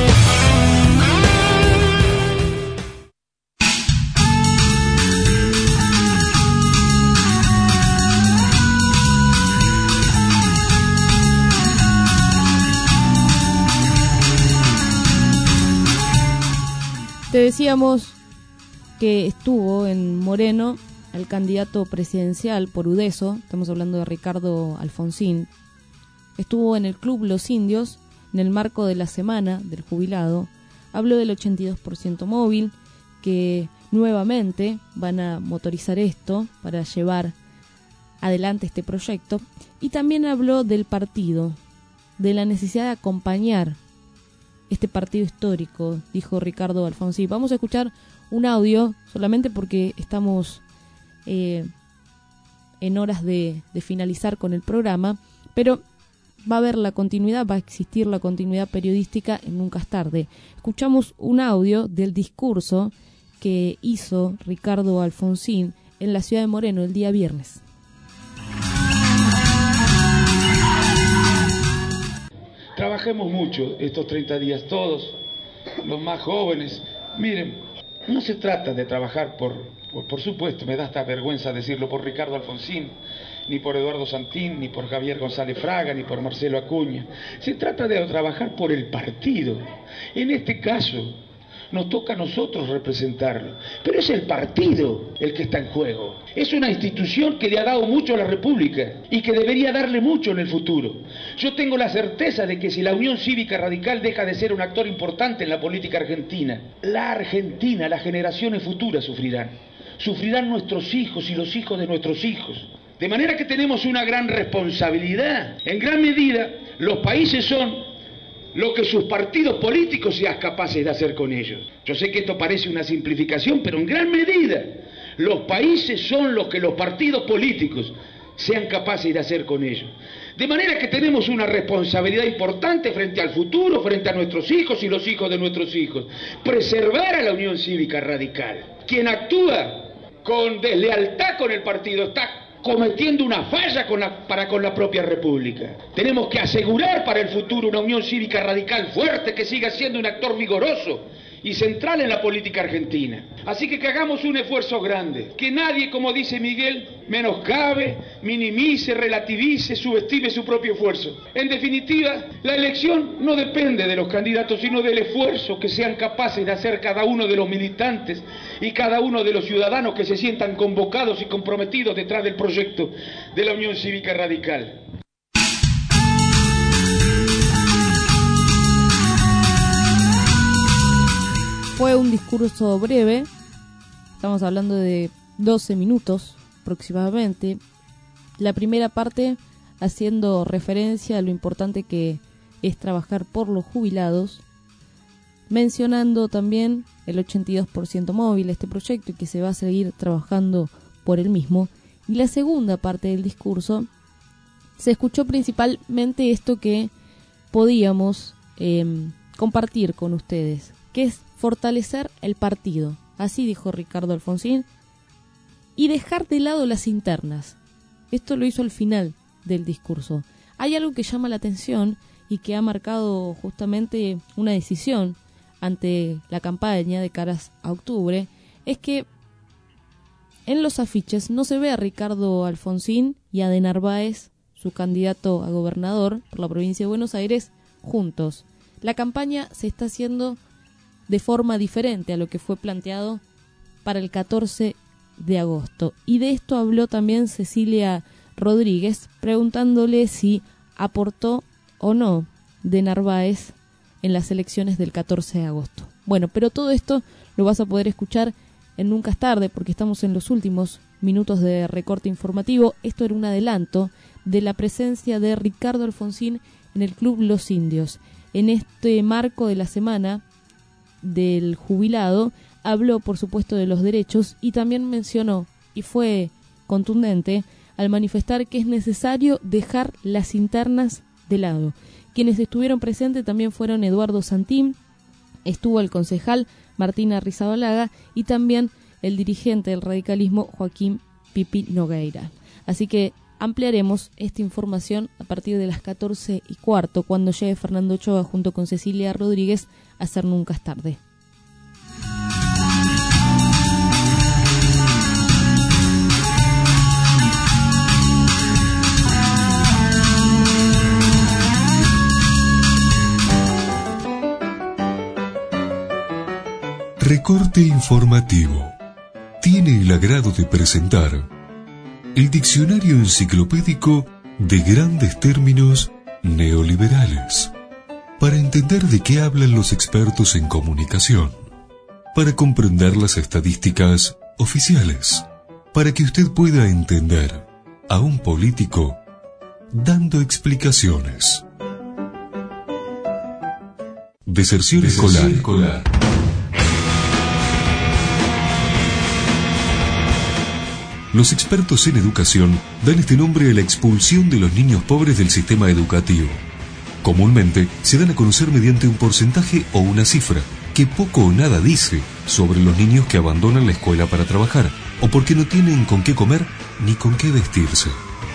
Te decíamos que estuvo en Moreno el candidato presidencial por Udeso, estamos hablando de Ricardo Alfonsín. Estuvo en el Club Los Indios en el marco de la Semana del Jubilado. Habló del 82% móvil, que nuevamente van a motorizar esto para llevar adelante este proyecto. Y también habló del partido, de la necesidad de acompañar este partido histórico, dijo Ricardo Alfonsín. Vamos a escuchar un audio solamente porque estamos en horas de finalizar con el programa, pero va a haber la continuidad, va a existir la continuidad periodística en Nunca es Tarde. Escuchamos un audio del discurso que hizo Ricardo Alfonsín en la ciudad de Moreno el día viernes. Trabajemos mucho estos 30 días todos, los más jóvenes. Miren, no se trata de trabajar por supuesto, me da hasta vergüenza decirlo, por Ricardo Alfonsín, ni por Eduardo Santín, ni por Javier González Fraga, ni por Marcelo Acuña. Se trata de trabajar por el partido. En este caso, nos toca a nosotros representarlo. Pero es el partido el que está en juego. Es una institución que le ha dado mucho a la República y que debería darle mucho en el futuro. Yo tengo la certeza de que si la Unión Cívica Radical deja de ser un actor importante en la política argentina, las generaciones futuras sufrirán. Sufrirán nuestros hijos y los hijos de nuestros hijos. De manera que tenemos una gran responsabilidad. En gran medida, los países son lo que sus partidos políticos sean capaces de hacer con ellos. Yo sé que esto parece una simplificación, pero en gran medida los países son lo que los partidos políticos sean capaces de hacer con ellos. De manera que tenemos una responsabilidad importante frente al futuro, frente a nuestros hijos y los hijos de nuestros hijos. Preservar a la Unión Cívica Radical. Quien actúa con deslealtad con el partido está cometiendo una falla para con la propia República. Tenemos que asegurar para el futuro una Unión Cívica Radical fuerte que siga siendo un actor vigoroso y central en la política argentina. Así que hagamos un esfuerzo grande. Que nadie, como dice Miguel, menoscabe, minimice, relativice, subestime su propio esfuerzo. En definitiva, la elección no depende de los candidatos, sino del esfuerzo que sean capaces de hacer cada uno de los militantes y cada uno de los ciudadanos que se sientan convocados y comprometidos detrás del proyecto de la Unión Cívica Radical. Fue un discurso breve, estamos hablando de 12 minutos aproximadamente. La primera parte haciendo referencia a lo importante que es trabajar por los jubilados, mencionando también el 82% móvil, este proyecto, y que se va a seguir trabajando por el mismo. Y la segunda parte del discurso se escuchó principalmente esto que podíamos compartir con ustedes, que es fortalecer el partido, así dijo Ricardo Alfonsín, y dejar de lado las internas. Esto lo hizo al final del discurso. Hay algo que llama la atención y que ha marcado justamente una decisión ante la campaña de caras a octubre, es que en los afiches no se ve a Ricardo Alfonsín y a de Narváez, su candidato a gobernador por la provincia de Buenos Aires, juntos. La campaña se está haciendo de forma diferente a lo que fue planteado para el 14 de agosto. Y de esto habló también Cecilia Rodríguez, preguntándole si aportó o no de Narváez en las elecciones del 14 de agosto. Bueno, pero todo esto lo vas a poder escuchar en Nunca es Tarde, porque estamos en los últimos minutos de recorte informativo. Esto era un adelanto de la presencia de Ricardo Alfonsín en el Club Los Indios. En este marco de la Semana del Jubilado, habló por supuesto de los derechos y también mencionó, y fue contundente, al manifestar que es necesario dejar las internas de lado. Quienes estuvieron presentes también fueron Eduardo Santín, estuvo el concejal Martín Arrizabalaga y también el dirigente del radicalismo Joaquín Pipi Nogueira. Así que ampliaremos esta información a partir de las 14:15, cuando llegue Fernando Ochoa junto con Cecilia Rodríguez a hacer Nunca es tarde. Recorte informativo. Tiene el agrado de presentar el diccionario enciclopédico de grandes términos neoliberales, para entender de qué hablan los expertos en comunicación, para comprender las estadísticas oficiales, para que usted pueda entender a un político dando explicaciones. Deserción escolar. Los expertos en educación dan este nombre a la expulsión de los niños pobres del sistema educativo. Comúnmente se dan a conocer mediante un porcentaje o una cifra, que poco o nada dice sobre los niños que abandonan la escuela para trabajar, o porque no tienen con qué comer ni con qué vestirse.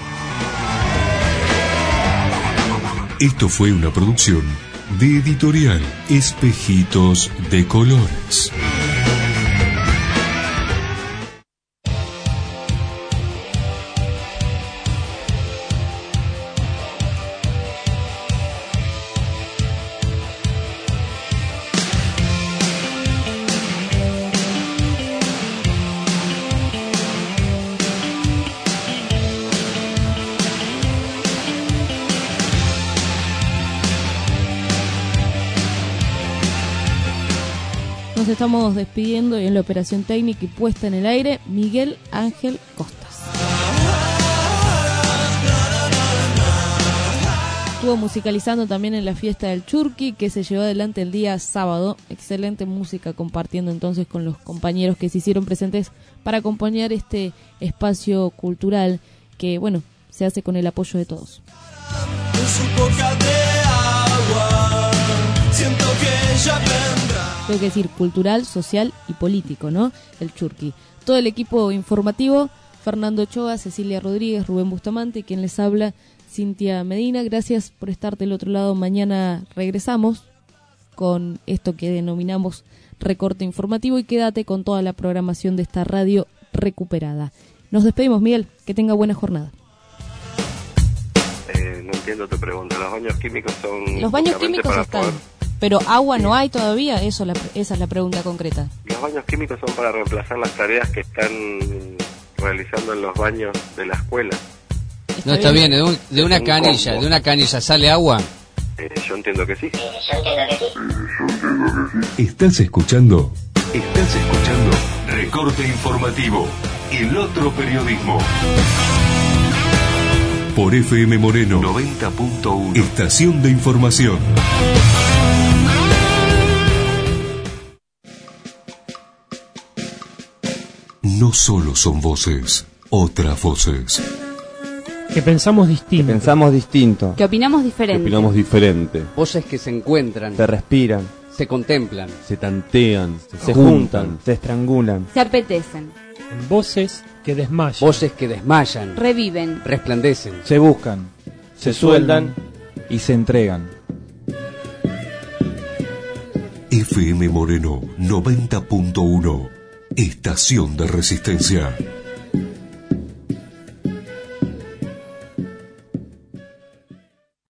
Esto fue una producción de Editorial Espejitos de Colores. Nos estamos despidiendo y en la operación técnica y puesta en el aire, Miguel Ángel Costas. Estuvo musicalizando también en la fiesta del Churqui, que se llevó adelante el día sábado. Excelente música, compartiendo entonces con los compañeros que se hicieron presentes para acompañar este espacio cultural que, bueno, se hace con el apoyo de todos. En su boca de agua, siento que ella vendrá. Tengo que decir cultural, social y político, ¿no? El Churqui. Todo el equipo informativo, Fernando Ochoa, Cecilia Rodríguez, Rubén Bustamante, y quien les habla, Cintia Medina. Gracias por estar del otro lado. Mañana regresamos con esto que denominamos recorte informativo, y quédate con toda la programación de esta radio recuperada. Nos despedimos, Miguel. Que tenga buena jornada. No entiendo tu pregunta. ¿Los baños químicos son...? Los baños químicos están... Pero agua no hay todavía, esa es la pregunta concreta. Los baños químicos son para reemplazar las tareas que están realizando en los baños de la escuela. No, está bien, de una canilla sale agua. Yo entiendo que sí. ¿Estás escuchando? Recorte informativo, el otro periodismo. Por FM Moreno 90.1, estación de información. No solo son voces, otras voces. Que pensamos distinto. Que opinamos diferente. Voces que se encuentran, Se respiran, se contemplan, se tantean, se juntan, se estrangulan, se apetecen, Voces que desmayan. reviven, resplandecen, se buscan, se sueldan y se entregan. FM Moreno 90.1, estación de resistencia.